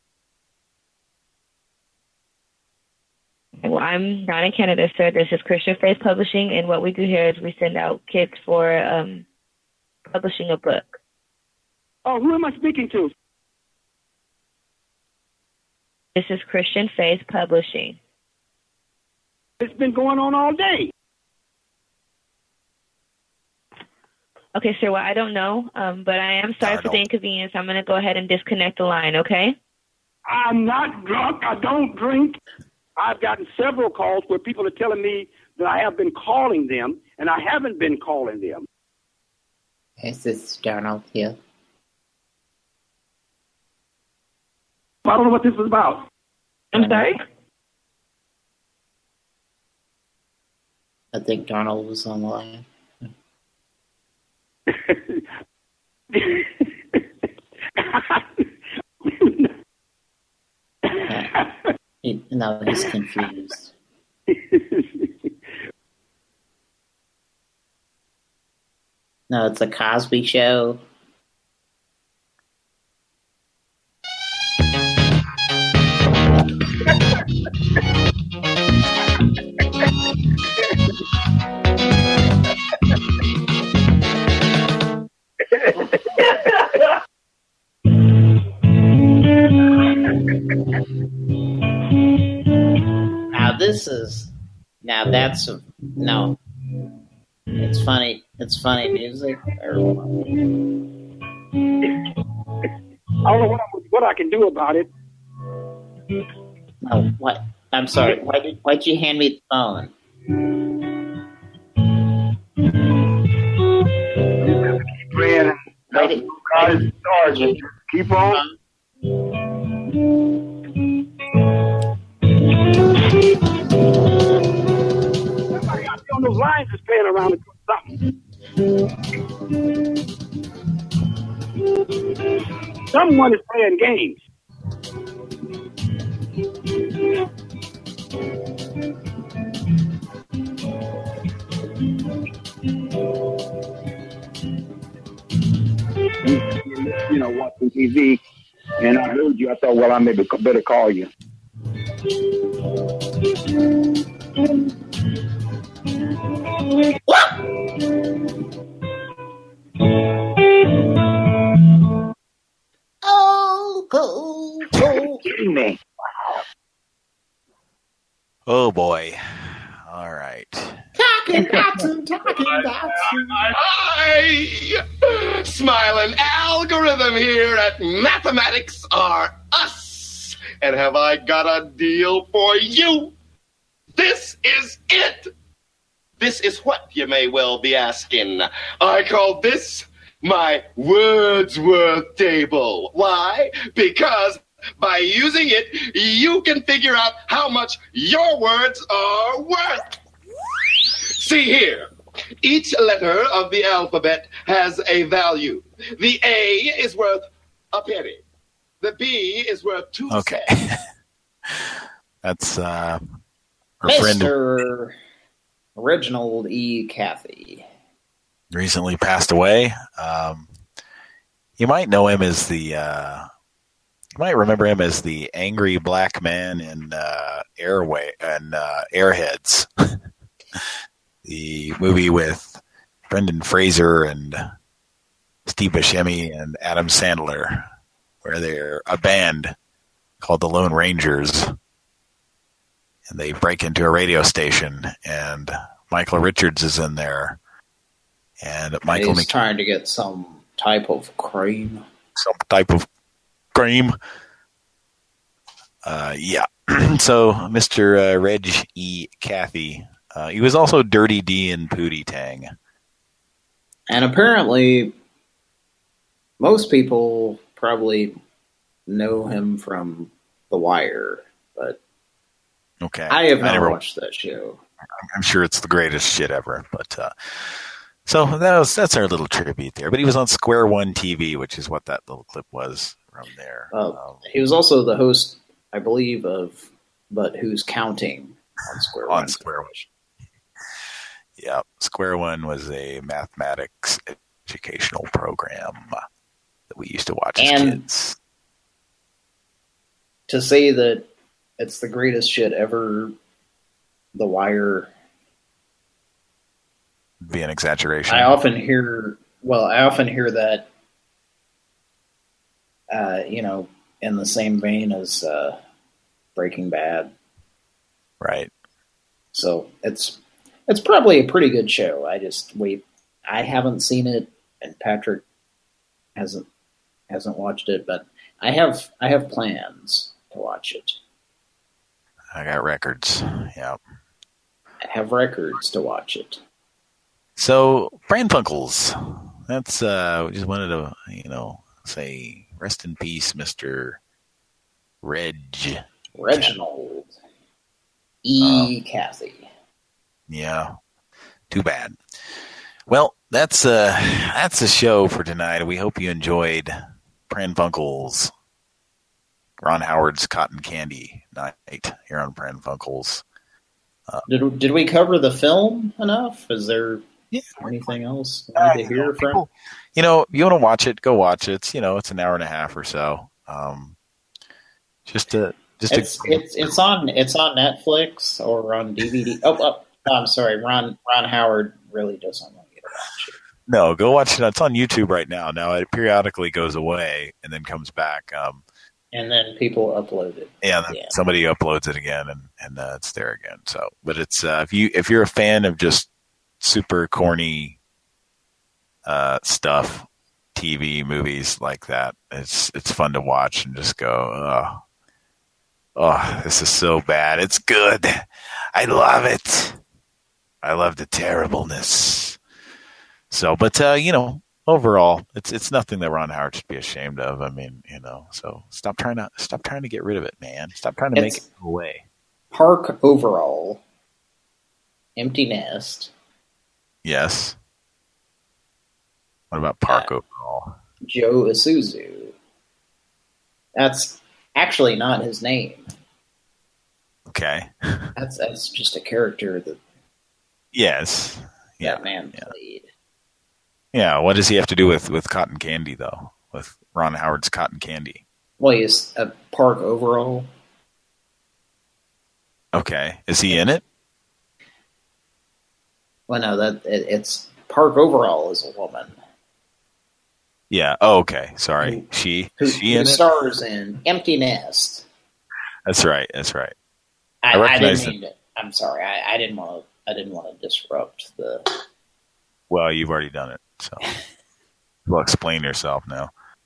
Well, I'm not in Canada, sir. This is Christian Faith Publishing, and what we do here is we send out kits for um, publishing a book. Oh, who am I speaking to? This is Christian Faith Publishing. It's been going on all day. Okay, sir, well, I don't know, um, but I am sorry for the inconvenience. I'm going to go ahead and disconnect the line, okay? I'm not drunk. I don't drink. I've gotten several calls where people are telling me that I have been calling them, and I haven't been calling them. Is this Donald here? I don't know what this is about. I'm sorry? I think Donald was on the line. yeah. he, no, he's confused. No, it's a Cosby Show. Now this is, now that's, a, no, it's funny, it's funny music. Or, I don't know what, I, what I can do about it. oh, what? I'm sorry, why did, why'd you hand me the phone? Keep playing. Why did, God is in charge. Keep on. Somebody out there on those lines is playing around and doing something. Someone is playing games. T V, and I heard you. I thought, well, I maybe better call you. Oh, oh, oh. Kidding me. Oh boy. All right. Talking Dotson, talking Dotson. Hi! Smiling algorithm here at Mathematics Are Us. And have I got a deal for you? This is it. This is what you may well be asking. I call this my Wordsworth table. Why? Because by using it, you can figure out how much your words are worth. See here. Each letter of the alphabet has a value. The A is worth a penny. The B is worth two Okay. cents. That's uh, our friend Mister Reginald E. Cathy. recently passed away. Um, you might know him as the, uh, you might remember him as the angry black man in uh, Airway and uh, Airheads, the movie with Brendan Fraser and Steve Buscemi and Adam Sandler, where they're a band called the Lone Rangers, and they break into a radio station, and Michael Richards is in there, and Michael He's Mc- trying to get some type of cream. some type of cream. Uh, yeah. So Mister Uh, Reg E. Cathy, uh, he was also Dirty D in Pootie Tang. And apparently, most people probably know him from The Wire, but Okay, I have not never watched that show. I'm sure it's the greatest shit ever. But uh, so that was that's our little tribute there. But he was on Square One T V, which is what that little clip was from there. Uh, he was also the host, I believe, of But Who's Counting on Square on One. Square One. Yeah, Square One was a mathematics educational program that we used to watch as And kids. to say that it's the greatest shit ever, The Wire, Be an exaggeration. I often hear, well, I often hear that, uh, you know, in the same vein as uh, Breaking Bad. Right. So it's it's probably a pretty good show. I just wait. I haven't seen it, and Patrick hasn't hasn't watched it, but I have I have plans to watch it. I got records. Yeah. I have records to watch it. So, Pran Funkels. That's, uh, we just wanted to, you know, say rest in peace, Mister Reg. Reginald E. Um, Cathy. Yeah. Too bad. Well, that's uh that's the show for tonight. We hope you enjoyed Pran Funkels, Ron Howard's Cotton Candy Night here on Pran Funkels. Uh, Did did we cover the film enough? Is there yeah. anything else we need to hear know, from? people, you know, if you want to watch it, go watch it. It's, you know, it's an hour and a half or so. Um, just to just It's to, it's it's on it's on Netflix or on D V D. Oh, oh, I'm sorry, Ron Ron Howard really doesn't want you to watch it. No, go watch it. It's on YouTube right now. Now it periodically goes away and then comes back. Um, And then people upload it. Yeah, then Yeah. somebody uploads it again, and and uh, it's there again. So, but it's uh, if you if you're a fan of just super corny uh, stuff, T V movies like that, it's it's fun to watch and just go, oh, oh, this is so bad. It's good. I love it. I love the terribleness. So, but uh, you know. Overall, it's it's nothing that Ron Howard should be ashamed of. I mean, you know, so stop trying to stop trying to get rid of it, man. Stop trying to It's make it go away. Park Overall, Empty Nest, Yes. What about Park overall? Joe Isuzu. That's actually not his name. Okay. That's that's just a character that Yes. Yeah. that man played. Yeah. What does he have to do with, with cotton candy though? With Ron Howard's Cotton Candy. Well, he's a park overall. Okay. Is he in it? Well, no, that it, it's park overall is a woman. Yeah. Oh, okay. Sorry. She. Who, she who in it? stars in Empty Nest. That's right. That's right. I, I I recognize didn't mean to. I'm sorry. I, I didn't want to. I didn't want to disrupt the. Well, you've already done it, so well, explain yourself now.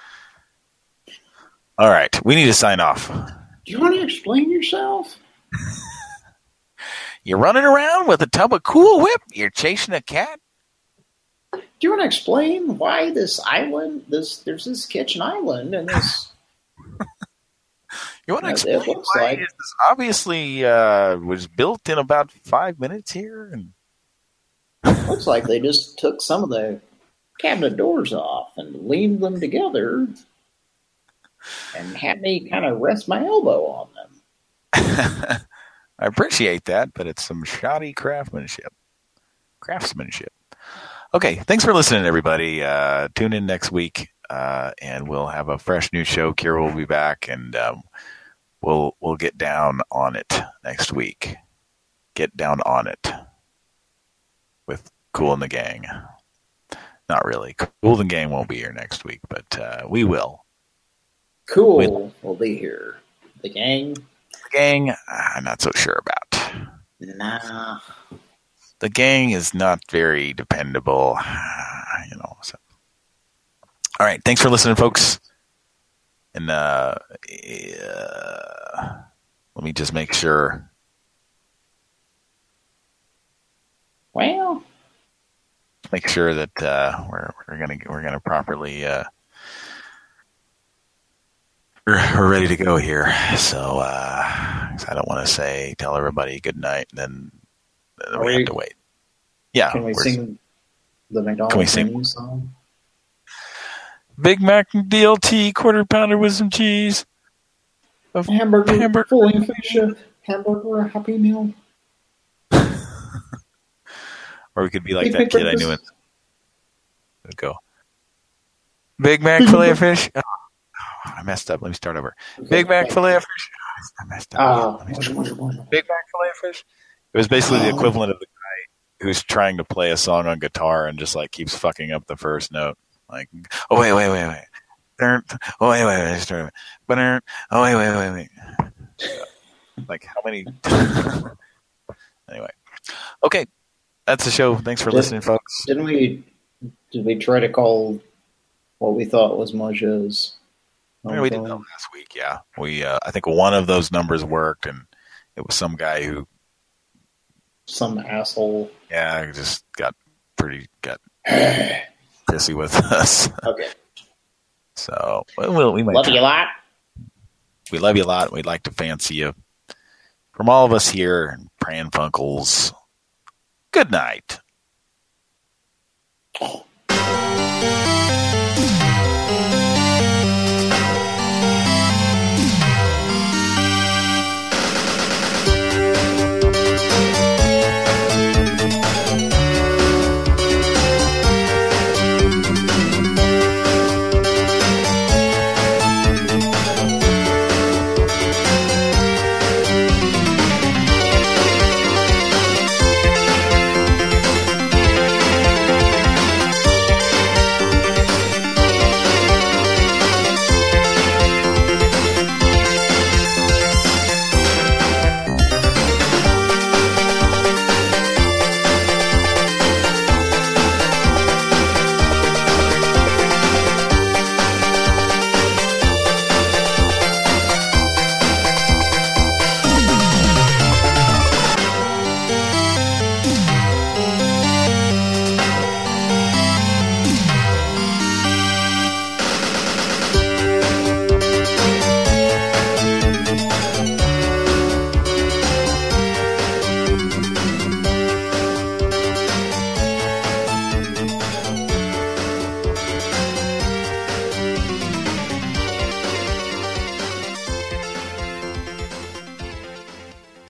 All right, we need to sign off. Do you want to explain yourself? You're running around with a tub of Cool Whip. You're chasing a cat. Do you want to explain why this island? This there's this kitchen island and this. You want to It explain looks why like- this obviously uh, was built in about five minutes here? And Looks like they just took some of the cabinet doors off and leaned them together and had me kind of rest my elbow on them. I appreciate that, but it's some shoddy craftsmanship. Craftsmanship. Okay, thanks for listening, everybody. Uh, tune in next week, uh, and we'll have a fresh new show. Kira will be back, and um, we'll we'll get down on it next week. Get down on it with Cool and the Gang. Not really. Cool and the Gang won't be here next week, but uh, we will. Cool We'll- will be here. The gang? The Gang, I'm not so sure about. Nah. The Gang is not very dependable, you know. So. All right, thanks for listening, folks. And uh, uh, let me just make sure. Well, Make sure that uh, we're we're gonna we're gonna properly uh, we're, we're ready to go here. So uh, 'cause I don't want to say tell everybody good night, and then, then we we- have to wait. Yeah, can we we're- sing the McDonald's Can we sing? menu song? Big Mac D L T, quarter pounder with some cheese. A Hamburger, hamburger. fully efficient hamburger, a Happy Meal. Or we could be like Big that Mac kid I breakfast. knew in. Let's go. Big Mac fillet of fish. Oh, I messed up. Let me start over. Big Mac fillet of fish. Oh, I messed up. Oh, Let me start over. Big Mac fillet of fish. It was basically the equivalent of the guy who's trying to play a song on guitar and just like keeps fucking up the first note. Like, oh wait, wait, wait, wait. Oh wait, wait, wait. Start. But oh wait, wait, wait, wait. Like how many? Anyway, okay. That's the show. Thanks for Did- listening, folks. Didn't we? Did we try to call what we thought was Moja's? Yeah, we did that last week. Yeah, we. Uh, I think one of those numbers worked, and it was some guy who, Some asshole. yeah, just got pretty got pissy with us. Okay. So well, we'll- we might Love you a lot. We love you a lot. We'd like to fancy you. From all of us here and Pran Funkels. Good night. Oh.